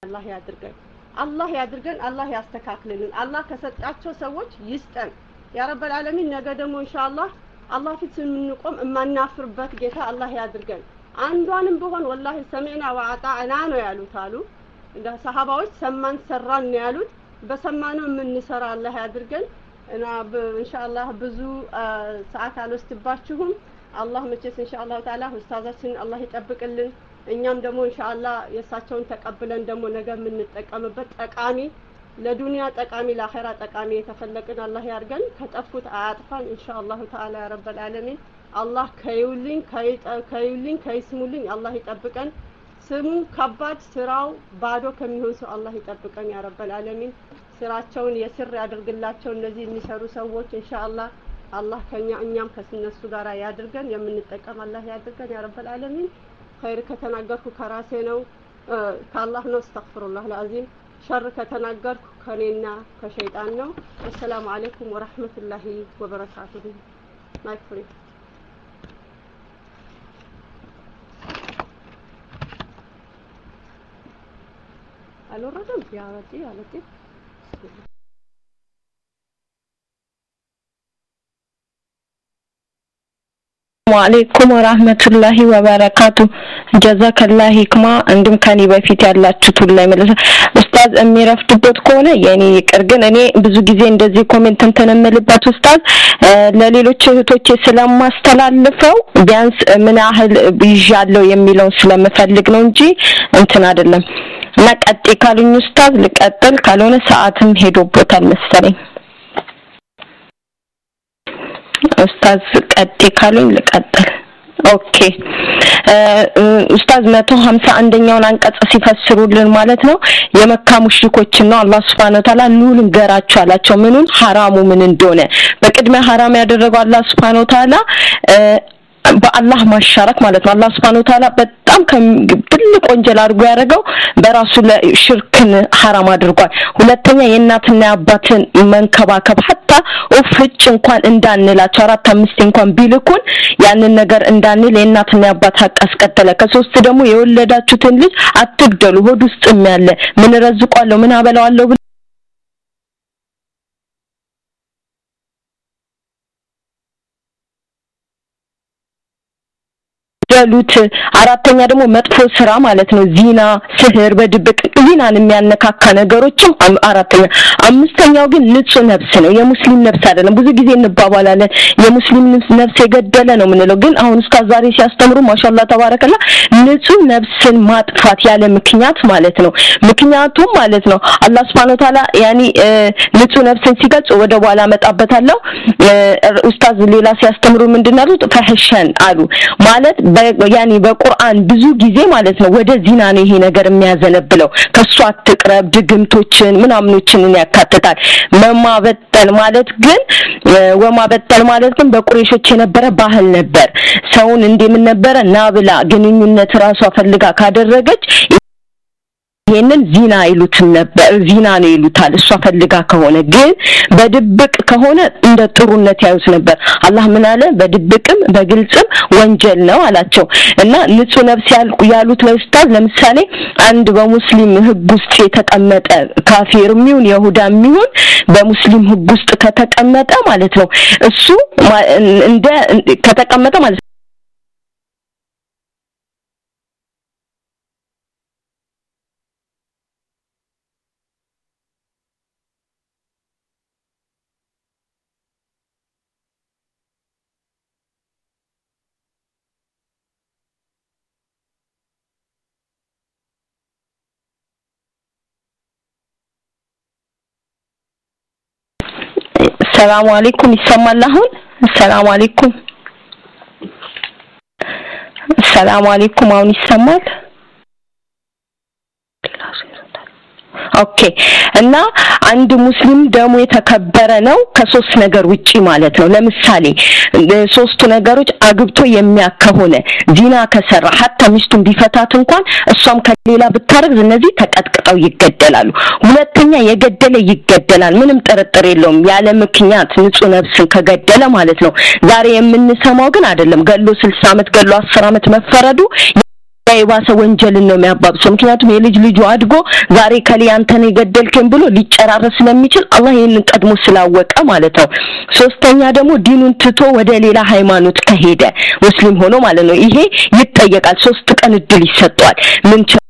አላህ ያድርገን አላህ ያድርገን አላህ ያስተካክልልን አላህ ከሰጣቸው ሰዎች ይስጠን ያ ረበል ዓለሚን ነገ ደግሞ ኢንሻአላህ አላህ ፊት ስንቆም እማናፍርበት ጌታ አላህ ያድርገን አንዷንም ቢሆን ወላሂ ሰሚዕና ወአጣዕና ነው ያሉት አሉ እንደ ሰሃባዎች ሰማን ሰራን ነው ያሉት በሰማነው የምንሰራ አላህ ያድርገን እና ኢንሻአላህ ብዙ ሰዓት አልወስድባችሁም አላህ መቼስ ኢንሻአላህ ተዓላ ኡስታዛችን አላህ ይጠብቅልን እኛም ደግሞ ኢንሻአላህ የሳቸውን ተቀብለን ደግሞ ነገ የምንጠቀምበት ጠቃሚ ለዱንያ ጠቃሚ ለአኺራ ጠቃሚ የተፈለቀን አላህ ያርገን ከጠፉት አያጥፋን ኢንሻአላህ ተዓላ ያ ረበል ዓለሚን አላህ ከይውልኝ ከይውልኝ ከይስሙልኝ አላህ ይጠብቀን ስሙ ከባድ ስራው ባዶ ከሚሆን ሰው አላህ ይጠብቀን ያ ረበል ዓለሚን ስራቸውን የስር ያድርግላቸው እነዚህ የሚሰሩ ሰዎች ኢንሻአላህ አላህ ከኛ እኛም ከነሱ ጋር ያድርገን የምንጠቀም አላህ ያድርገን ያ ረበል ዓለሚን ኸይር ከተናገርኩ ከራሴ ነው ከአላህ ነው አስተግፍሩላህ العظيم ሸር ከተናገርኩ ከኔና ከሸይጣን ነው السلام عليكم ورحمة الله وبركاته ማይክ ፍሪ አልወረደም ያ ረዲ አለቲ ወአለይኩም ወራህመቱላሂ ወበረካቱ ጀዛከላህ ሂክማ እንድም ከኔ በፊት ያላችሁት ላይ ማለት ኡስታዝ የሚረፍድበት ከሆነ የኔ ይቅር ግን እኔ ብዙ ጊዜ እንደዚህ ኮሜንት እንተነምልባት ኡስታዝ ለሌሎች እህቶቼ ስለማስተላልፈው ቢያንስ ምን ያህል ይዣለው የሚለው ስለምፈልግ ነው እንጂ እንትን አይደለም እና ቀጥ ካሉኝ ኡስታዝ ልቀጥል ካልሆነ ሰዓትም ሄዶበታል መሰለኝ ኡስታዝ ቀጥ ካሉኝ ልቀጥል ኦኬ ኡስታዝ መቶ ሃምሳ አንደኛውን አንቀጽ ሲፈስሩልን ማለት ነው የመካ ሙሽሪኮችን ነው አላህ Subhanahu Wa Ta'ala ኑልን ገራቸው አላቸው ምኑን ሐራሙ ምን እንደሆነ በቅድሚያ ሐራም ያደረገው አላህ Subhanahu Wa Ta'ala በአላህ ማሻረክ ማለት ነው አላህ Subhanahu Wa Ta'ala በጣም ትልቅ ወንጀል አድርጎ ያደረገው በራሱ ለሽርክን ሐራም አድርጓል ሁለተኛ የእናትና አባትን መንከባከብ hatta ኡፍጭ እንኳን እንዳንላቸው አራት አምስት እንኳን ቢልኩን ያንን ነገር እንዳንል የእናትና አባት ሐቅ አስቀጠለ ከሶስት ደግሞ የወለዳችሁትን ልጅ አትግደሉ ሆድ ውስጥም ያለ ምን ረዝቋለሁ ምን አበላዋለሁ ያሉት አራተኛ ደግሞ መጥፎ ስራ ማለት ነው ዚና ስህር በድብቅ ዚናን የሚያነካካ ነገሮችም አራተኛ አምስተኛው ግን ንጹህ ነፍስ ነው የሙስሊም ነፍስ አይደለም ብዙ ጊዜ እንባባላለን የሙስሊም ነፍስ የገደለ ነው ምንለው ግን አሁን ኡስታዝ ዛሬ ሲያስተምሩ ማሻአላህ ተባረከላ ንጹህ ነፍስን ማጥፋት ያለ ምክንያት ማለት ነው ምክንያቱም ማለት ነው አላህ Subhanahu Wa Ta'ala ያኒ ንጹህ ነፍስን ሲገልጽ ወደ በኋላ መጣበታለሁ ኡስታዝ ሌላ ሲያስተምሩ ምንድነው ፈህሸን አሉ ማለት ያኒ በቁርአን ብዙ ጊዜ ማለት ነው ወደ ዚና ነው ይሄ ነገር የሚያዘነብለው ከሷ አትቅረብ ድግምቶችን ምናምኖችን ያካትታል መማበጠል ማለት ግን ወማበጠል ማለት ግን በቁረይሾች የነበረ ባህል ነበር ሰውን እንደምን ነበር ናብላ ግንኙነት ራሷ ፈልጋ ካደረገች ይሄንን ዚና ይሉት ነበር ዚና ነው ይሉታል እሷ ፈልጋ ከሆነ ግን በድብቅ ከሆነ እንደ ጥሩነት ያዩት ነበር አላህ ምን አለ በድብቅም በግልጽም ወንጀል ነው አላቸው እና ንጹህ ነፍስ ያሉት ለኡስታዝ ለምሳሌ አንድ በሙስሊም ህግ ውስጥ የተቀመጠ ካፊር ሚውን ይሁዳ ሚውን በሙስሊም ህግ ውስጥ ከተቀመጠ ማለት ነው እሱ እንደ ከተቀመጠ ማለት السلام عليكم يسمى لهون السلام عليكم السلام عليكم አሁን ይሰማል ኦኬ እና አንድ ሙስሊም ደሙ የተከበረ ነው ከሶስት ነገር ውጪ ማለት ነው ለምሳሌ ሶስቱ ነገሮች አግብቶ የሚያከሆነ ዚና ከሰራ hatta ሚስቱን ቢፈታት እንኳን እሷም ከሌላ ብታረግ እነዚህ ተቀጥቅጠው ይገደላሉ ሁለተኛ የገደለ ይገደላል ምንም ጥርጥር የለውም ያለ ምክንያት ንጹህ ነፍስን ከገደለ ማለት ነው ዛሬ የምንሰማው ግን አይደለም ገሎ ስልሳ አመት ገሎ አስር አመት መፈረዱ የባሰ ወንጀልን ነው የሚያባብሰው ምክንያቱም የልጅ ልጁ አድጎ ዛሬ ከሊ አንተን የገደልከኝ ብሎ ሊጨራረስ ስለሚችል አላህ ይሄንን ቀድሞ ስላወቀ ማለት ነው ሶስተኛ ደግሞ ዲኑን ትቶ ወደ ሌላ ሃይማኖት ከሄደ ሙስሊም ሆኖ ማለት ነው ይሄ ይጠየቃል ሶስት ቀን እድል ይሰጣል ምን